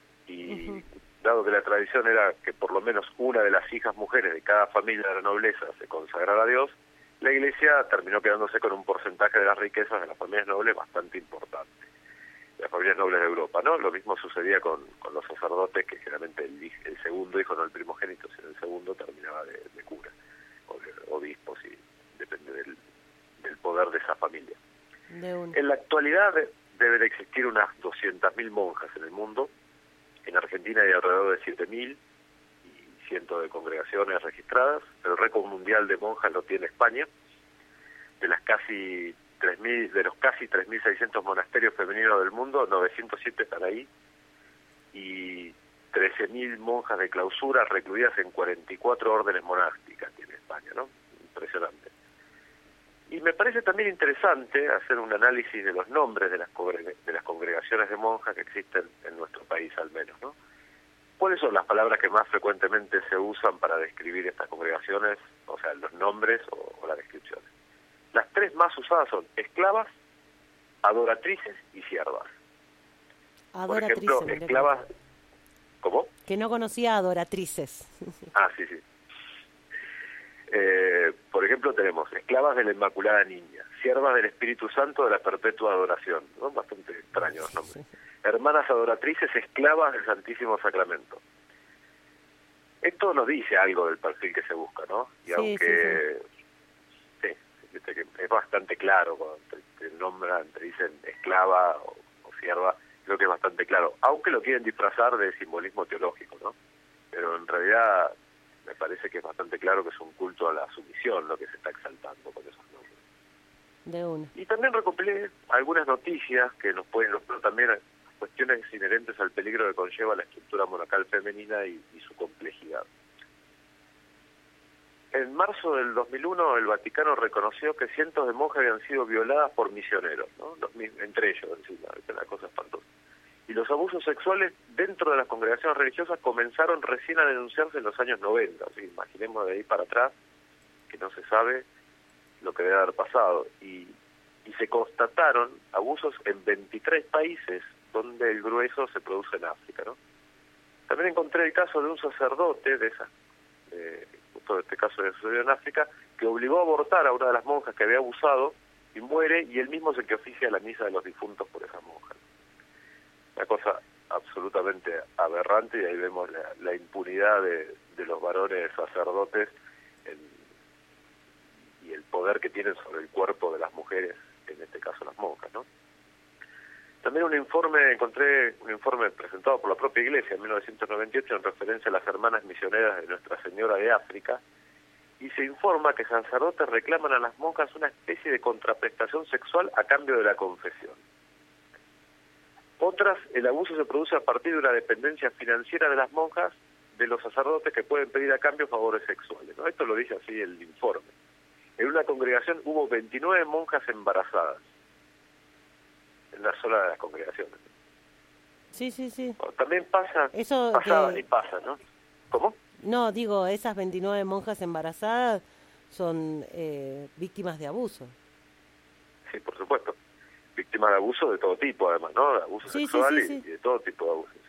Y uh-huh. dado que la tradición era que por lo menos una de las hijas mujeres de cada familia de la nobleza se consagrara a Dios, la Iglesia terminó quedándose con un porcentaje de las riquezas de las familias nobles bastante importante. las familias nobles de Europa, ¿no? Lo mismo sucedía con, con los sacerdotes, que generalmente el, el segundo hijo, no el primogénito, sino el segundo terminaba de, de cura o de obispo, si depende del, del poder de esa familia. De un... En la actualidad deben existir unas doscientas mil monjas en el mundo. En Argentina hay alrededor de siete mil y cientos de congregaciones registradas. El récord mundial de monjas lo tiene España. De las casi tres mil, de los casi tres mil seiscientos monasterios femeninos del mundo, novecientos siete están ahí, y trece mil monjas de clausura recluidas en cuarenta y cuatro órdenes monásticas tiene España, ¿no? Impresionante. Y me parece también interesante hacer un análisis de los nombres de las, de las congregaciones de monjas que existen en nuestro país, al menos, ¿no? ¿Cuáles son las palabras que más frecuentemente se usan para describir estas congregaciones, o sea, los nombres o, o las descripciones? Las tres más usadas son esclavas, adoratrices y siervas. Adoratrices. Por ejemplo, esclavas... ¿Cómo? Que no conocía adoratrices. Ah, sí, sí. Eh, por ejemplo, tenemos esclavas de la Inmaculada Niña, siervas del Espíritu Santo de la Perpetua Adoración, ¿no? Bastante extraños los nombres. Sí. Hermanas adoratrices, esclavas del Santísimo Sacramento. Esto nos dice algo del perfil que se busca, ¿no? Y sí, aunque... Sí, sí. Sí, es bastante claro cuando te, te nombran, te dicen esclava o, o sierva, creo que es bastante claro, aunque lo quieren disfrazar de simbolismo teológico, ¿no? Pero en realidad me parece que es bastante claro que es un culto a la sumisión lo que se está exaltando con esos nombres. De una. Y también recopilé algunas noticias que nos pueden ilustrar también cuestiones inherentes al peligro que conlleva la estructura monacal femenina y, y su complejidad. En marzo del dos mil uno el Vaticano reconoció que cientos de monjas habían sido violadas por misioneros, ¿no? Los, entre ellos, encima, es una cosa espantosa. Y los abusos sexuales dentro de las congregaciones religiosas comenzaron recién a denunciarse en los años noventa. ¿Sí? Imaginemos de ahí para atrás que no se sabe lo que debe haber pasado. Y, y se constataron abusos en veintitrés países, donde el grueso se produce en África, ¿no? También encontré el caso de un sacerdote de esas... Eh, justo este caso que sucedió en África, que obligó a abortar a una de las monjas que había abusado y muere, y él mismo es el que oficia la misa de los difuntos por esa monja. Una cosa absolutamente aberrante, y ahí vemos la, la impunidad de, de los varones sacerdotes en, y el poder que tienen sobre el cuerpo de las mujeres, en este caso las monjas, ¿no? También un informe, encontré un informe presentado por la propia Iglesia en mil novecientos noventa y ocho en referencia a las hermanas misioneras de Nuestra Señora de África, y se informa que sacerdotes reclaman a las monjas una especie de contraprestación sexual a cambio de la confesión. Otras, el abuso se produce a partir de una dependencia financiera de las monjas de los sacerdotes que pueden pedir a cambio favores sexuales, ¿no? Esto lo dice así el informe. En una congregación hubo veintinueve monjas embarazadas, en una sola de las congregaciones. Sí, sí, sí. También pasa, Eso pasaban que... y pasa, ¿no? ¿Cómo? No, digo, esas veintinueve monjas embarazadas son eh, víctimas de abuso. Sí, por supuesto. Víctimas de abuso de todo tipo, además, ¿no? De abuso sí, sexual sí, sí, y, sí. y de todo tipo de abuso. ¿Sí?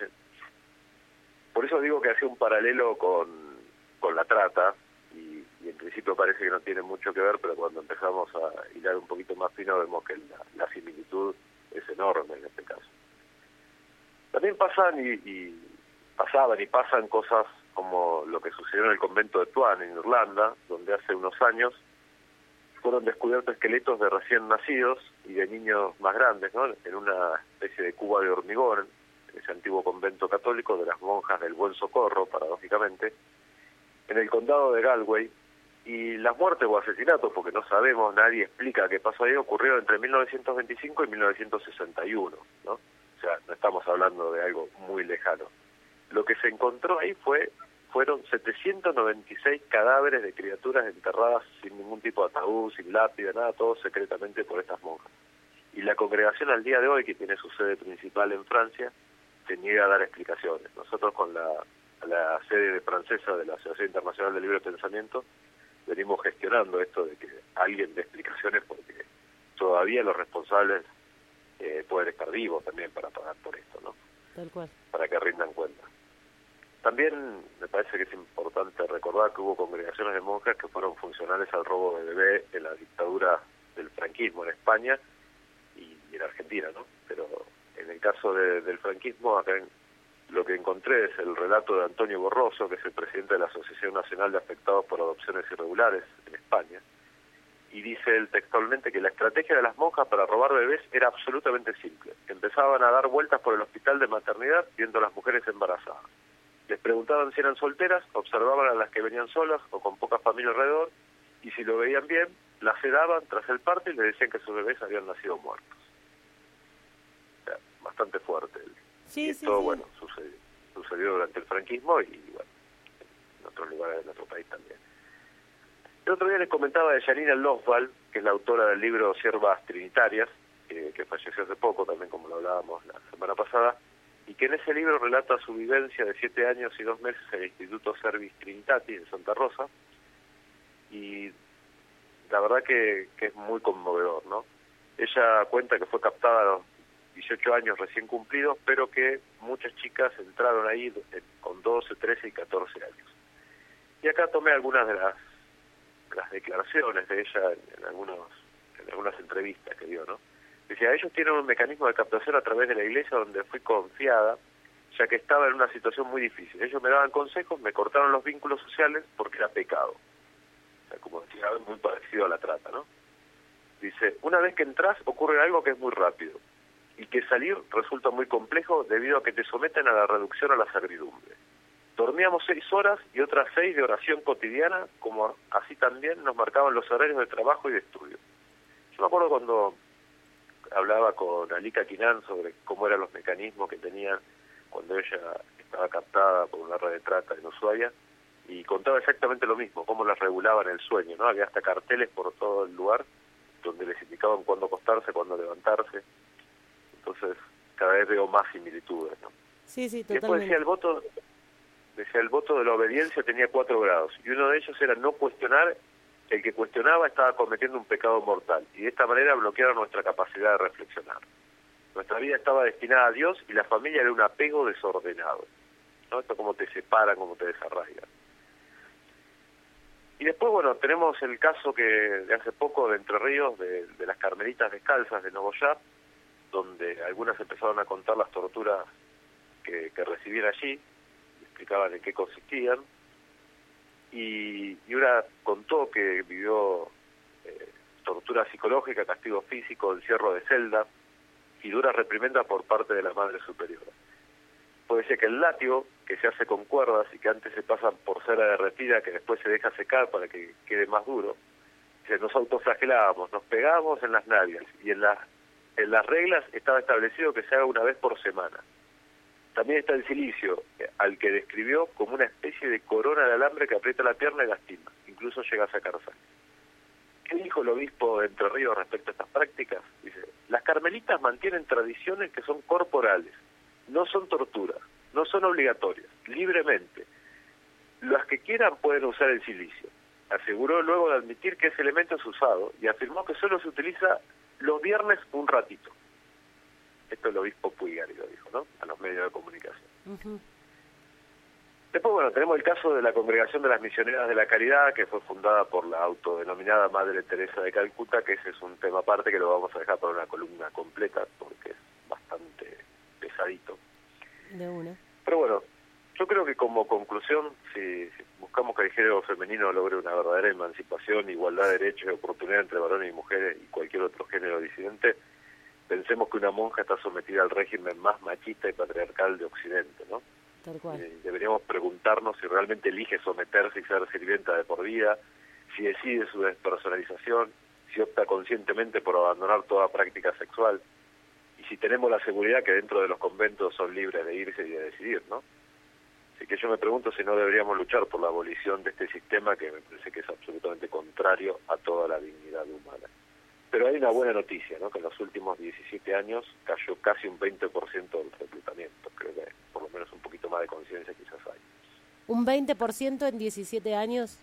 Por eso digo que hace un paralelo con, con la trata, y, y en principio parece que no tiene mucho que ver, pero cuando empezamos a hilar un poquito más fino vemos que la, la similitud es enorme en este caso. También pasan y, y pasaban y pasan cosas como lo que sucedió en el convento de Tuam, en Irlanda, donde hace unos años fueron descubiertos esqueletos de recién nacidos y de niños más grandes, ¿no? En una especie de cuba de hormigón, en ese antiguo convento católico de las monjas del Buen Socorro, paradójicamente, en el condado de Galway. Y las muertes o asesinatos, porque no sabemos, nadie explica qué pasó ahí, ocurrieron entre mil novecientos veinticinco y mil novecientos sesenta y uno, ¿no? O sea, no estamos hablando de algo muy lejano. Lo que se encontró ahí fue fueron setecientos noventa y seis cadáveres de criaturas enterradas sin ningún tipo de ataúd, sin lápida, nada, todo secretamente por estas monjas. Y la congregación al día de hoy, que tiene su sede principal en Francia, se niega a dar explicaciones. Nosotros con la, la sede francesa de la Asociación Internacional del Libre Pensamiento venimos gestionando esto de que alguien dé explicaciones, porque todavía los responsables eh, pueden estar vivos también para pagar por esto, ¿no? Tal cual. Para que rindan cuenta. También me parece que es importante recordar que hubo congregaciones de monjas que fueron funcionales al robo de bebé en la dictadura del franquismo en España y, y en Argentina, ¿no? Pero en el caso de, del franquismo, acá en, lo que encontré es el relato de Antonio Borroso, que es el presidente de la Asociación Nacional de Afectados por Adopciones Irregulares en España, y dice él textualmente que la estrategia de las monjas para robar bebés era absolutamente simple. Empezaban a dar vueltas por el hospital de maternidad viendo a las mujeres embarazadas. Les preguntaban si eran solteras, observaban a las que venían solas o con poca familia alrededor, y si lo veían bien, las sedaban tras el parto y les decían que sus bebés habían nacido muertos. O sea, bastante fuerte. Sí, y sí, esto, sí. bueno, sucedió, sucedió durante el franquismo y, bueno, en otros lugares de nuestro país también. El otro día les comentaba de Janina Losval, que es la autora del libro Siervas Trinitarias, que, que falleció hace poco, también como lo hablábamos la semana pasada, y que en ese libro relata su vivencia de siete años y dos meses en el Instituto Servis Trinitatis de Santa Rosa, y la verdad que, que es muy conmovedor, ¿no? Ella cuenta que fue captada a los dieciocho años recién cumplidos, pero que muchas chicas entraron ahí con doce, trece y catorce años. Y acá tomé algunas de las, las declaraciones de ella en, en, algunos, en algunas entrevistas que dio, ¿no? Decía, ellos tienen un mecanismo de captación a través de la iglesia donde fui confiada, ya que estaba en una situación muy difícil. Ellos me daban consejos, me cortaron los vínculos sociales porque era pecado. O sea, como decía, muy parecido a la trata, ¿no? Dice, una vez que entras ocurre algo que es muy rápido y que salir resulta muy complejo debido a que te someten a la reducción a la servidumbre. Dormíamos seis horas y otras seis de oración cotidiana, como así también nos marcaban los horarios de trabajo y de estudio. Yo me acuerdo cuando hablaba con Alika Quinan sobre cómo eran los mecanismos que tenían cuando ella estaba captada por una red de trata en Ushuaia, y contaba exactamente lo mismo, cómo las regulaban el sueño, ¿no? Había hasta carteles por todo el lugar donde les indicaban cuándo acostarse, cuándo levantarse. Entonces, cada vez veo más similitudes, ¿no? Sí, sí, Y después totalmente. decía el voto, decía el voto de la obediencia tenía cuatro grados, y uno de ellos era no cuestionar. El que cuestionaba estaba cometiendo un pecado mortal, y de esta manera bloquearon nuestra capacidad de reflexionar. Nuestra vida estaba destinada a Dios y la familia era un apego desordenado, ¿no? Esto como te separan, como te desarraigan. Y después, bueno, tenemos el caso que de hace poco de Entre Ríos, de, de las Carmelitas Descalzas de Nogoyá, donde algunas empezaron a contar las torturas que, que recibían allí, explicaban en qué consistían, y, y una contó que vivió eh, tortura psicológica, castigo físico, encierro de celda y duras reprimendas por parte de la Madre Superiora. Puede ser que el látigo, que se hace con cuerdas y que antes se pasan por cera derretida, que después se deja secar para que quede más duro, se nos autoflagelábamos, nos pegábamos en las nalgas, y en las, en las reglas estaba establecido que se haga una vez por semana. También está el silicio, al que describió como una especie de corona de alambre que aprieta la pierna y lastima, incluso llega a sacar sangre. ¿Qué dijo el obispo de Entre Ríos respecto a estas prácticas? Dice, las carmelitas mantienen tradiciones que son corporales, no son torturas, no son obligatorias, libremente. Las que quieran pueden usar el silicio. Aseguró luego de admitir que ese elemento es usado y afirmó que solo se utiliza los viernes un ratito. Esto el obispo Puigari lo dijo, ¿no? A los medios de comunicación. Uh-huh. Después, bueno, tenemos el caso de la Congregación de las Misioneras de la Caridad, que fue fundada por la autodenominada Madre Teresa de Calcuta, que ese es un tema aparte que lo vamos a dejar para una columna completa, porque es bastante pesadito. De una. Pero bueno, yo creo que como conclusión, si, si buscamos que el género femenino logre una verdadera emancipación, igualdad de derechos y oportunidad entre varones y mujeres y cualquier otro género disidente, pensemos que una monja está sometida al régimen más machista y patriarcal de Occidente, ¿no? Tal cual. Eh, deberíamos preguntarnos si realmente elige someterse y ser sirvienta de por vida, si decide su despersonalización, si opta conscientemente por abandonar toda práctica sexual, y si tenemos la seguridad que dentro de los conventos son libres de irse y de decidir, ¿no? Así que yo me pregunto si no deberíamos luchar por la abolición de este sistema que me parece que es absolutamente contrario a toda la dignidad humana. Pero hay una buena noticia, ¿no? Que en los últimos diecisiete años cayó casi un veinte por ciento del reclutamiento. Creo que por lo menos un poquito más de conciencia quizás hay. ¿Un veinte por ciento en diecisiete años?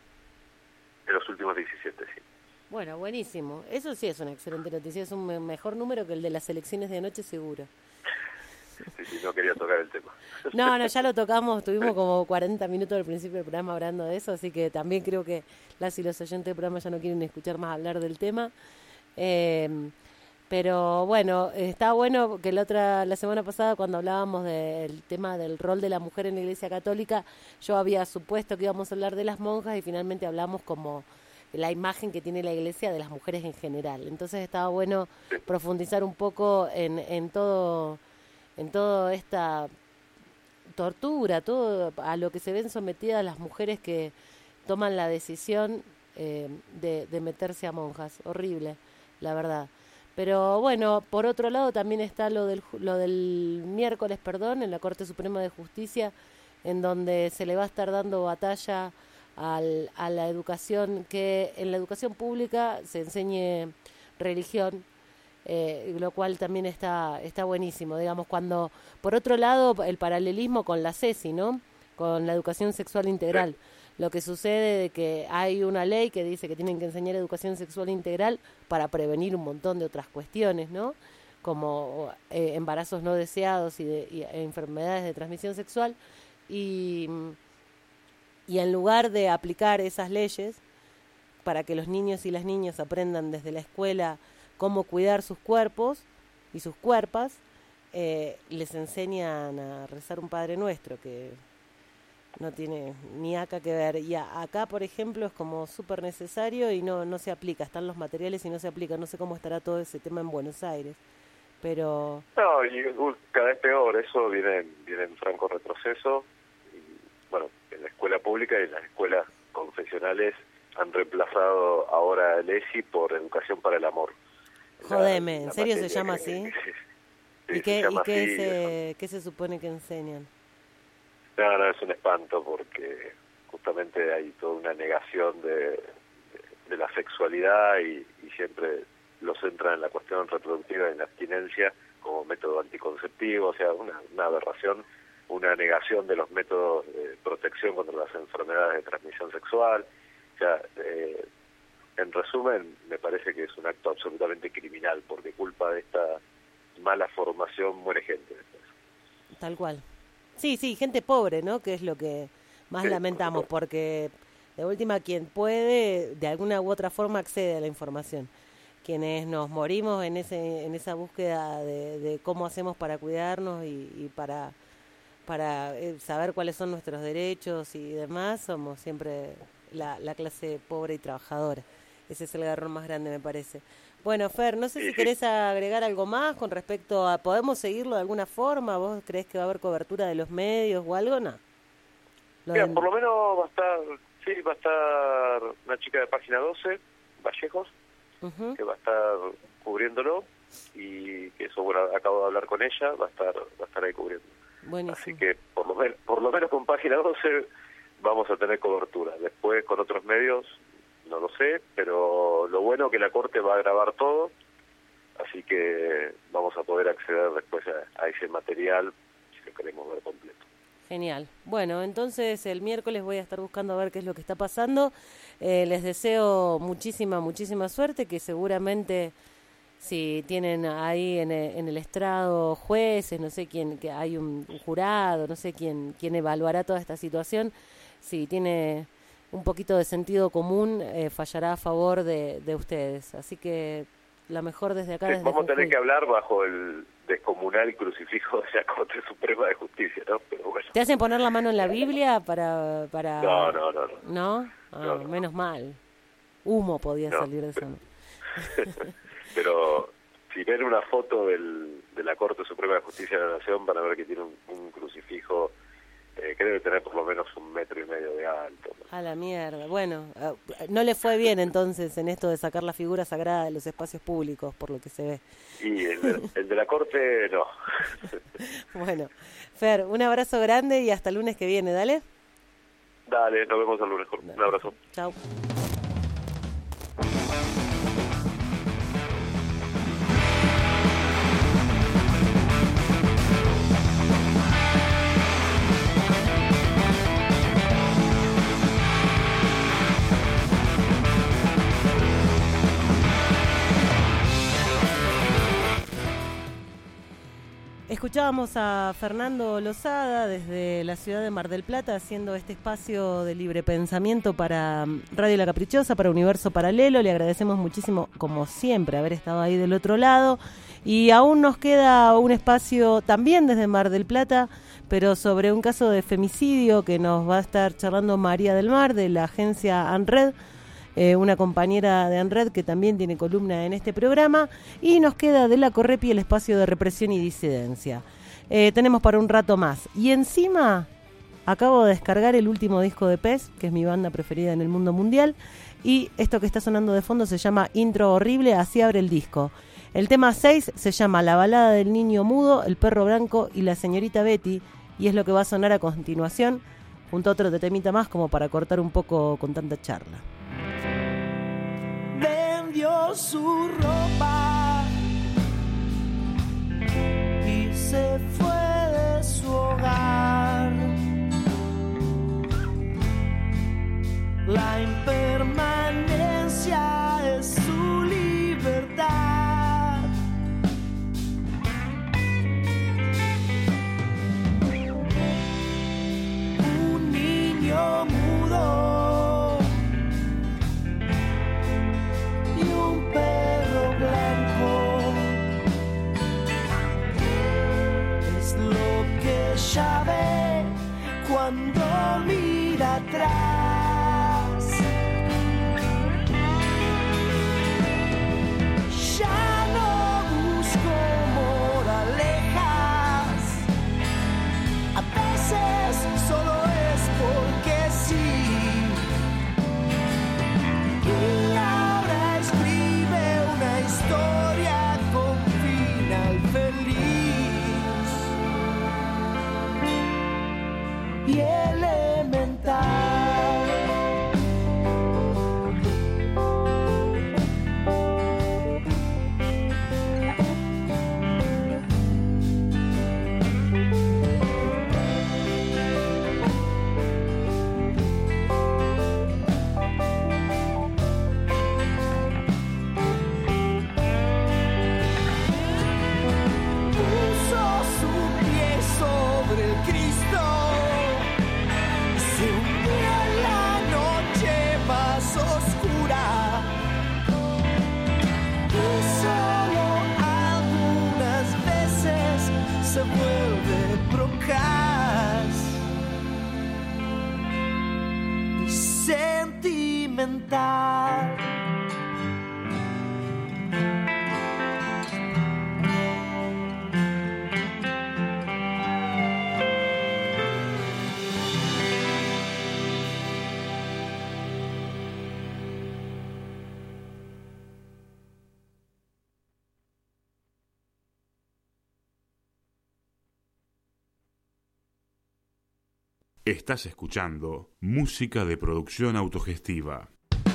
En los últimos diecisiete, sí. Bueno, buenísimo. Eso sí es una excelente noticia. Es un me- mejor número que el de las elecciones de anoche, seguro. Sí, sí, no quería tocar el tema. No, no, ya lo tocamos. Tuvimos como cuarenta minutos al principio del programa hablando de eso, así que también creo que las y los oyentes del programa ya no quieren escuchar más hablar del tema. Eh, Pero bueno, está bueno que la otra la semana pasada cuando hablábamos del tema del rol de la mujer en la Iglesia Católica, yo había supuesto que íbamos a hablar de las monjas y finalmente hablamos como la imagen que tiene la Iglesia de las mujeres en general. Entonces estaba bueno profundizar un poco en, en todo en toda esta tortura, todo a lo que se ven sometidas las mujeres que toman la decisión eh, de, de meterse a monjas. Horrible, la verdad. Pero bueno, por otro lado también está lo del lo del miércoles, perdón, en la Corte Suprema de Justicia, en donde se le va a estar dando batalla al, a la educación, que en la educación pública se enseñe religión, eh, lo cual también está está buenísimo, digamos, cuando, por otro lado, el paralelismo con la CESI, ¿no?, con la educación sexual integral. Lo que sucede de que hay una ley que dice que tienen que enseñar educación sexual integral para prevenir un montón de otras cuestiones, ¿no?, como eh, embarazos no deseados y, de, y e enfermedades de transmisión sexual, y, y en lugar de aplicar esas leyes para que los niños y las niñas aprendan desde la escuela cómo cuidar sus cuerpos y sus cuerpas, eh, les enseñan a rezar un Padre Nuestro que no tiene ni acá que ver. Y a, acá, por ejemplo, es como súper necesario y no no se aplica. Están los materiales y no se aplica. No sé cómo estará todo ese tema en Buenos Aires, pero... No, y uh, cada vez peor. Eso viene, viene en franco retroceso. Y, bueno, en la escuela pública y en las escuelas confesionales han reemplazado ahora el E S I por Educación para el Amor. Jodeme, la, ¿en la serio se llama que, así? sí, ¿Y qué, se, llama y qué, así, se, qué se supone que enseñan? No, no, es un espanto porque justamente hay toda una negación de, de, de la sexualidad y, y siempre lo centran en la cuestión reproductiva y en la abstinencia como método anticonceptivo, o sea, una, una aberración, una negación de los métodos de protección contra las enfermedades de transmisión sexual. O sea, eh, en resumen, me parece que es un acto absolutamente criminal porque culpa de esta mala formación muere gente después. Tal cual. Sí, sí, gente pobre, ¿no?, que es lo que más sí, lamentamos, por porque de última quien puede, de alguna u otra forma accede a la información. Quienes nos morimos en ese en esa búsqueda de, de cómo hacemos para cuidarnos y, y para para eh, saber cuáles son nuestros derechos y demás, somos siempre la, la clase pobre y trabajadora. Ese es el garrón más grande, me parece. Bueno, Fer, no sé si querés agregar algo más con respecto a... ¿Podemos seguirlo de alguna forma? ¿Vos creés que va a haber cobertura de los medios o algo? No. Lo Mira, de... por lo menos va a estar, sí, va a estar una chica de Página doce, Vallejos, uh-huh. que va a estar cubriéndolo y que eso, bueno, acabo de hablar con ella, va a estar va a estar ahí cubriendo. Buenísimo. Así que por lo, menos, por lo menos con Página doce vamos a tener cobertura. Después con otros medios... no lo sé, pero lo bueno es que la Corte va a grabar todo, así que vamos a poder acceder después a, a ese material si lo queremos ver completo. Genial. Bueno, entonces el miércoles voy a estar buscando a ver qué es lo que está pasando. Eh, les deseo muchísima, muchísima suerte, que seguramente si tienen ahí en el, en el estrado jueces, no sé quién, que hay un, un jurado, no sé quién, quién evaluará toda esta situación, si tiene... un poquito de sentido común, eh, fallará a favor de, de ustedes. Así que la mejor desde acá... Sí, desde vamos a tener Jujuy. que hablar bajo el descomunal crucifijo de la Corte Suprema de Justicia, ¿no? Pero bueno. ¿Te hacen poner la mano en la Biblia para...? para... No, no, no. ¿No? ¿No? Ah, no, no. Menos mal. Humo podía no, salir de eso. Pero, pero si ven una foto del, de la Corte Suprema de Justicia de la Nación, van a ver que tiene un, un crucifijo... Eh, que debe tener por lo menos un metro y medio de alto, ¿no? A la mierda. Bueno, uh, no le fue bien entonces en esto de sacar la figura sagrada de los espacios públicos, por lo que se ve. Y el de, el de la Corte, no. Bueno, Fer, un abrazo grande y hasta el lunes que viene, ¿dale? Dale, nos vemos el lunes. Dale. Un abrazo. Chao. Escuchábamos a Fernando Lozada desde la ciudad de Mar del Plata haciendo este espacio de libre pensamiento para Radio La Caprichosa, para Universo Paralelo. Le agradecemos muchísimo, como siempre, haber estado ahí del otro lado. Y aún nos queda un espacio también desde Mar del Plata, pero sobre un caso de femicidio que nos va a estar charlando María del Mar de la agencia ANRED. Eh, una compañera de ANRED que también tiene columna en este programa, y nos queda de la Correpi el espacio de represión y disidencia. Eh, tenemos para un rato más. Y encima acabo de descargar el último disco de Pez, que es mi banda preferida en el mundo mundial, y esto que está sonando de fondo se llama Intro Horrible, así abre el disco. El tema seis se llama La balada del niño mudo, el perro blanco y la señorita Betty, y es lo que va a sonar a continuación, junto a otro temita más como para cortar un poco con tanta charla. Vendió su ropa y se fue de su hogar. La impermanencia es su libertad. Un niño mudo perro blanco es lo que ella ve cuando mira atrás. Ya no busco moralejas, a veces solo es porque sí. Y historia con final feliz y elemental. Se vuelve procas y sentimental. Estás escuchando música de producción autogestiva.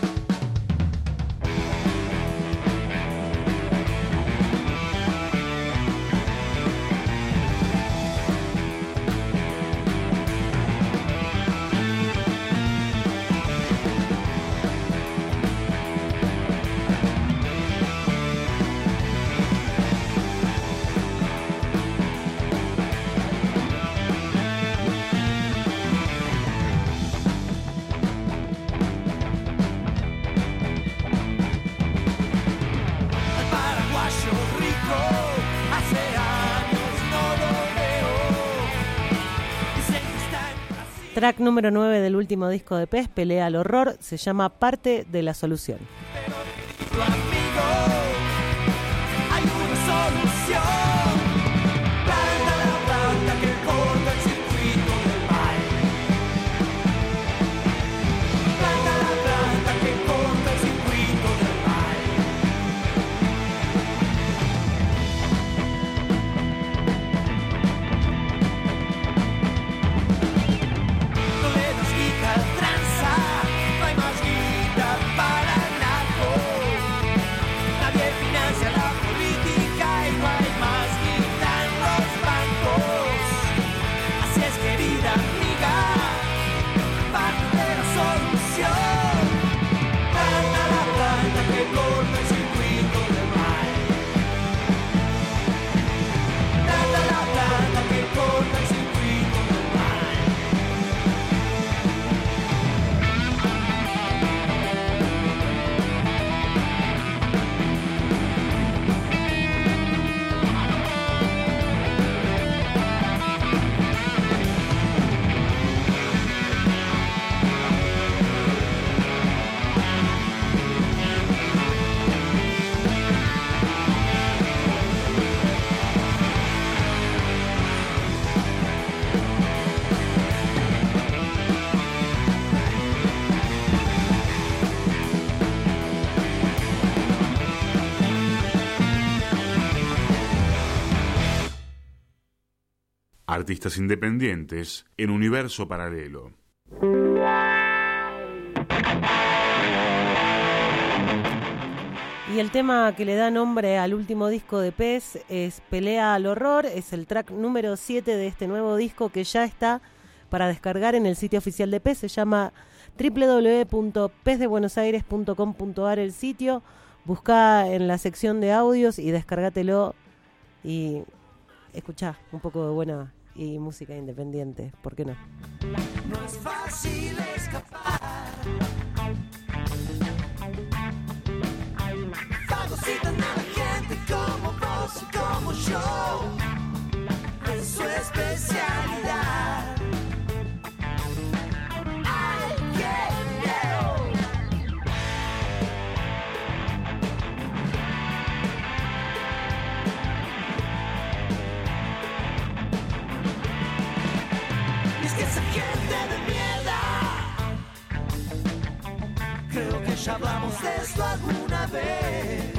Track número nueve del último disco de Pez, Pelea al Horror, se llama Parte de la Solución. Hay una solución. Planta la planta que corta el circuito del mal. Planta la planta que corta el circuito del mal. No le das guita al tranza, no hay más guita para el narco. Nadie Artistas independientes en Universo Paralelo. Y el tema que le da nombre al último disco de Pez es Pelea al Horror, es el track número siete de este nuevo disco que ya está para descargar en el sitio oficial de Pez, se llama doble u doble u doble u punto pez de buenos aires punto com punto a r el sitio, busca en la sección de audios y descargátelo y escuchá un poco de buena y música independiente, ¿por qué no? No es fácil escapar. Fagocitan a la gente como vos y como yo. Es su especialidad. Ay, yeah, yeah. Y es que esa gente de mierda, creo que ya hablamos de eso alguna vez.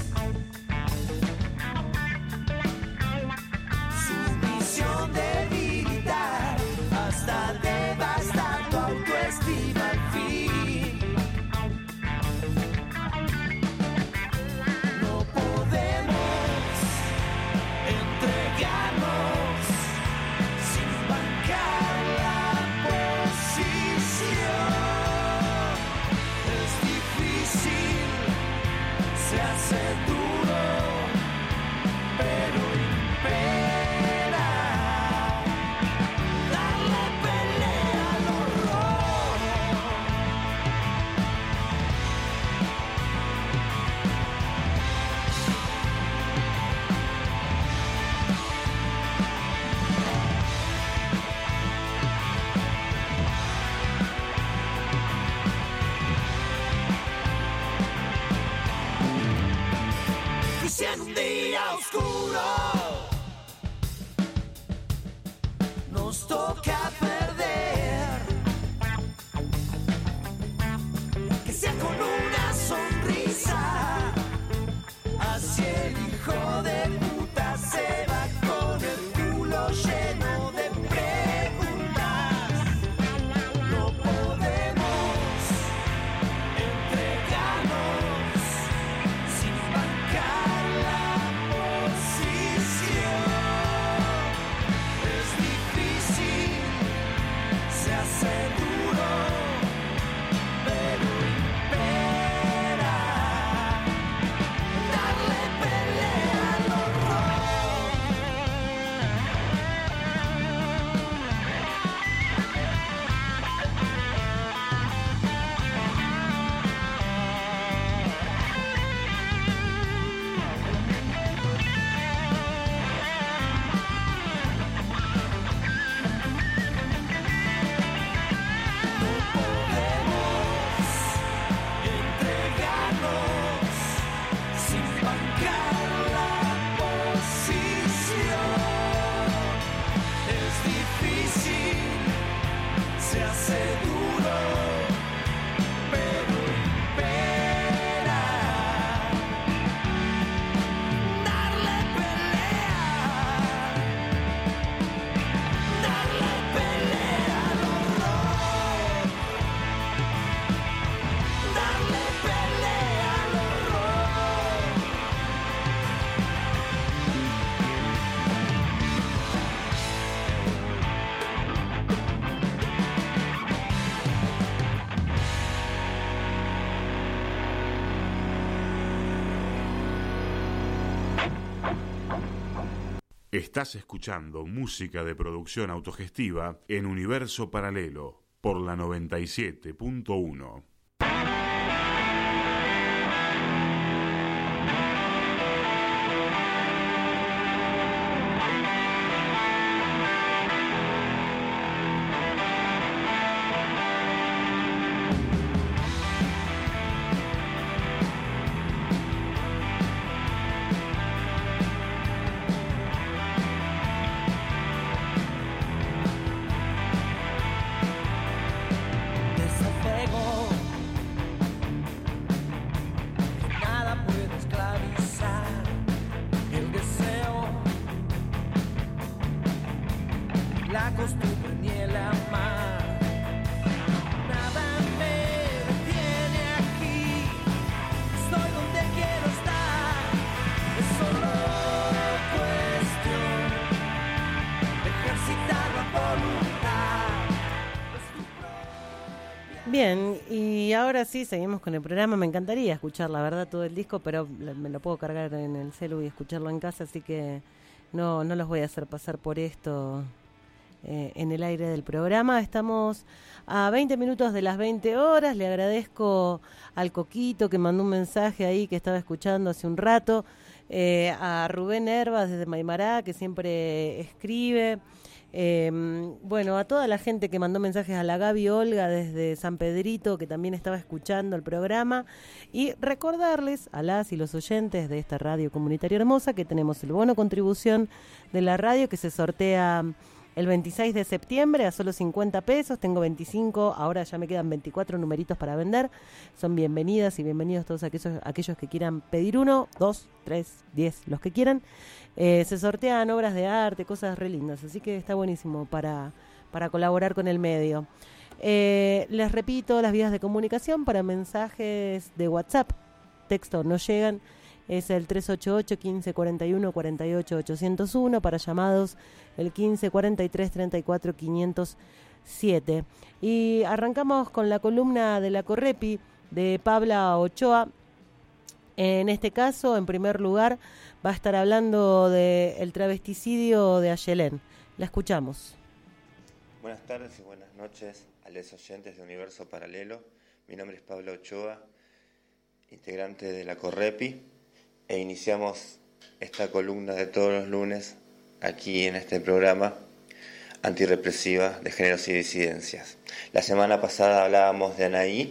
Su misión debilitar hasta devastar tu autoestima al fin. No podemos entregarnos sin bancar la posición. Es difícil, se hace duro, pero impera. Darle pelea al horror. Y si en un día oscuro nos toca perder, que sea con una sonrisa, así el hijo de puta se va con el culo lleno de preguntas. No podemos entregarnos sin bancar la posición. Es difícil, se hace duro, pero impera. Darle pelea al horror. Podemos entregarnos sin bancar la posición. Es difícil, se hace duro, pero impera. Darle pelea, darle pelea al horror. Darle pelea al horror. Estás escuchando música de producción autogestiva en Universo Paralelo por la noventa y siete punto uno. Desapego Bien, y ahora sí, seguimos con el programa. Me encantaría escuchar, la verdad, todo el disco, pero me lo puedo cargar en el celu y escucharlo en casa, así que no, no los voy a hacer pasar por esto eh, en el aire del programa. Estamos a veinte minutos de las veinte horas. Le agradezco al Coquito que mandó un mensaje ahí que estaba escuchando hace un rato, eh, a Rubén Herbas desde Maimará, que siempre escribe. Eh, bueno, a toda la gente que mandó mensajes, a la Gaby Olga desde San Pedrito, que también estaba escuchando el programa, y recordarles a las y los oyentes de esta radio comunitaria hermosa que tenemos el bono contribución de la radio que se sortea el veintiséis de septiembre a solo cincuenta pesos. Tengo veinticinco, ahora ya me quedan veinticuatro numeritos para vender. Son bienvenidas y bienvenidos todos aquellos, aquellos que quieran pedir uno, dos, tres, diez, los que quieran. Eh, se sortean obras de arte, cosas re lindas, así que está buenísimo para, para colaborar con el medio. Eh, les repito, las vías de comunicación para mensajes de WhatsApp, texto no llegan, es el tres ocho ocho, quince cuarenta y uno, cuarenta y ocho, ochocientos uno, para llamados el quince cuarenta y tres, treinta y cuatro, quinientos siete. Y arrancamos con la columna de la Correpi de Pabla Ochoa. En este caso, en primer lugar, va a estar hablando del travesticidio de Ayelén. La escuchamos. Buenas tardes y buenas noches a los oyentes de Universo Paralelo. Mi nombre es Pablo Ochoa, integrante de la Correpi, e iniciamos esta columna de todos los lunes aquí en este programa antirrepresiva de géneros y disidencias. La semana pasada hablábamos de Anaí,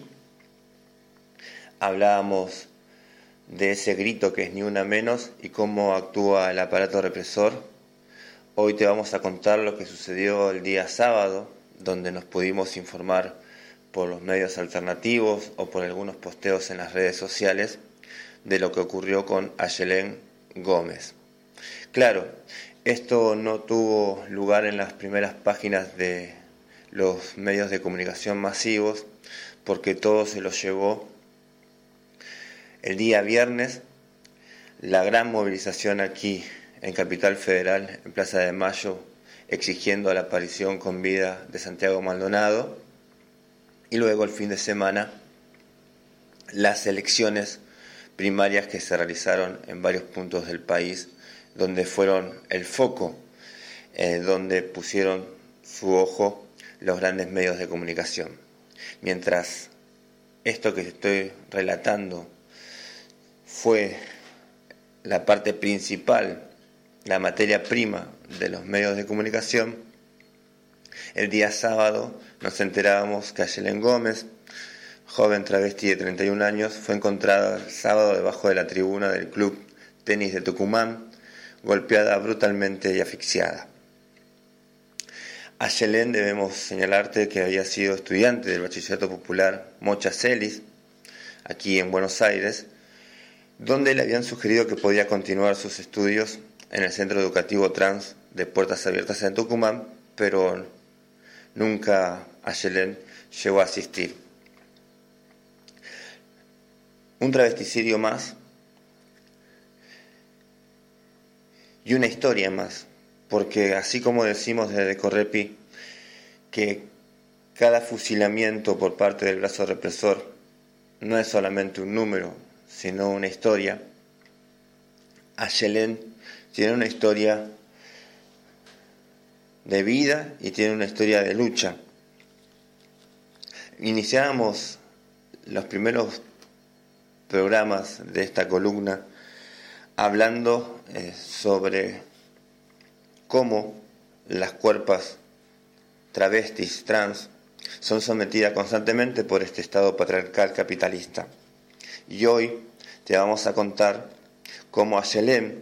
hablábamos de ese grito que es ni una menos y cómo actúa el aparato represor. Hoy te vamos a contar lo que sucedió el día sábado, donde nos pudimos informar por los medios alternativos o por algunos posteos en las redes sociales de lo que ocurrió con Ayelén Gómez. Claro, esto no tuvo lugar en las primeras páginas de los medios de comunicación masivos, porque todo se lo llevó el día viernes la gran movilización aquí en Capital Federal, en Plaza de Mayo, exigiendo la aparición con vida de Santiago Maldonado, y luego el fin de semana las elecciones primarias que se realizaron en varios puntos del país, donde fueron el foco, eh, donde pusieron su ojo los grandes medios de comunicación. Mientras esto que estoy relatando fue la parte principal, la materia prima de los medios de comunicación, el día sábado nos enterábamos que Ayelén Gómez, joven travesti de treinta y un años, fue encontrada el sábado debajo de la tribuna del Club Tenis de Tucumán, golpeada brutalmente y asfixiada. Ayelén, debemos señalarte que había sido estudiante del Bachillerato Popular Mocha Celis, aquí en Buenos Aires, donde le habían sugerido que podía continuar sus estudios en el Centro Educativo Trans de Puertas Abiertas en Tucumán, pero nunca Ayelén llegó a asistir. Un travesticidio más y una historia más, porque así como decimos desde Correpi que cada fusilamiento por parte del brazo represor no es solamente un número, sino una historia, Ayelén tiene una historia de vida y tiene una historia de lucha. Iniciamos los primeros programas de esta columna hablando eh, sobre cómo las cuerpas travestis, trans, son sometidas constantemente por este Estado patriarcal capitalista. Y hoy te vamos a contar cómo Ayelén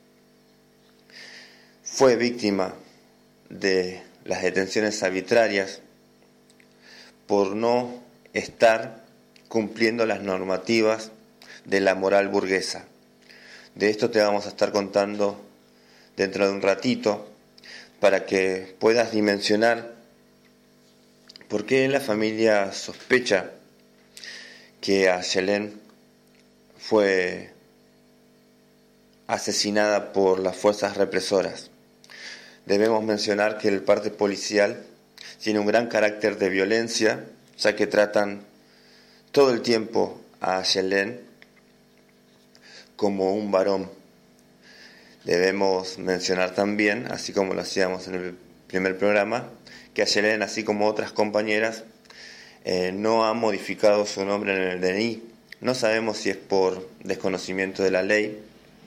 fue víctima de las detenciones arbitrarias por no estar cumpliendo las normativas de la moral burguesa. De esto te vamos a estar contando dentro de un ratito para que puedas dimensionar por qué la familia sospecha que Ayelén fue asesinada por las fuerzas represoras. Debemos mencionar que el parte policial tiene un gran carácter de violencia ya que tratan todo el tiempo a Ayelén como un varón. Debemos mencionar también, así como lo hacíamos en el primer programa, que Ayelén, así como otras compañeras, eh, no ha modificado su nombre en el D N I. No sabemos si es por desconocimiento de la ley,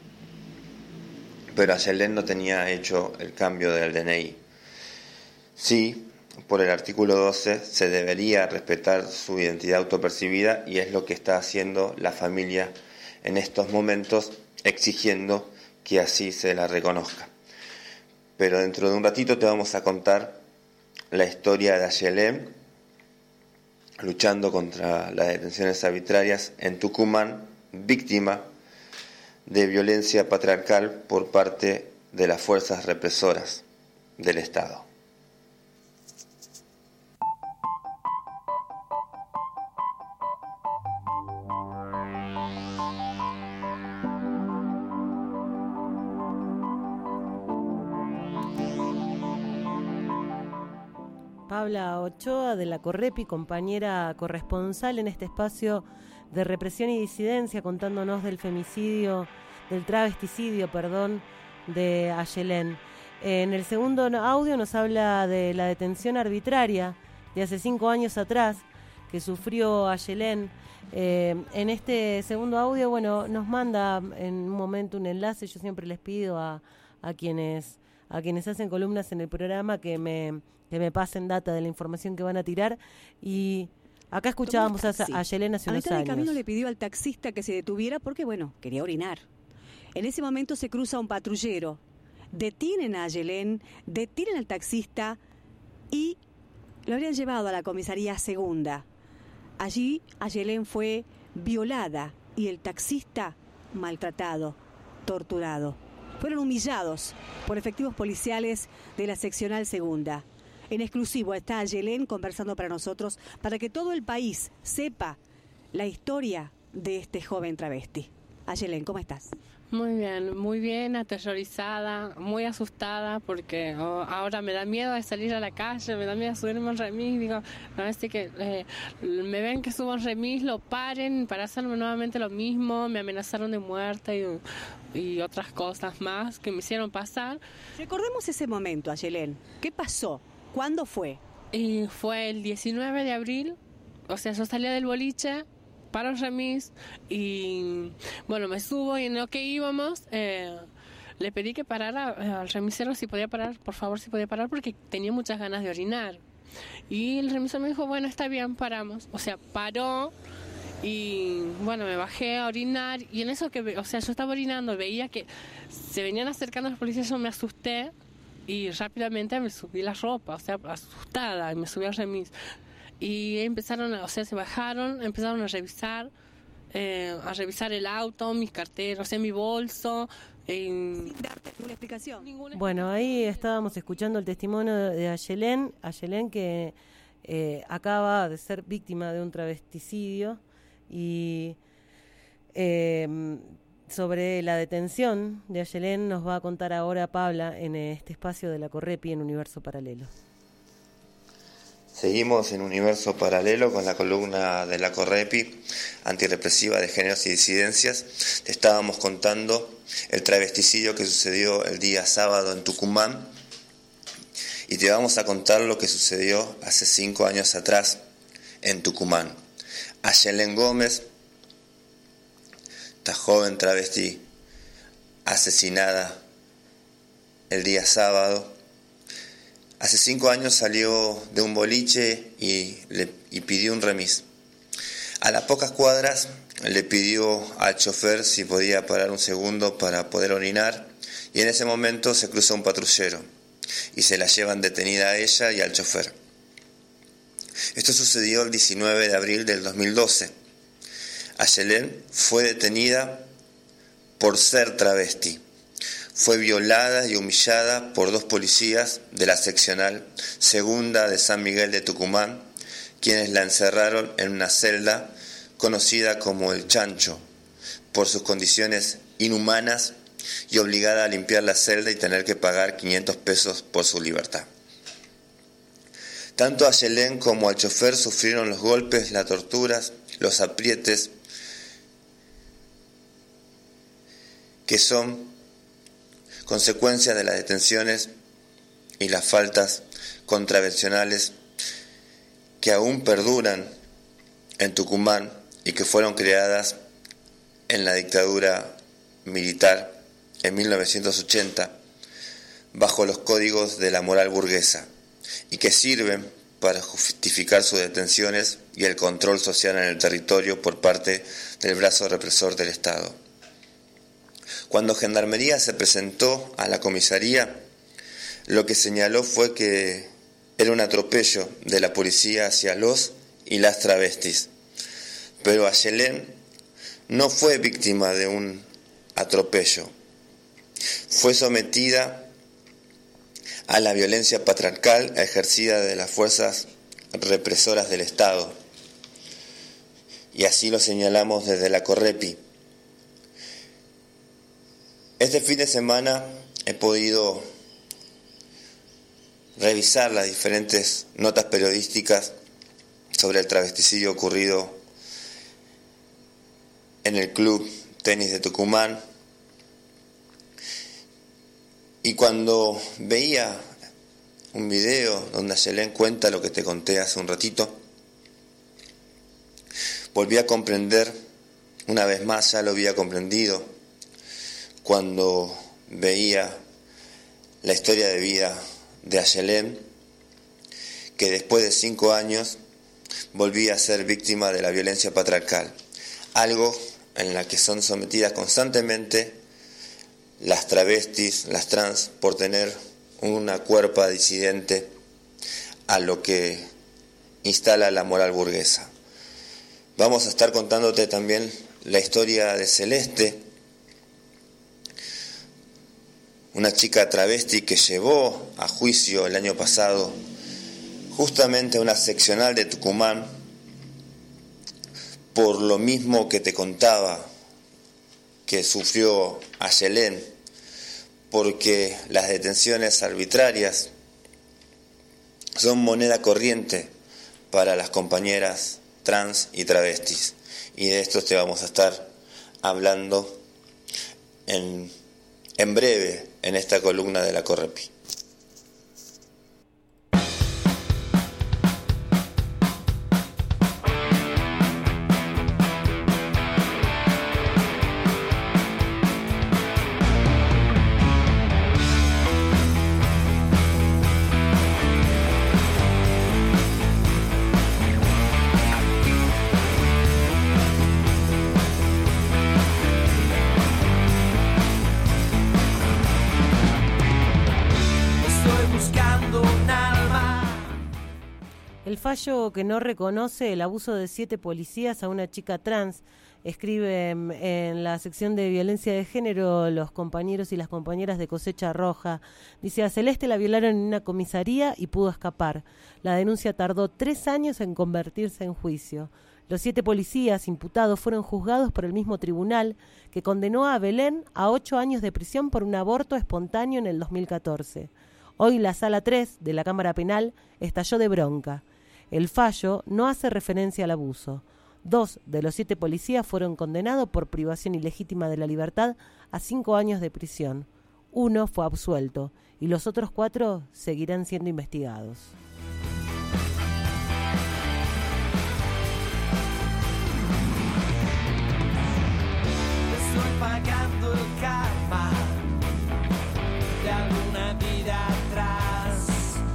pero Ayelén no tenía hecho el cambio del D N I. Sí, por el artículo doce se debería respetar su identidad autopercibida y es lo que está haciendo la familia en estos momentos, exigiendo que así se la reconozca. Pero dentro de un ratito te vamos a contar la historia de Ayelén luchando contra las detenciones arbitrarias en Tucumán, víctima de violencia patriarcal por parte de las fuerzas represoras del Estado. Paula Ochoa de la Correpi, compañera corresponsal en este espacio de represión y disidencia, contándonos del femicidio, del travesticidio, perdón, de Ayelén. En el segundo audio nos habla de la detención arbitraria de hace cinco años atrás que sufrió Ayelén. Eh, en este segundo audio, bueno, nos manda en un momento un enlace. Yo siempre les pido a, a quienes a quienes hacen columnas en el programa que me que me pasen data de la información que van a tirar. Y acá escuchábamos a, a Ayelén hace a unos mitad años. del camino le pidió al taxista que se detuviera porque, bueno, quería orinar. En ese momento se cruza un patrullero. Detienen a Ayelén, detienen al taxista y lo habrían llevado a la comisaría segunda. Allí Ayelén fue violada y el taxista maltratado, torturado. Fueron humillados por efectivos policiales de la seccional segunda. En exclusivo está Ayelén conversando para nosotros para que todo el país sepa la historia de este joven travesti. Ayelén, ¿cómo estás? Muy bien, muy bien, aterrorizada, muy asustada porque oh, ahora me da miedo de salir a la calle, me da miedo de subirme al remis, digo, a ver si que eh, me ven que subo al remis, lo paren para hacerme nuevamente lo mismo, me amenazaron de muerte y, y otras cosas más que me hicieron pasar. Recordemos ese momento, Ayelén, ¿qué pasó? ¿Cuándo fue? Y fue el diecinueve de abril, o sea, yo salía del boliche, paro el remis y bueno, me subo y en lo que íbamos eh, le pedí que parara eh, al remisero si podía parar, por favor si podía parar porque tenía muchas ganas de orinar y el remisero me dijo, bueno, está bien, paramos, o sea, paró y bueno, me bajé a orinar y en eso que, o sea, yo estaba orinando, veía que se venían acercando los policías, yo me asusté y rápidamente me subí la ropa, o sea, asustada, y me subí al remis. Y empezaron, a, o sea, se bajaron, empezaron a revisar, eh, a revisar el auto, mis carteras, o sea, mi bolso. Eh, Sin darte ninguna explicación. Ninguna bueno, ahí estábamos escuchando el testimonio de Ayelén, Ayelén que eh, acaba de ser víctima de un travesticidio y eh, sobre la detención de Ayelén nos va a contar ahora Paula en este espacio de la Correpi en Universo Paralelo. Seguimos en Universo Paralelo con la columna de la Correpi, antirrepresiva de géneros y disidencias. Te estábamos contando el travesticidio que sucedió el día sábado en Tucumán y te vamos a contar lo que sucedió hace cinco años atrás en Tucumán. Ayelén Gómez, esta joven travesti asesinada el día sábado. Hace cinco años salió de un boliche y, le, y pidió un remis. A las pocas cuadras le pidió al chofer si podía parar un segundo para poder orinar y en ese momento se cruzó un patrullero y se la llevan detenida a ella y al chofer. Esto sucedió el diecinueve de abril del dos mil doce. Ayelén fue detenida por ser travesti. Fue violada y humillada por dos policías de la seccional segunda de San Miguel de Tucumán, quienes la encerraron en una celda conocida como El Chancho, por sus condiciones inhumanas y obligada a limpiar la celda y tener que pagar quinientos pesos por su libertad. Tanto a Yelén como al chofer sufrieron los golpes, las torturas, los aprietes que son consecuencias de las detenciones y las faltas contravencionales que aún perduran en Tucumán y que fueron creadas en la dictadura militar en mil novecientos ochenta bajo los códigos de la moral burguesa y que sirven para justificar sus detenciones y el control social en el territorio por parte del brazo represor del Estado. Cuando Gendarmería se presentó a la comisaría, lo que señaló fue que era un atropello de la policía hacia los y las travestis. Pero Yelén no fue víctima de un atropello. Fue sometida a la violencia patriarcal ejercida de las fuerzas represoras del Estado. Y así lo señalamos desde la Correpi. Este fin de semana he podido revisar las diferentes notas periodísticas sobre el travesticidio ocurrido en el Club Tenis de Tucumán. Y cuando veía un video donde Yelén cuenta lo que te conté hace un ratito, volví a comprender, una vez más ya lo había comprendido, cuando veía la historia de vida de Yelén, que después de cinco años volvía a ser víctima de la violencia patriarcal, algo en la que son sometidas constantemente las travestis, las trans, por tener una cuerpa disidente a lo que instala la moral burguesa. Vamos a estar contándote también la historia de Celeste, una chica travesti que llevó a juicio el año pasado justamente a una seccional de Tucumán por lo mismo que te contaba que sufrió Yelén, porque las detenciones arbitrarias son moneda corriente para las compañeras trans y travestis. Y de esto te vamos a estar hablando en, en breve en esta columna de la Correpi. El fallo que no reconoce el abuso de siete policías a una chica trans, escribe en la sección de violencia de género los compañeros y las compañeras de Cosecha Roja. Dice, a Celeste la violaron en una comisaría y pudo escapar. La denuncia tardó tres años en convertirse en juicio. Los siete policías imputados fueron juzgados por el mismo tribunal que condenó a Belén a ocho años de prisión por un aborto espontáneo en el dos mil catorce. Hoy la Sala tres de la Cámara Penal estalló de bronca. El fallo no hace referencia al abuso. Dos de los siete policías fueron condenados por privación ilegítima de la libertad a cinco años de prisión. Uno fue absuelto y los otros cuatro seguirán siendo investigados. Estoy pagando el karma de alguna vida atrás.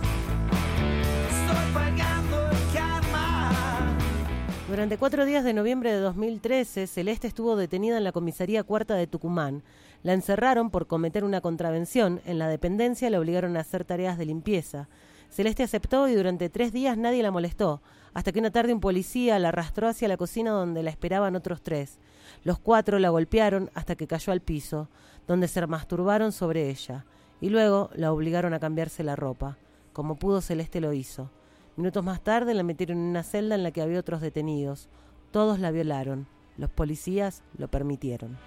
Estoy pagando el karma. Durante cuatro días de noviembre de dos mil trece, Celeste estuvo detenida en la comisaría cuarta de Tucumán. La encerraron por cometer una contravención. En la dependencia la obligaron a hacer tareas de limpieza. Celeste aceptó y durante tres días nadie la molestó, hasta que una tarde un policía la arrastró hacia la cocina donde la esperaban otros tres. Los cuatro la golpearon hasta que cayó al piso, donde se masturbaron sobre ella, y luego la obligaron a cambiarse la ropa. Como pudo, Celeste lo hizo. Minutos más tarde la metieron en una celda en la que había otros detenidos. Todos la violaron. Los policías lo permitieron.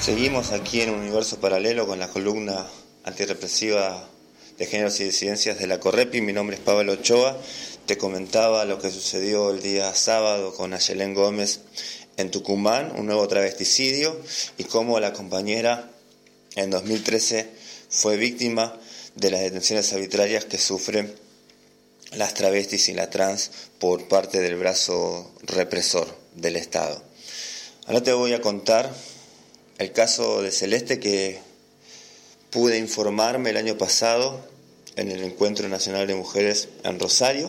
Seguimos aquí en un universo paralelo con la columna antirrepresiva de géneros y disidencias de la Correpi. Mi nombre es Pablo Ochoa. Te comentaba lo que sucedió el día sábado con Ayelén Gómez en Tucumán, un nuevo travesticidio, y cómo la compañera en dos mil trece fue víctima de las detenciones arbitrarias que sufren las travestis y la trans por parte del brazo represor del Estado. Ahora te voy a contar el caso de Celeste, que pude informarme el año pasado en el Encuentro Nacional de Mujeres en Rosario,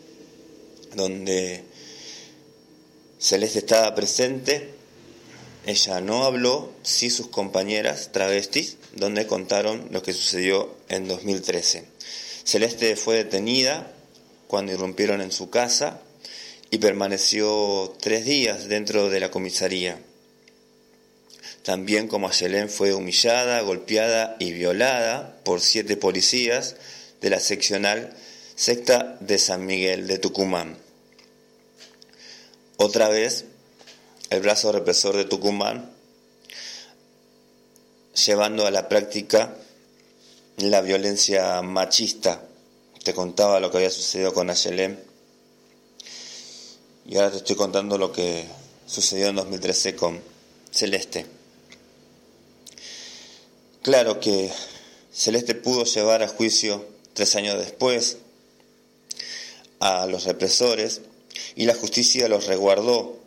donde Celeste estaba presente. Ella no habló, sí sus compañeras travestis, donde contaron lo que sucedió en dos mil trece. Celeste fue detenida cuando irrumpieron en su casa y permaneció tres días dentro de la comisaría. También como Ayelén fue humillada, golpeada y violada por siete policías de la seccional Sexta de San Miguel de Tucumán. Otra vez, el brazo represor de Tucumán, llevando a la práctica la violencia machista. Te contaba lo que había sucedido con Ayelén y ahora te estoy contando lo que sucedió en dos mil trece con Celeste. Claro que Celeste pudo llevar a juicio tres años después a los represores y la justicia los resguardó.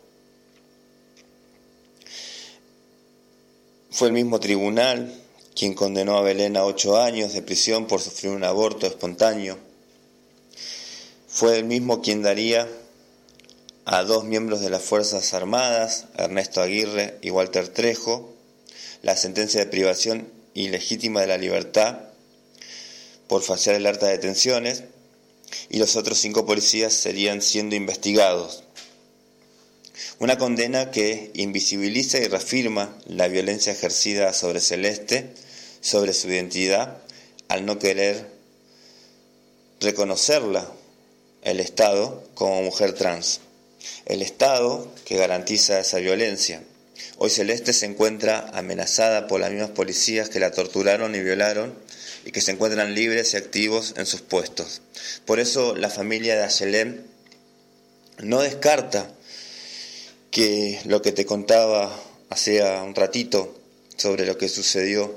Fue el mismo tribunal quien condenó a Belén a ocho años de prisión por sufrir un aborto espontáneo. Fue el mismo quien daría a dos miembros de las Fuerzas Armadas, Ernesto Aguirre y Walter Trejo, la sentencia de privación ilegítima de la libertad por falsear el acta de detenciones, y los otros cinco policías serían siendo investigados. Una condena que invisibiliza y reafirma la violencia ejercida sobre Celeste, sobre su identidad, al no querer reconocerla el Estado como mujer trans. El Estado que garantiza esa violencia. Hoy Celeste se encuentra amenazada por las mismas policías que la torturaron y violaron y que se encuentran libres y activos en sus puestos. Por eso la familia de Ayelén no descarta que lo que te contaba hace un ratito sobre lo que sucedió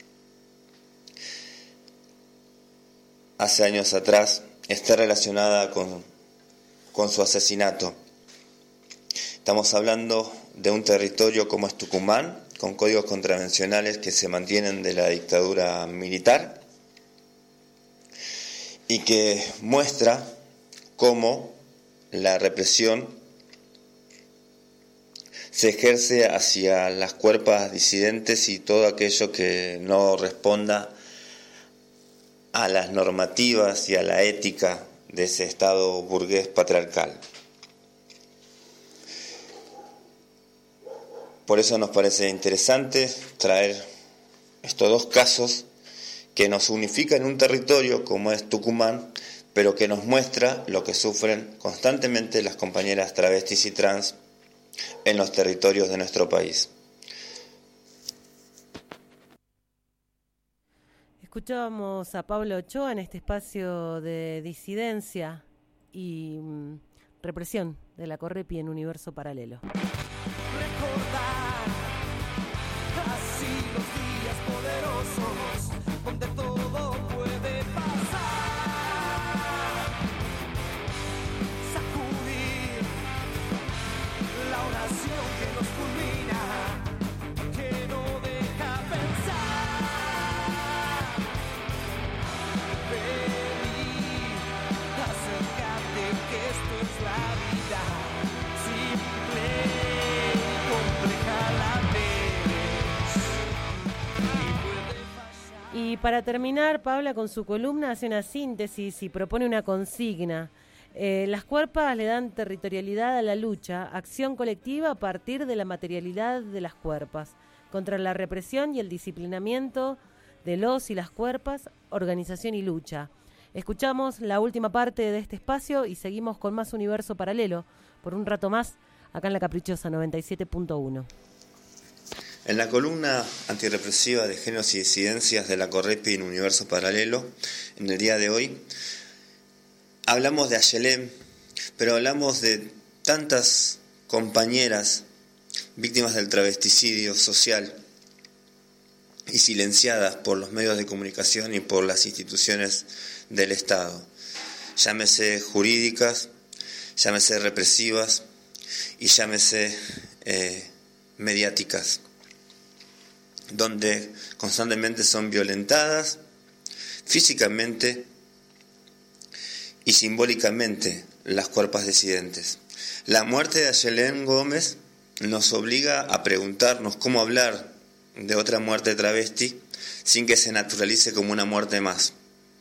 hace años atrás esté relacionada con, con su asesinato. Estamos hablando de un territorio como es Tucumán, con códigos contravencionales que se mantienen de la dictadura militar y que muestra cómo la represión se ejerce hacia las cuerpas disidentes y todo aquello que no responda a las normativas y a la ética de ese Estado burgués patriarcal. Por eso nos parece interesante traer estos dos casos que nos unifican en un territorio como es Tucumán, pero que nos muestra lo que sufren constantemente las compañeras travestis y trans en los territorios de nuestro país. Escuchábamos a Pablo Ochoa en este espacio de disidencia y mm, represión de la Correpi en Universo Paralelo. Recordar así los días poderosos donde todo puede pasar, sacudir la oración que nos culmina, que no deja pensar, pedir, acércate que esto es la vida simple. Y para terminar, Paula con su columna hace una síntesis y propone una consigna. Eh, las cuerpas le dan territorialidad a la lucha, acción colectiva a partir de la materialidad de las cuerpas, contra la represión y el disciplinamiento de los y las cuerpas, organización y lucha. Escuchamos la última parte de este espacio y seguimos con más Universo Paralelo por un rato más acá en La Caprichosa noventa y siete punto uno. En la columna antirrepresiva de géneros y disidencias de la Correpi en Universo Paralelo, en el día de hoy, hablamos de Ayelén, pero hablamos de tantas compañeras víctimas del travesticidio social y silenciadas por los medios de comunicación y por las instituciones del Estado, llámese jurídicas, llámese represivas y llámese eh, mediáticas, donde constantemente son violentadas físicamente y simbólicamente las cuerpas disidentes. La muerte de Ayelén Gómez nos obliga a preguntarnos cómo hablar de otra muerte travesti sin que se naturalice como una muerte más.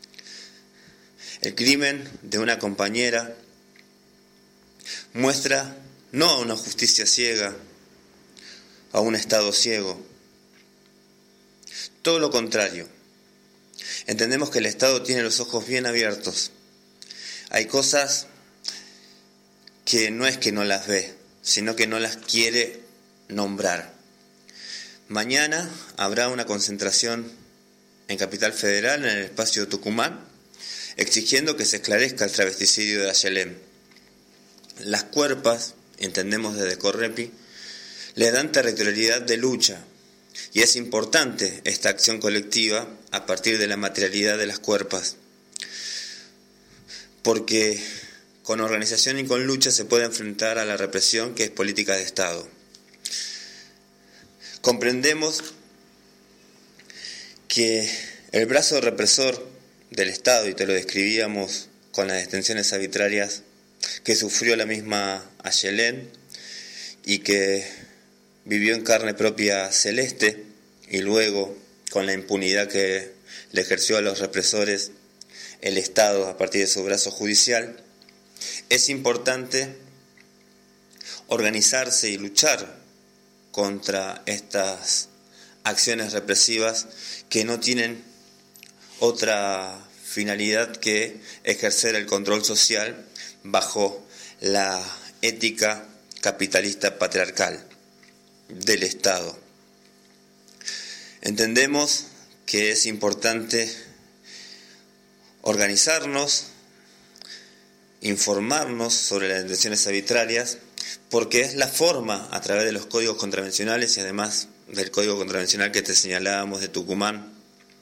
El crimen de una compañera muestra no a una justicia ciega, a un Estado ciego. Todo lo contrario. Entendemos que el Estado tiene los ojos bien abiertos. Hay cosas que no es que no las ve, sino que no las quiere nombrar. Mañana habrá una concentración en Capital Federal, en el espacio Tucumán, exigiendo que se esclarezca el travesticidio de Ayelén. Las cuerpas, entendemos desde Correpi, le dan territorialidad de lucha, y es importante esta acción colectiva a partir de la materialidad de las cuerpas, porque con organización y con lucha se puede enfrentar a la represión que es política de Estado. Comprendemos que el brazo represor del Estado, y te lo describíamos con las detenciones arbitrarias que sufrió la misma Ayelén y que vivió en carne propia Celeste, y luego con la impunidad que le ejerció a los represores el Estado a partir de su brazo judicial, es importante organizarse y luchar contra estas acciones represivas que no tienen otra finalidad que ejercer el control social bajo la ética capitalista patriarcal del Estado. Entendemos que es importante organizarnos, informarnos sobre las detenciones arbitrarias, porque es la forma, a través de los códigos contravencionales y además del código contravencional que te señalábamos de Tucumán,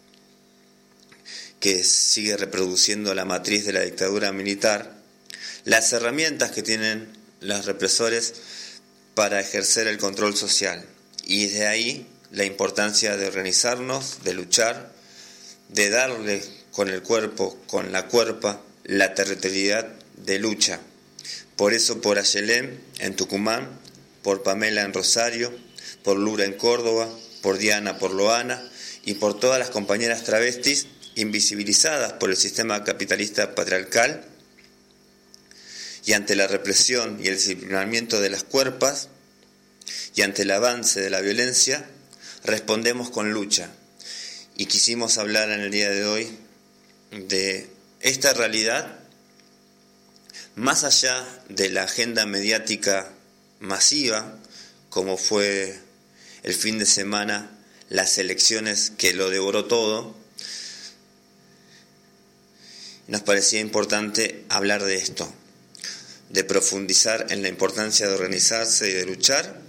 que sigue reproduciendo la matriz de la dictadura militar, las herramientas que tienen los represores para ejercer el control social. Y de ahí la importancia de organizarnos, de luchar, de darle con el cuerpo, con la cuerpa, la territorialidad de lucha. Por eso por Ayelén en Tucumán, por Pamela en Rosario, por Lura en Córdoba, por Diana por Loana y por todas las compañeras travestis invisibilizadas por el sistema capitalista patriarcal, y ante la represión y el disciplinamiento de las cuerpas y ante el avance de la violencia, respondemos con lucha. Y quisimos hablar en el día de hoy de esta realidad más allá de la agenda mediática masiva, como fue el fin de semana las elecciones que lo devoró todo. Nos parecía importante hablar de esto, de profundizar en la importancia de organizarse y de luchar,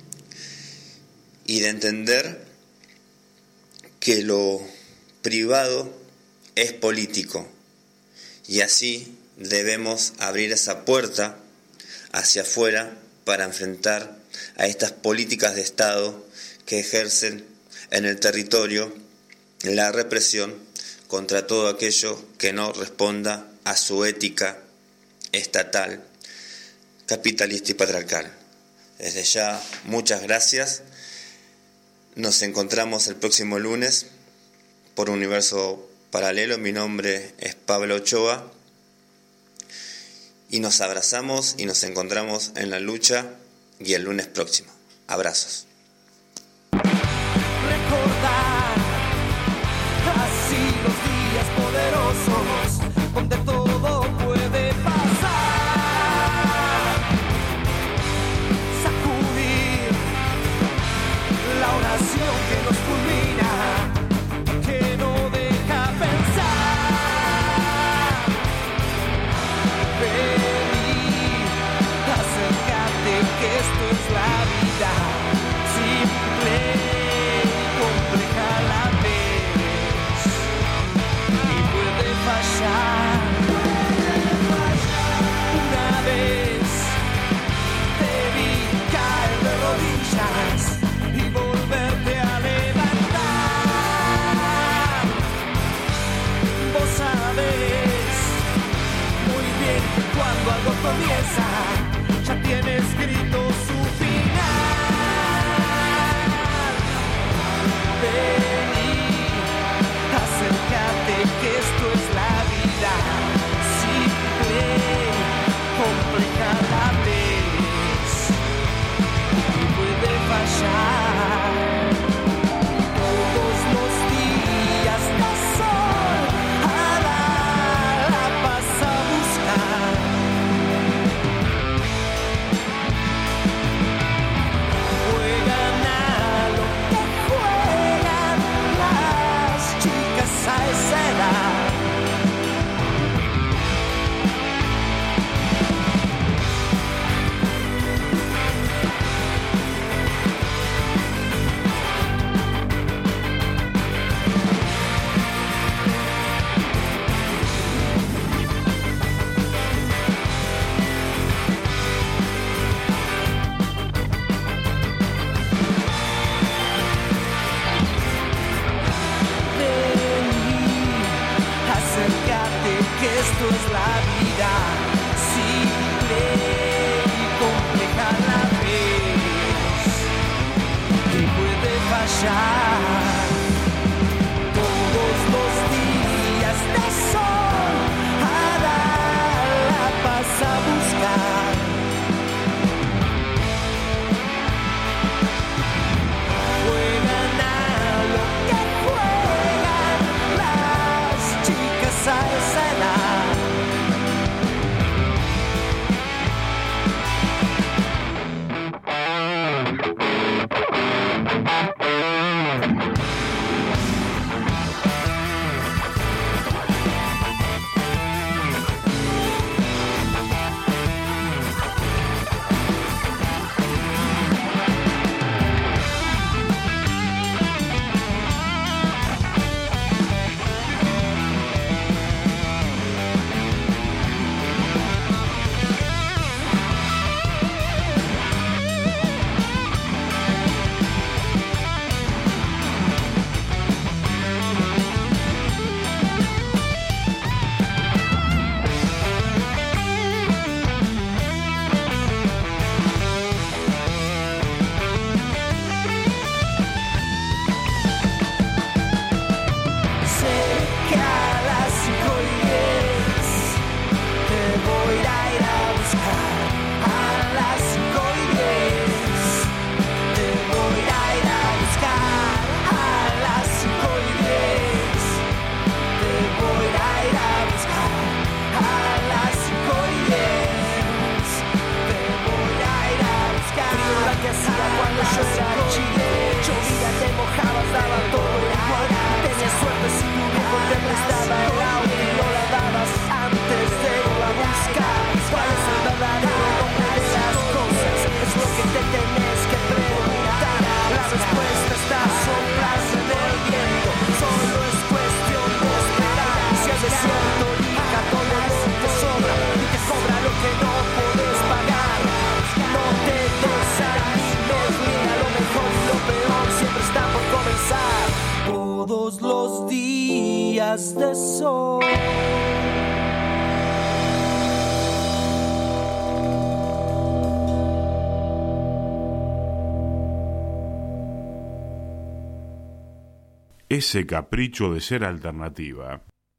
y de entender que lo privado es político, y así debemos abrir esa puerta hacia afuera para enfrentar a estas políticas de Estado que ejercen en el territorio la represión contra todo aquello que no responda a su ética estatal, capitalista y patriarcal. Desde ya, muchas gracias. Nos encontramos el próximo lunes por Universo Paralelo. Mi nombre es Pablo Ochoa y nos abrazamos y nos encontramos en la lucha y el lunes próximo. Abrazos. Recordar así los días poderosos donde todo puede pasar, sacudir la hora esto es la vida, simple y compleja a la vez, que puede fallar. Todos los días de sol hará la paz a buscar. Juegan a lo que juegan las chicas a esa edad. Todos los días de sol. Ese capricho de ser alternativa.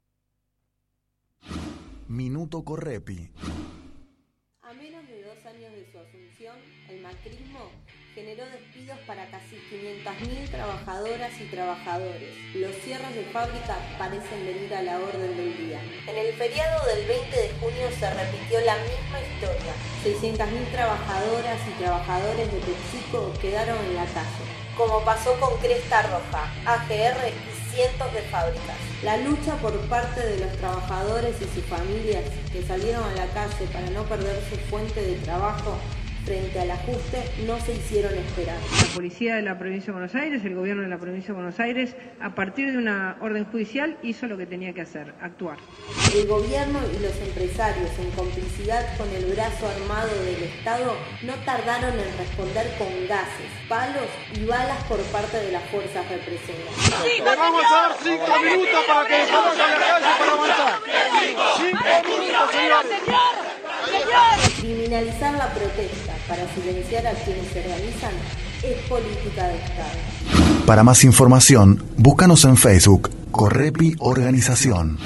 Minuto Correpi. A menos de dos años de su asunción, el macrismo generó despidos para casi quinientas mil trabajadoras y trabajadores. Los cierres de fábrica parecen venir a la orden del día. En el feriado del veinte de junio se repitió la misma historia. seiscientas mil trabajadoras y trabajadores de PepsiCo quedaron en la calle, como pasó con Cresta Roja, A G R y cientos de fábricas. La lucha por parte de los trabajadores y sus familias que salieron a la calle para no perder su fuente de trabajo frente al ajuste no se hicieron esperar. La policía de la provincia de Buenos Aires, el gobierno de la provincia de Buenos Aires, a partir de una orden judicial, hizo lo que tenía que hacer, actuar. El gobierno y los empresarios, en complicidad con el brazo armado del Estado, no tardaron en responder con gases, palos y balas por parte de las fuerzas represoras. ¡Le vamos a dar cinco minutos para que salgan a la calle para avanzar! ¡Cinco minutos, señor! Criminalizar la protesta para silenciar a quienes se organizan es política de Estado. Para más información, búscanos en Facebook, Correpi Organización.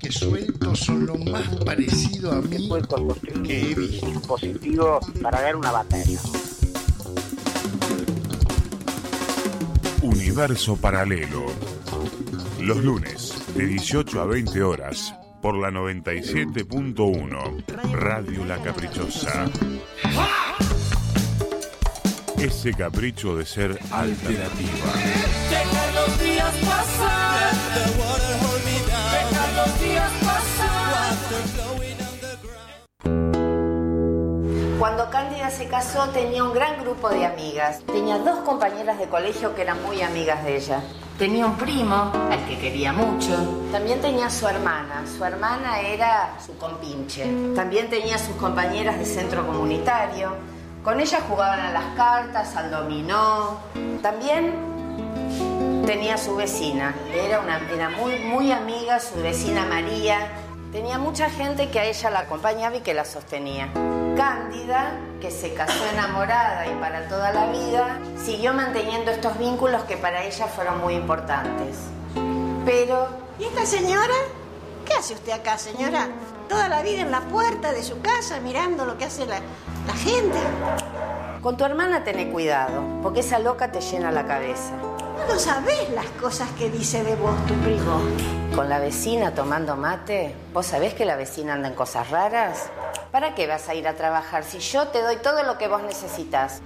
que suelto son lo más parecido a mí que he visto. Dispositivo para ver una batería. Universo Paralelo. Los lunes, de dieciocho a veinte horas, por la noventa y siete punto uno, Radio La Caprichosa. Ese capricho de ser alternativa. Dejar los días pasar. Dejar los días pasar. Cuando Cándida se casó tenía un gran grupo de amigas. Tenía dos compañeras de colegio que eran muy amigas de ella. Tenía un primo, al que quería mucho. También tenía su hermana. Su hermana era su compinche. También tenía sus compañeras de centro comunitario. Con ella jugaban a las cartas, al dominó. También tenía su vecina. Era, una, era muy, muy amiga, su vecina María. Tenía mucha gente que a ella la acompañaba y que la sostenía. Cándida, que se casó enamorada y para toda la vida, siguió manteniendo estos vínculos que para ella fueron muy importantes. Pero... ¿Y esta señora? ¿Qué hace usted acá, señora? Toda la vida en la puerta de su casa mirando lo que hace la, la gente. Con tu hermana tené cuidado, porque esa loca te llena la cabeza. No sabés las cosas que dice de vos tu primo. Con la vecina tomando mate, ¿vos sabés que la vecina anda en cosas raras? ¿Para qué vas a ir a trabajar si yo te doy todo lo que vos necesitas?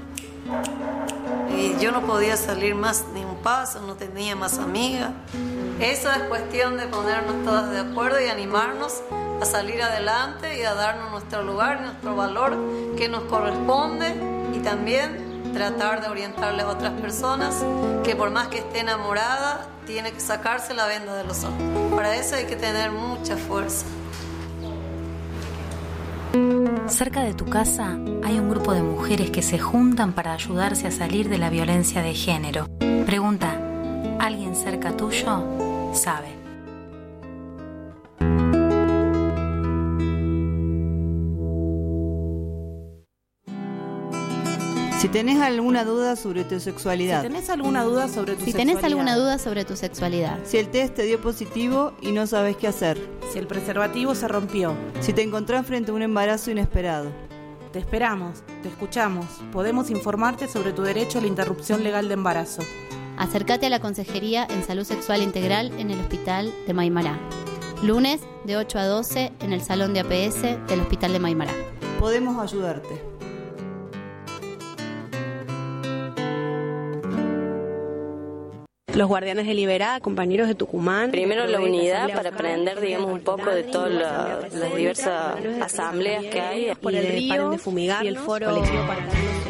Y yo no podía salir más ni un paso, no tenía más amigas. Eso es cuestión de ponernos todas de acuerdo y animarnos a salir adelante y a darnos nuestro lugar, nuestro valor que nos corresponde, y también tratar de orientarle a otras personas que por más que esté enamorada, tiene que sacarse la venda de los ojos. Para eso hay que tener mucha fuerza. Cerca de tu casa hay un grupo de mujeres que se juntan para ayudarse a salir de la violencia de género. Pregunta, ¿alguien cerca tuyo sabe? Si tenés alguna duda sobre tu sexualidad. Si tenés alguna duda sobre tu si sexualidad. tenés alguna duda sobre tu sexualidad. Si el test te dio positivo y no sabes qué hacer. Si el preservativo se rompió. Si te encontrás frente a un embarazo inesperado. Te esperamos, te escuchamos. Podemos informarte sobre tu derecho a la interrupción legal de embarazo. Acércate a la Consejería en Salud Sexual Integral en el Hospital de Maimará. Lunes de ocho a doce en el Salón de A P S del Hospital de Maimará. Podemos ayudarte. Los Guardianes de Liberá, compañeros de Tucumán. Primero la unidad para aprender, digamos, un poco de todas la, las diversas asambleas que hay. Por el río, de fumigar, y el foro colectivo para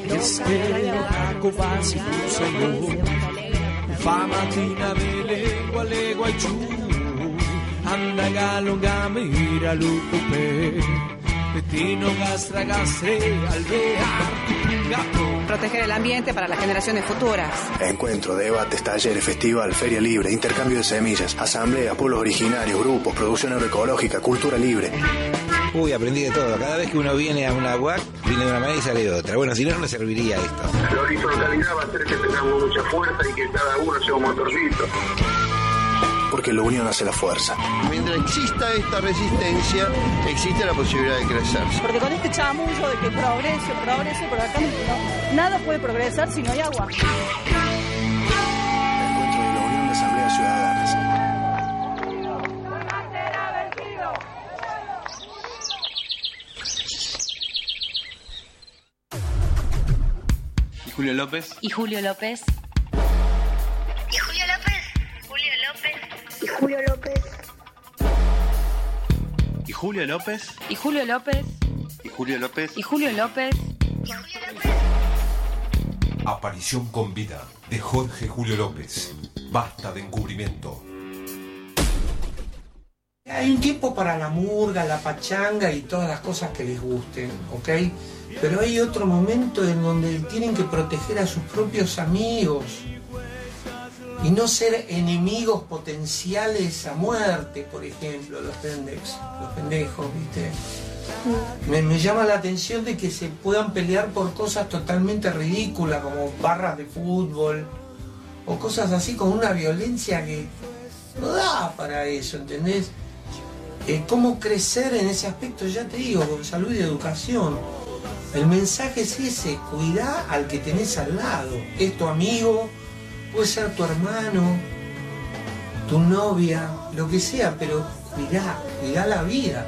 proteger el ambiente para las generaciones futuras. Encuentro, debates, talleres, festival, feria libre, intercambio de semillas, asamblea, pueblos originarios, grupos, producción agroecológica, cultura libre. Uy, aprendí de todo. Cada vez que uno viene a una U A C, viene de una manera y sale de otra. Bueno, si no, no le serviría esto. La horizontalidad va a hacer que tengamos mucha fuerza y que cada uno sea un motorcito. Porque la unión hace la fuerza. Mientras exista esta resistencia, existe la posibilidad de crecer. Porque con este chamullo de que progrese, progrese, por acá no, nada puede progresar si no hay agua. Encuentro de la Unión de Asambleas Ciudadanas. ¿Y Julio López? ¿Y Julio López? ¿Y Julio López? Julio López. ¿Y Julio López? ¿Y Julio López? ¿Y Julio López? ¿Y Julio López? ¿Y Julio López? Aparición con vida de Jorge Julio López. Basta de encubrimiento. Hay un tiempo para la murga, la pachanga y todas las cosas que les gusten, ¿ok? Pero hay otro momento en donde tienen que proteger a sus propios amigos y no ser enemigos potenciales a muerte, por ejemplo, los pendejos, los pendejos, ¿viste? Me, me llama la atención de que se puedan pelear por cosas totalmente ridículas, como barras de fútbol, o cosas así con una violencia que no da para eso, ¿entendés? eh, cómo crecer en ese aspecto, ya te digo, con salud y educación. El mensaje es ese, cuidá al que tenés al lado. Es tu amigo, puede ser tu hermano, tu novia, lo que sea, pero cuidá, cuidá la vida.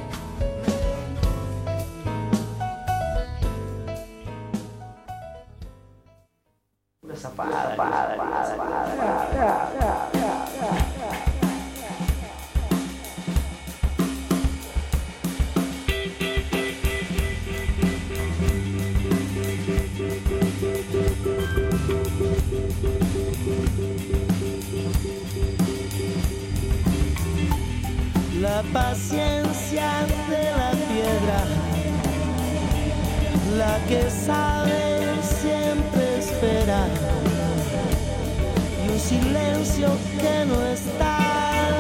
La paciencia de la piedra, la que sabe siempre esperar, y un silencio que no está,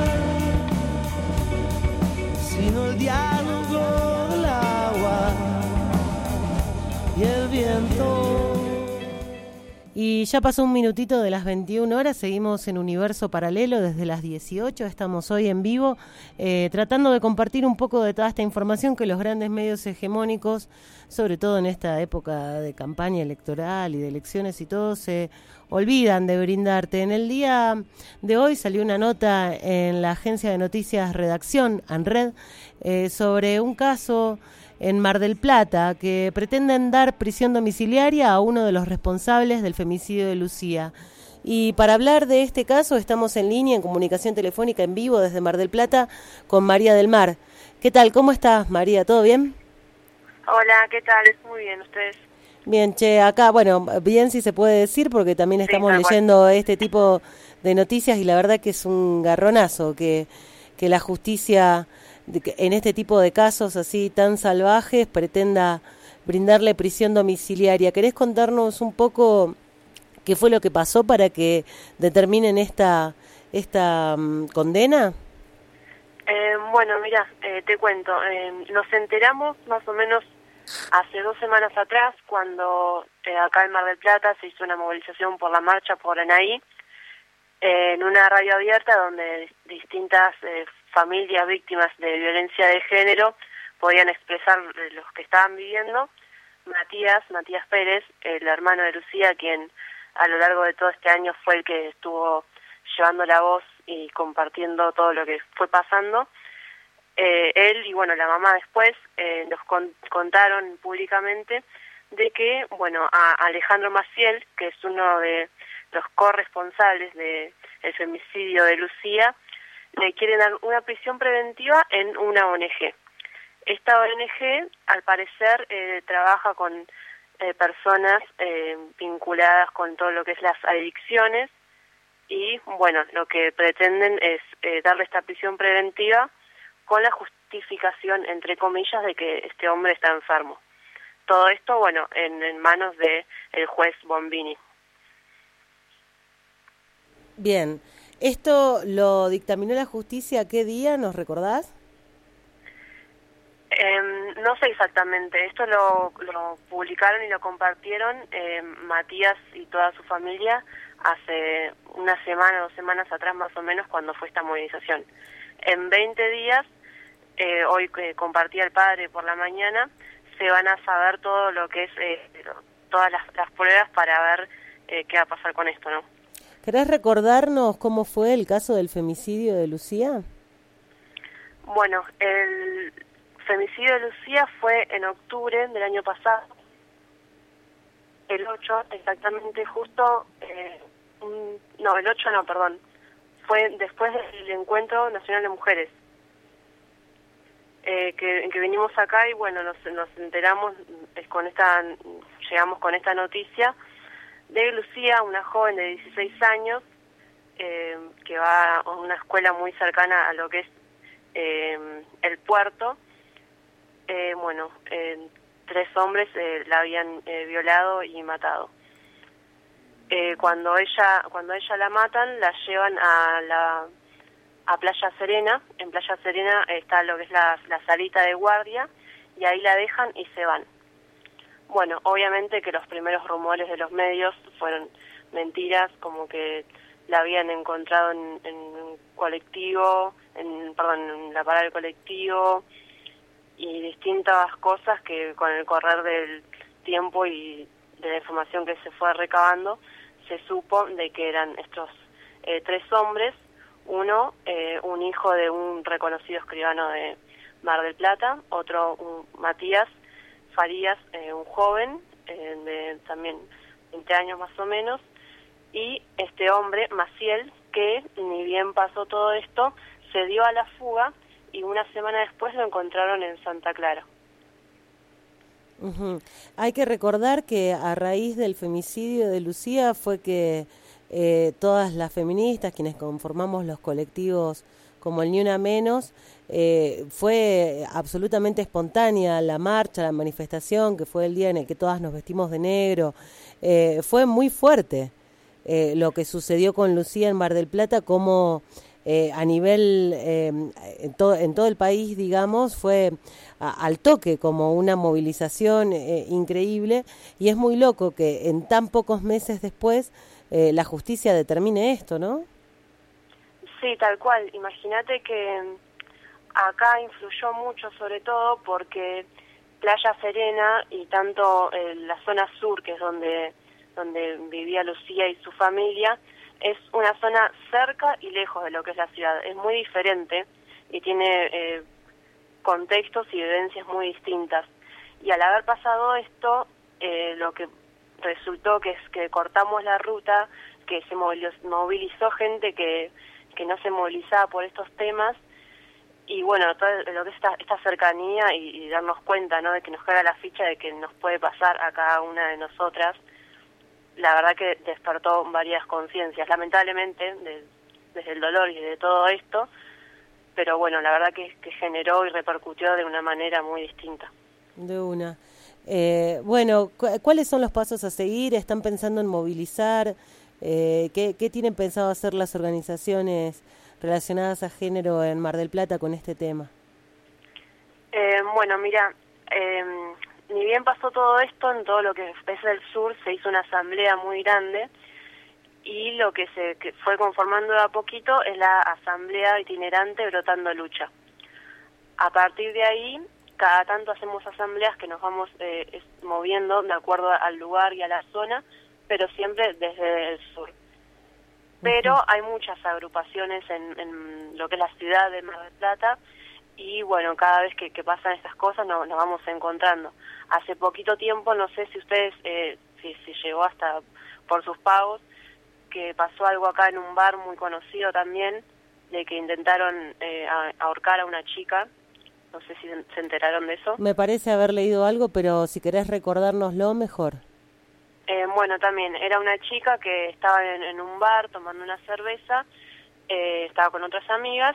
sino el diálogo del agua y el viento. Y ya pasó un minutito de las veintiuna horas, seguimos en Universo Paralelo desde las dieciocho, estamos hoy en vivo eh, tratando de compartir un poco de toda esta información que los grandes medios hegemónicos, sobre todo en esta época de campaña electoral y de elecciones y todo, se olvidan de brindarte. En el día de hoy salió una nota en la agencia de noticias Redacción, ANRED, eh, sobre un caso en Mar del Plata, que pretenden dar prisión domiciliaria a uno de los responsables del femicidio de Lucía. Y para hablar de este caso estamos en línea, en comunicación telefónica en vivo desde Mar del Plata, con María del Mar. ¿Qué tal? ¿Cómo estás, María? ¿Todo bien? Hola, ¿qué tal? Muy bien, ¿ustedes? Bien, che, acá, bueno, bien si se puede decir, porque también estamos sí, leyendo cual. este tipo de noticias y la verdad que es un garronazo que, que la justicia en este tipo de casos así tan salvajes pretenda brindarle prisión domiciliaria. ¿Querés contarnos un poco qué fue lo que pasó para que determinen esta esta um, condena? Eh, bueno, mira, eh, te cuento. Eh, nos enteramos más o menos hace dos semanas atrás cuando eh, acá en Mar del Plata se hizo una movilización por la marcha por Anaí, eh, en una radio abierta donde distintas eh, familias víctimas de violencia de género podían expresar los que estaban viviendo. Matías, Matías Pérez, el hermano de Lucía, quien a lo largo de todo este año fue el que estuvo llevando la voz y compartiendo todo lo que fue pasando. Eh, él y bueno, la mamá después eh, nos con, contaron públicamente de que, bueno, a Alejandro Maciel, que es uno de los corresponsables del femicidio de Lucía, le quieren dar una prisión preventiva en una O N G. Esta O N G, al parecer, eh, trabaja con eh, personas eh, vinculadas con todo lo que es las adicciones y, bueno, lo que pretenden es eh, darle esta prisión preventiva con la justificación, entre comillas, de que este hombre está enfermo. Todo esto, bueno, en, en manos de el juez Bombini. Bien. ¿Esto lo dictaminó la justicia qué día? ¿Nos recordás? Eh, no sé exactamente. Esto lo, lo publicaron y lo compartieron eh, Matías y toda su familia hace una semana, dos semanas atrás más o menos, cuando fue esta movilización. En veinte días, eh, hoy que compartía el padre por la mañana, se van a saber todo lo que es, eh, todas las, las pruebas para ver eh, qué va a pasar con esto, ¿no? ¿Querés recordarnos cómo fue el caso del femicidio de Lucía? Bueno, el femicidio de Lucía fue en octubre del año pasado, el ocho exactamente, justo, eh, un, no, el ocho no, perdón, fue después del Encuentro Nacional de Mujeres, eh, que, en que vinimos acá y bueno, nos, nos enteramos, es con esta, llegamos con esta noticia, de Lucía, una joven de dieciséis años, eh, que va a una escuela muy cercana a lo que es eh, el puerto. Eh, bueno, eh, tres hombres eh, la habían eh, violado y matado. Eh, cuando ella cuando ella la matan, la llevan a la a Playa Serena. En Playa Serena está lo que es la, la salita de guardia, y ahí la dejan y se van. Bueno, obviamente que los primeros rumores de los medios fueron mentiras, como que la habían encontrado en, en un colectivo, en, perdón, en la parada del colectivo, y distintas cosas que con el correr del tiempo y de la información que se fue recabando, se supo de que eran estos eh, tres hombres, uno, eh, un hijo de un reconocido escribano de Mar del Plata, otro, un, Matías Farías, eh, un joven eh, de también veinte años más o menos, y este hombre, Maciel, que ni bien pasó todo esto, se dio a la fuga y una semana después lo encontraron en Santa Clara. Uh-huh. Hay que recordar que a raíz del femicidio de Lucía fue que eh, todas las feministas, quienes conformamos los colectivos como el Ni Una Menos, eh, fue absolutamente espontánea la marcha, la manifestación, que fue el día en el que todas nos vestimos de negro. Eh, fue muy fuerte eh, lo que sucedió con Lucía en Mar del Plata, como eh, a nivel, eh, en, to- en todo el país, digamos, fue a- al toque, como una movilización eh, increíble, y es muy loco que en tan pocos meses después eh, la justicia determine esto, ¿no? Sí, tal cual. Imagínate que acá influyó mucho, sobre todo porque Playa Serena y tanto eh, la zona sur, que es donde donde vivía Lucía y su familia, es una zona cerca y lejos de lo que es la ciudad. Es muy diferente y tiene eh, contextos y vivencias muy distintas. Y al haber pasado esto, eh, lo que resultó que es que cortamos la ruta, que se movilizó, movilizó gente que que no se movilizaba por estos temas, y bueno, todo lo que es esta, esta cercanía y, y darnos cuenta, ¿no?, de que nos caiga la ficha de que nos puede pasar a cada una de nosotras, la verdad que despertó varias conciencias, lamentablemente, de, desde el dolor y de todo esto, pero bueno, la verdad que, que generó y repercutió de una manera muy distinta. De una. Eh, bueno, cu- ¿cuáles son los pasos a seguir? ¿Están pensando en movilizar? Eh, ¿qué, ¿Qué tienen pensado hacer las organizaciones relacionadas a género en Mar del Plata con este tema? Eh, bueno, mira, eh, ni bien pasó todo esto, en todo lo que es del sur se hizo una asamblea muy grande, y lo que se que fue conformando de a poquito es la asamblea itinerante Brotando Lucha. A partir de ahí, cada tanto hacemos asambleas que nos vamos eh, es, moviendo de acuerdo al lugar y a la zona, pero siempre desde el sur. Pero uh-huh. hay muchas agrupaciones en, en lo que es la ciudad de Mar del Plata, y bueno, cada vez que, que pasan estas cosas nos, nos vamos encontrando. Hace poquito tiempo, no sé si ustedes, eh, si, si llegó hasta por sus pagos, que pasó algo acá en un bar muy conocido también, de que intentaron eh, ahorcar a una chica. No sé si se enteraron de eso. Me parece haber leído algo, pero si querés recordárnoslo, mejor. Eh, bueno, también era una chica que estaba en, en un bar tomando una cerveza, eh, estaba con otras amigas,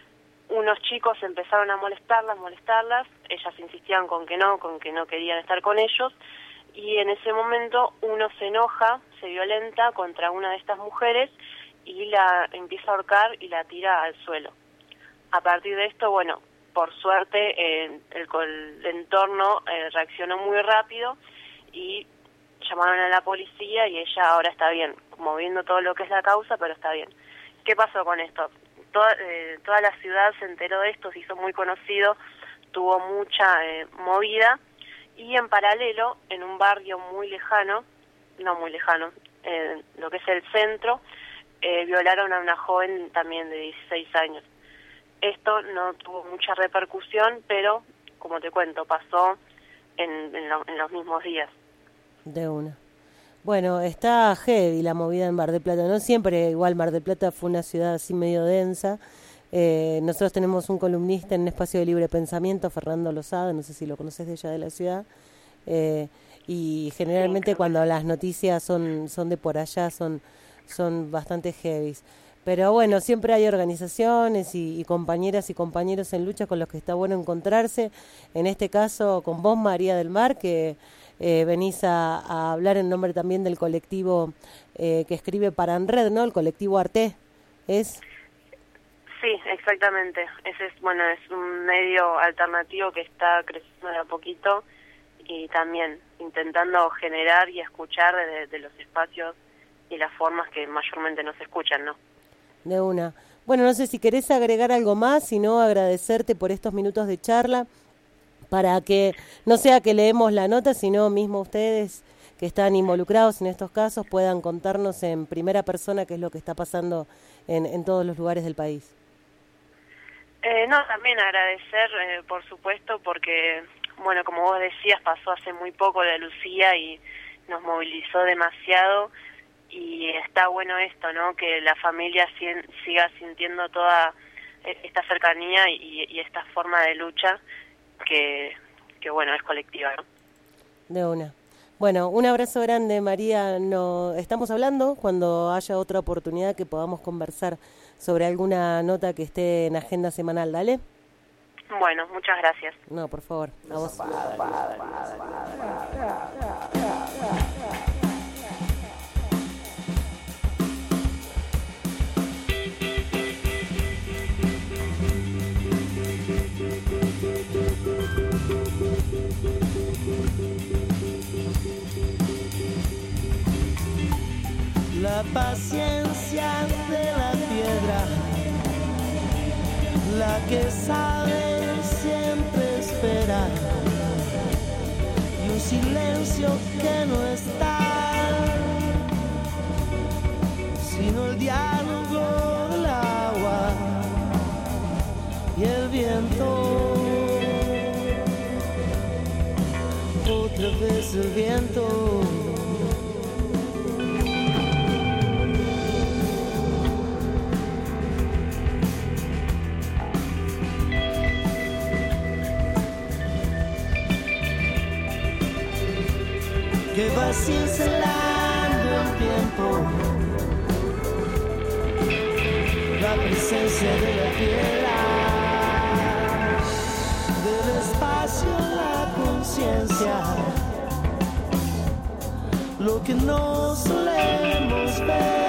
unos chicos empezaron a molestarlas, molestarlas, ellas insistían con que no, con que no querían estar con ellos, y en ese momento uno se enoja, se violenta contra una de estas mujeres y la empieza a ahorcar y la tira al suelo. A partir de esto, bueno, por suerte eh, el, el entorno eh, reaccionó muy rápido y llamaron a la policía, y ella ahora está bien, moviendo todo lo que es la causa, pero está bien. ¿Qué pasó con esto? Toda, eh, toda la ciudad se enteró de esto, se hizo muy conocido, tuvo mucha eh, movida, y en paralelo, en un barrio muy lejano, no muy lejano, eh, lo que es el centro, eh, violaron a una joven también de dieciséis años. Esto no tuvo mucha repercusión, pero, como te cuento, pasó en, en, lo, en los mismos días. De una. Bueno, está heavy la movida en Mar del Plata, ¿no? Siempre igual Mar del Plata fue una ciudad así medio densa. Eh, nosotros tenemos un columnista en un espacio de libre pensamiento, Fernando Lozada, no sé si lo conoces de allá de la ciudad. Eh, y generalmente sí, cuando las noticias son son de por allá son, son bastante heavies. Pero bueno, siempre hay organizaciones y, y compañeras y compañeros en lucha con los que está bueno encontrarse. En este caso con vos, María del Mar, que Eh, venís a, a hablar en nombre también del colectivo eh, que escribe para Enred, ¿no? El colectivo Arte, ¿es? Sí, exactamente. Ese es, bueno, es un medio alternativo que está creciendo de a poquito y también intentando generar y escuchar de, de los espacios y las formas que mayormente nos escuchan, ¿no? De una. Bueno, no sé si querés agregar algo más, sino agradecerte por estos minutos de charla, para que no sea que leemos la nota, sino mismo ustedes que están involucrados en estos casos puedan contarnos en primera persona qué es lo que está pasando en, en todos los lugares del país. Eh, no, también agradecer, eh, por supuesto, porque, bueno, como vos decías, pasó hace muy poco la Lucía y nos movilizó demasiado. Y está bueno esto, ¿no? Que la familia si- siga sintiendo toda esta cercanía y, y esta forma de lucha que, que, bueno, es colectiva, ¿no? De una. Bueno, un abrazo grande, María. No, estamos hablando cuando haya otra oportunidad que podamos conversar sobre alguna nota que esté en agenda semanal, ¿dale? Bueno, muchas gracias. No, por favor, a vos. La paciencia de la piedra, la que sabe siempre esperar, y un silencio que no está, sino el diálogo del agua y el viento. Otra vez el viento. Que va cincelando el tiempo, la presencia de la piedra, del espacio la conciencia, lo que no solemos ver.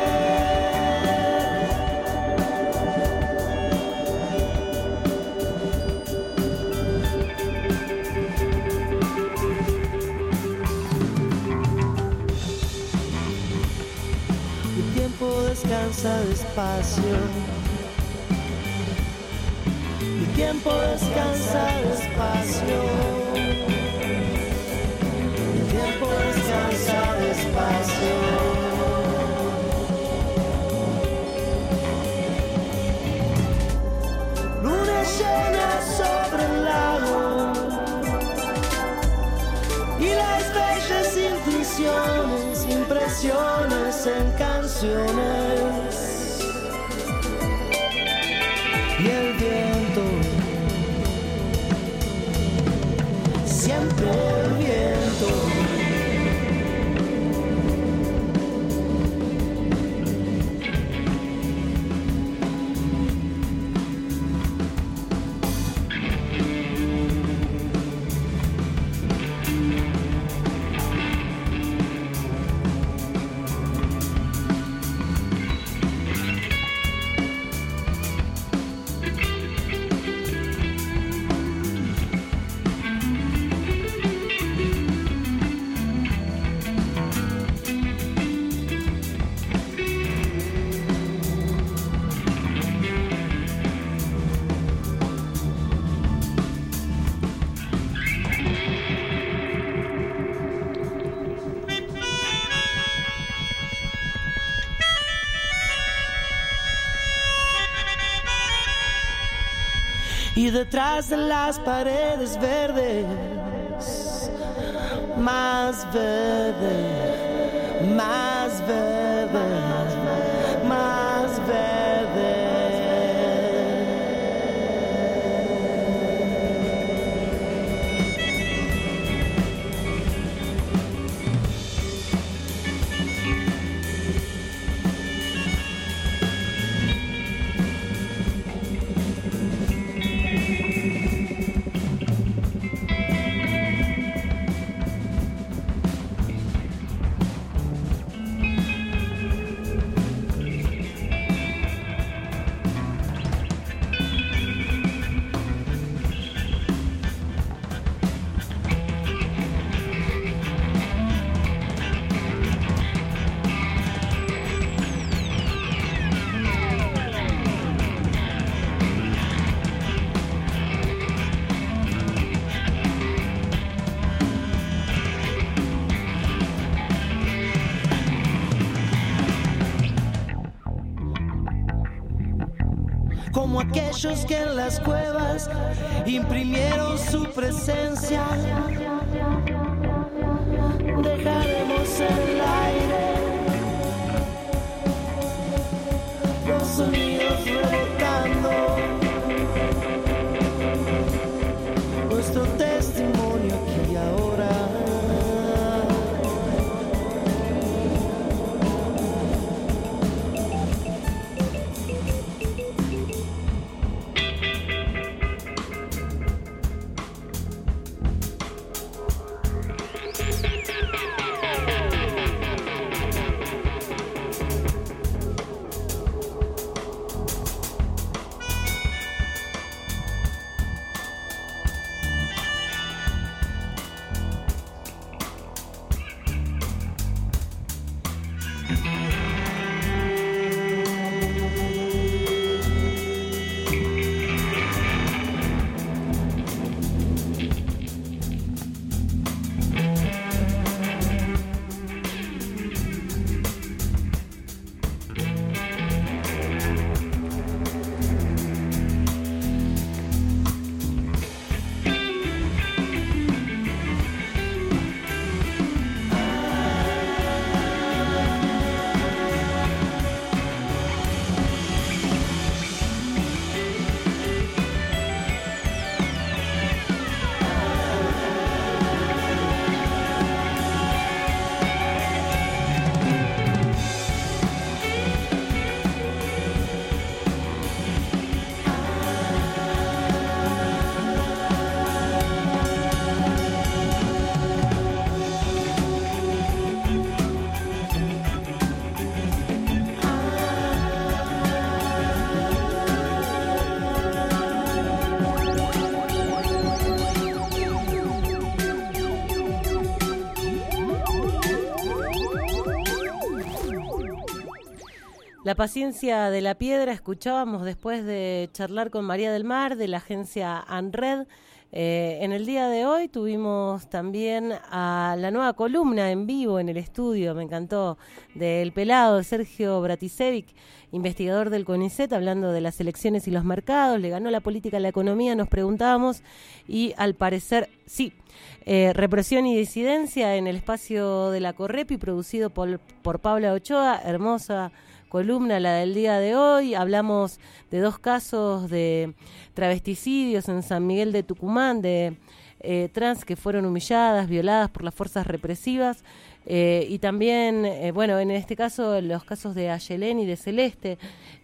Descansa despacio, el tiempo descansa despacio, el tiempo descansa despacio. Luna llena sobre el lago y las bellas intuiciones, impresiones en canciones. Y el viento, siempre el viento. Y detrás de las paredes verdes, más verde, más verde, más verde. como aquellos que en las cuevas imprimieron su presencia. Dejaremos en el aire los sonidos rebotando, nuestro testimonio aquí y ahora. La paciencia de la piedra escuchábamos después de charlar con María del Mar de la agencia ANRED. Eh, en el día de hoy tuvimos también a la nueva columna en vivo en el estudio, me encantó, del pelado de Sergio Bratisevic, investigador del CONICET, hablando de las elecciones y los mercados. Le ganó la política a la economía, nos preguntábamos, y al parecer sí. Eh, represión y disidencia en el espacio de la Correpi, producido por, por Paula Ochoa, hermosa columna la del día de hoy. Hablamos de dos casos de travesticidios en San Miguel de Tucumán, de eh, trans que fueron humilladas, violadas por las fuerzas represivas, eh, y también, eh, bueno, en este caso, los casos de Ayelén y de Celeste,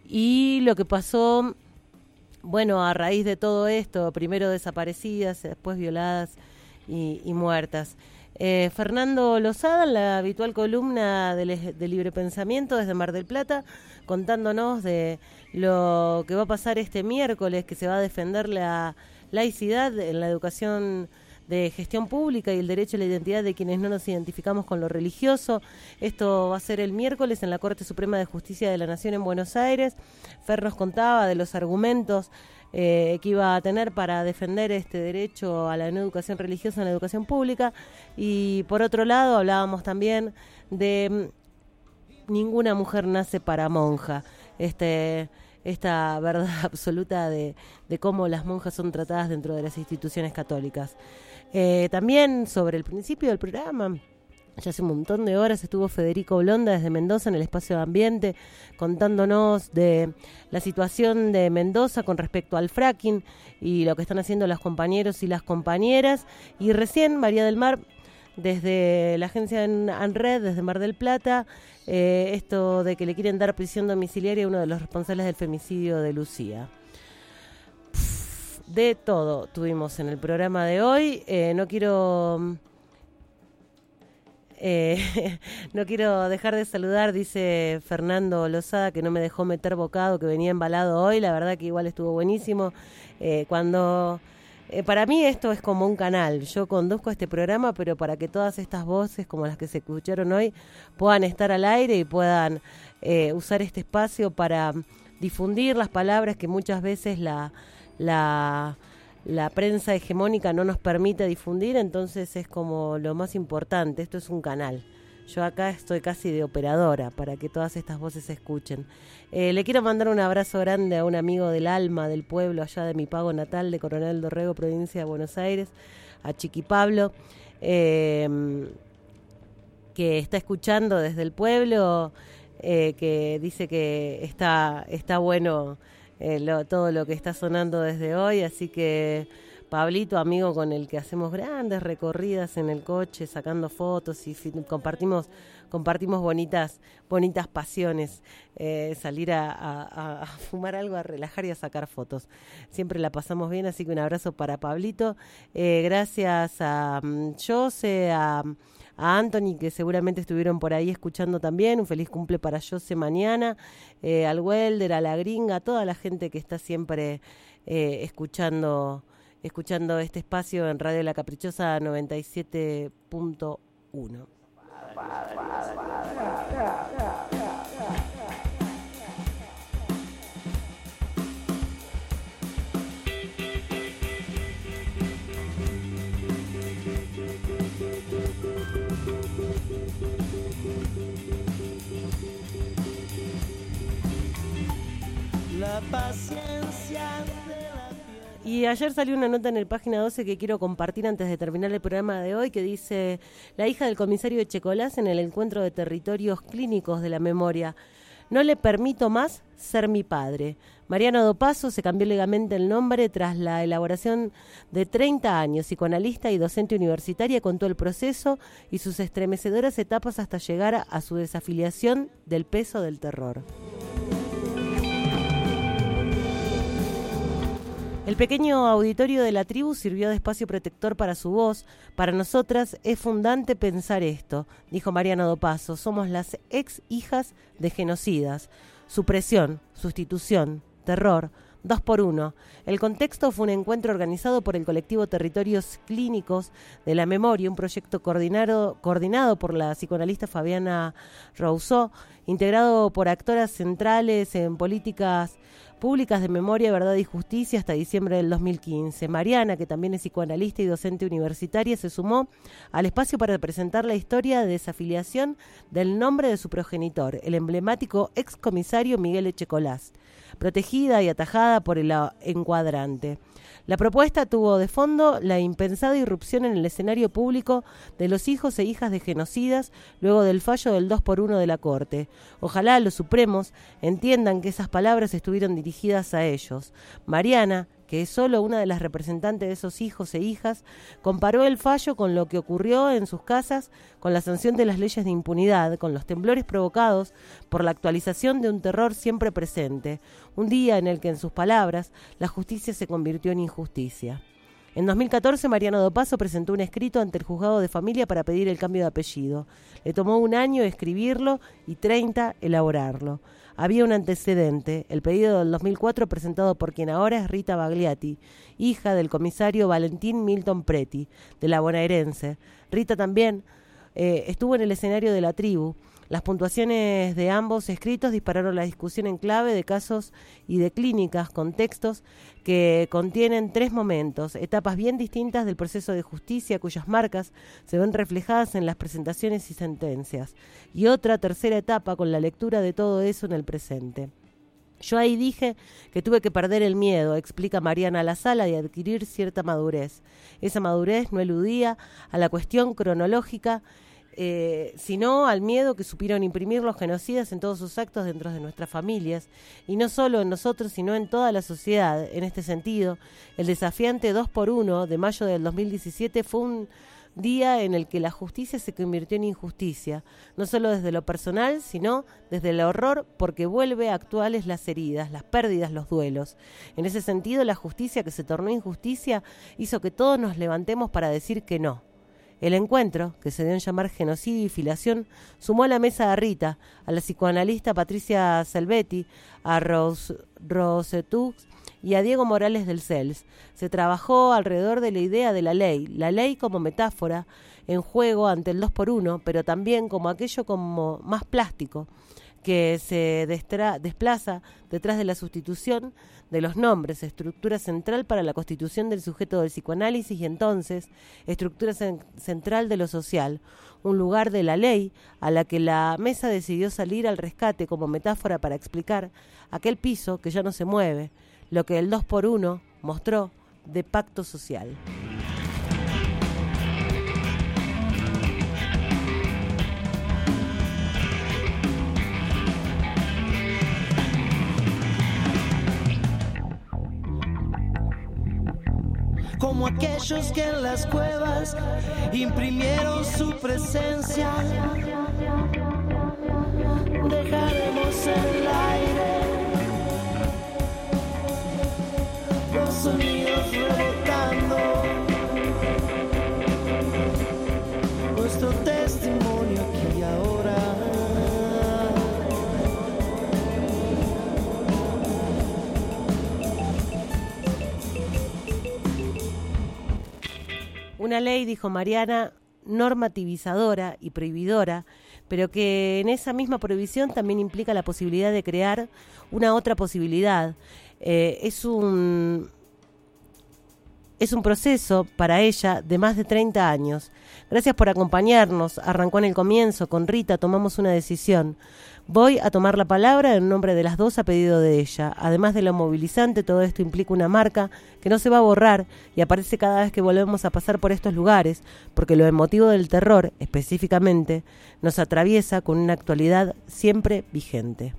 y lo que pasó, bueno, a raíz de todo esto, primero desaparecidas, después violadas y, y muertas. Eh, Fernando Lozada, en la habitual columna de, de Libre Pensamiento desde Mar del Plata, contándonos de lo que va a pasar este miércoles, que se va a defender la laicidad en la educación de gestión pública y el derecho a la identidad de quienes no nos identificamos con lo religioso. Esto va a ser el miércoles en la Corte Suprema de Justicia de la Nación en Buenos Aires. Fer nos contaba de los argumentos Eh, que iba a tener para defender este derecho a la no educación religiosa en la educación pública. Y por otro lado hablábamos también de ninguna mujer nace para monja, este esta verdad absoluta de, de cómo las monjas son tratadas dentro de las instituciones católicas. Eh, también sobre el principio del programa, ya hace un montón de horas estuvo Federico Blonda desde Mendoza en el espacio de ambiente contándonos de la situación de Mendoza con respecto al fracking y lo que están haciendo los compañeros y las compañeras. Y recién María del Mar desde la agencia ANRED, desde Mar del Plata, eh, esto de que le quieren dar prisión domiciliaria a uno de los responsables del femicidio de Lucía. Pff, de todo tuvimos en el programa de hoy. Eh, no quiero... Eh, no quiero dejar de saludar, dice Fernando Lozada, que no me dejó meter bocado, que venía embalado hoy. La verdad que igual estuvo buenísimo. Eh, cuando eh, para mí esto es como un canal. Yo conduzco este programa, pero para que todas estas voces, como las que se escucharon hoy, puedan estar al aire y puedan eh, usar este espacio para difundir las palabras que muchas veces la... la la prensa hegemónica no nos permite difundir, entonces es como lo más importante. Esto es un canal. Yo acá estoy casi de operadora para que todas estas voces se escuchen. Eh, le quiero mandar un abrazo grande a un amigo del alma, del pueblo, allá de mi pago natal, de Coronel Dorrego, provincia de Buenos Aires, a Chiqui Pablo, eh, que está escuchando desde el pueblo, eh, que dice que está, está bueno eh, lo, todo lo que está sonando desde hoy, así que... Pablito, amigo con el que hacemos grandes recorridas en el coche, sacando fotos y fi- compartimos compartimos bonitas bonitas pasiones, eh, salir a, a, a fumar algo, a relajar y a sacar fotos. Siempre la pasamos bien, así que un abrazo para Pablito. Eh, gracias a um, Jose, a, a Anthony, que seguramente estuvieron por ahí escuchando también. Un feliz cumple para Jose mañana, eh, al Welder, a la gringa, a toda la gente que está siempre eh, escuchando... escuchando este espacio en Radio La Caprichosa noventa y siete punto uno. La paciencia de la... Y ayer salió una nota en el Página doce que quiero compartir antes de terminar el programa de hoy, que dice: la hija del comisario Echecolás en el encuentro de territorios clínicos de la memoria. No le permito más ser mi padre. Mariano Dopazo se cambió legalmente el nombre tras la elaboración de treinta años. Psicoanalista y docente universitaria, contó el proceso y sus estremecedoras etapas hasta llegar a, a su desafiliación del peso del terror. El pequeño auditorio de la tribu sirvió de espacio protector para su voz. Para nosotras es fundante pensar esto, dijo Mariano Dopazo. Somos las ex hijas de genocidas. Supresión, sustitución, terror, dos por uno. El contexto fue un encuentro organizado por el colectivo Territorios Clínicos de la Memoria, un proyecto coordinado, coordinado por la psicoanalista Fabiana Rousseau, integrado por actoras centrales en políticas públicas de memoria, verdad y justicia hasta diciembre del dos mil quince. Mariana, que también es psicoanalista y docente universitaria, se sumó al espacio para presentar la historia de desafiliación del nombre de su progenitor, el emblemático excomisario Miguel Echecolás, protegida y atajada por el encuadrante. La propuesta tuvo de fondo la impensada irrupción en el escenario público de los hijos e hijas de genocidas luego del fallo del dos por uno de la Corte. Ojalá los supremos entiendan que esas palabras estuvieron dirigidas a ellos. Mariana, que es solo una de las representantes de esos hijos e hijas, comparó el fallo con lo que ocurrió en sus casas, con la sanción de las leyes de impunidad, con los temblores provocados por la actualización de un terror siempre presente, un día en el que, en sus palabras, la justicia se convirtió en injusticia. En dos mil catorce, Mariano Dopazo presentó un escrito ante el juzgado de familia para pedir el cambio de apellido. Le tomó un año escribirlo y treinta elaborarlo. Había un antecedente, el pedido del dos mil cuatro presentado por quien ahora es Rita Bagliati, hija del comisario Valentín Milton Preti, de la bonaerense. Rita también eh, estuvo en el escenario de la tribu. Las puntuaciones de ambos escritos dispararon la discusión en clave de casos y de clínicas, contextos que contienen tres momentos, etapas bien distintas del proceso de justicia cuyas marcas se ven reflejadas en las presentaciones y sentencias, y otra tercera etapa con la lectura de todo eso en el presente. Yo ahí dije que tuve que perder el miedo, explica Mariana La Sala, y adquirir cierta madurez. Esa madurez no eludía a la cuestión cronológica, Eh, sino al miedo que supieron imprimir los genocidas en todos sus actos dentro de nuestras familias, y no solo en nosotros, sino en toda la sociedad. En este sentido, el desafiante dos por uno de mayo del dos mil diecisiete fue un día en el que la justicia se convirtió en injusticia, no solo desde lo personal, sino desde el horror, porque vuelve actuales las heridas, las pérdidas, los duelos. En ese sentido, la justicia que se tornó injusticia hizo que todos nos levantemos para decir que no. El encuentro, que se dio en llamar Genocidio y Filiación, sumó a la mesa a Rita, a la psicoanalista Patricia Salvetti, a Rose, Rosetux y a Diego Morales del C E L S. Se trabajó alrededor de la idea de la ley, la ley como metáfora en juego ante el dos por uno, pero también como aquello como más plástico, que se destra- desplaza detrás de la sustitución de los nombres, estructura central para la constitución del sujeto del psicoanálisis y entonces estructura cen- central de lo social, un lugar de la ley a la que la mesa decidió salir al rescate como metáfora para explicar aquel piso que ya no se mueve, lo que el dos por uno mostró de pacto social. Como aquellos que en las cuevas imprimieron su presencia. Dejaremos el aire, los sonidos rebotando, nuestro testimonio aquí y ahora. Una ley, dijo Mariana, normativizadora y prohibidora, pero que en esa misma prohibición también implica la posibilidad de crear una otra posibilidad. Eh, es un es un proceso para ella de más de treinta años. Gracias por acompañarnos. Arrancó en el comienzo. Con Rita tomamos una decisión. Voy a tomar la palabra en nombre de las dos a pedido de ella. Además de lo movilizante, todo esto implica una marca que no se va a borrar y aparece cada vez que volvemos a pasar por estos lugares, porque lo emotivo del terror, específicamente, nos atraviesa con una actualidad siempre vigente.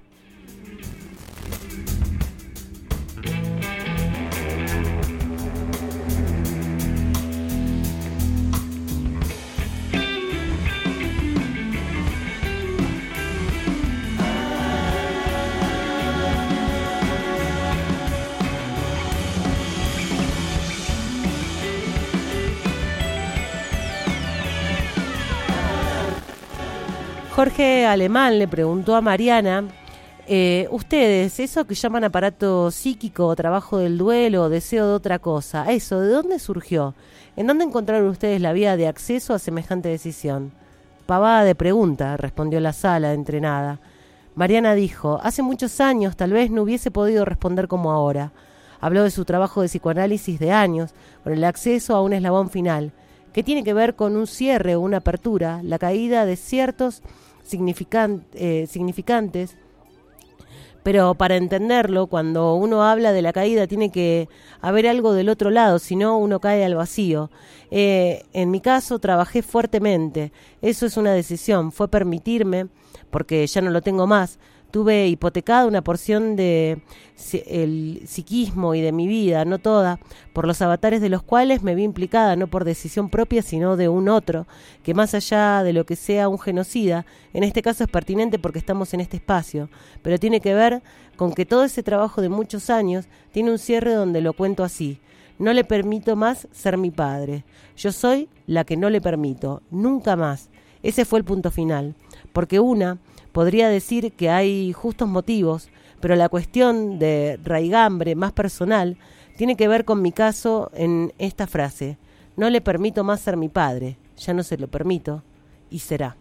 Jorge Alemán le preguntó a Mariana, eh, ustedes, eso que llaman aparato psíquico, trabajo del duelo, deseo de otra cosa, eso, ¿de dónde surgió? ¿En dónde encontraron ustedes la vía de acceso a semejante decisión? Pavada de pregunta, respondió la sala entrenada. Mariana dijo, hace muchos años tal vez no hubiese podido responder como ahora. Habló de su trabajo de psicoanálisis de años, con el acceso a un eslabón final, que tiene que ver con un cierre o una apertura, la caída de ciertos significan, eh, significantes, pero para entenderlo, cuando uno habla de la caída tiene que haber algo del otro lado, si no uno cae al vacío. Eh, en mi caso trabajé fuertemente, eso es una decisión, fue permitirme, porque ya no lo tengo más, tuve hipotecada una porción de el psiquismo y de mi vida, no toda, por los avatares de los cuales me vi implicada, no por decisión propia, sino de un otro, que más allá de lo que sea un genocida, en este caso es pertinente porque estamos en este espacio, pero tiene que ver con que todo ese trabajo de muchos años tiene un cierre donde lo cuento así. No le permito más ser mi padre. Yo soy la que no le permito, nunca más. Ese fue el punto final, porque una podría decir que hay justos motivos, pero la cuestión de raigambre más personal tiene que ver con mi caso en esta frase. No le permito más ser mi padre, ya no se lo permito, y será.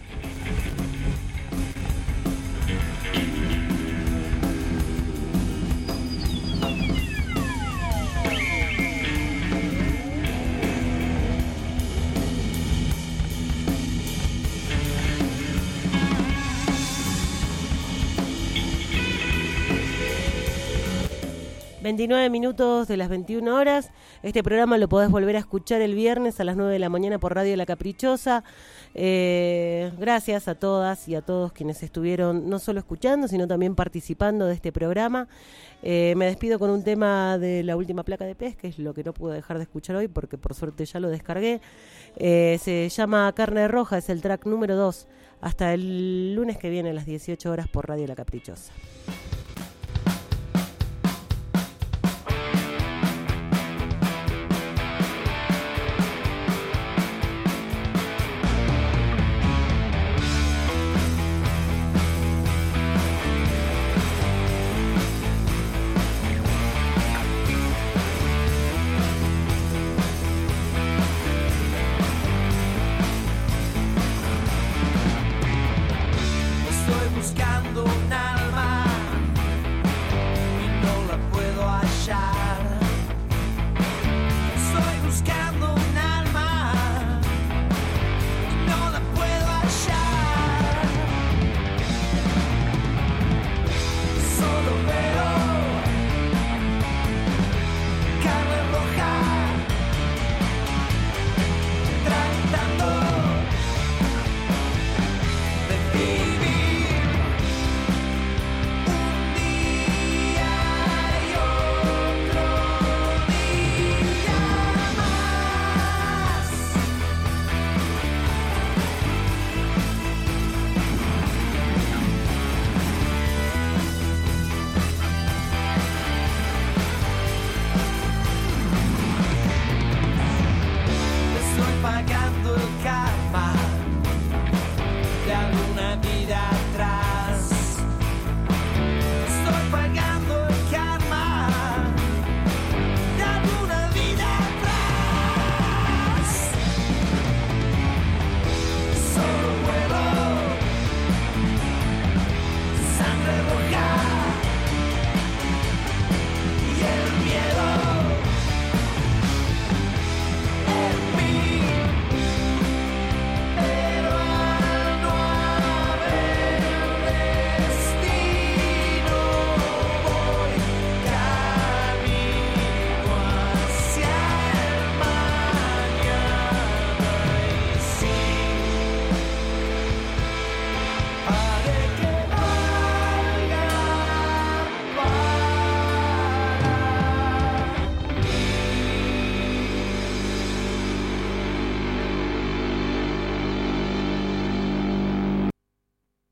veintinueve minutos de las veintiuna horas. Este programa lo podés volver a escuchar el viernes a las nueve de la mañana por Radio La Caprichosa. Eh, gracias a todas y a todos quienes estuvieron no solo escuchando, sino también participando de este programa. Eh, me despido con un tema de La Última Placa de Pez, que es lo que no pude dejar de escuchar hoy porque por suerte ya lo descargué. Eh, se llama Carne Roja, es el track número dos. Hasta el lunes que viene a las dieciocho horas por Radio La Caprichosa.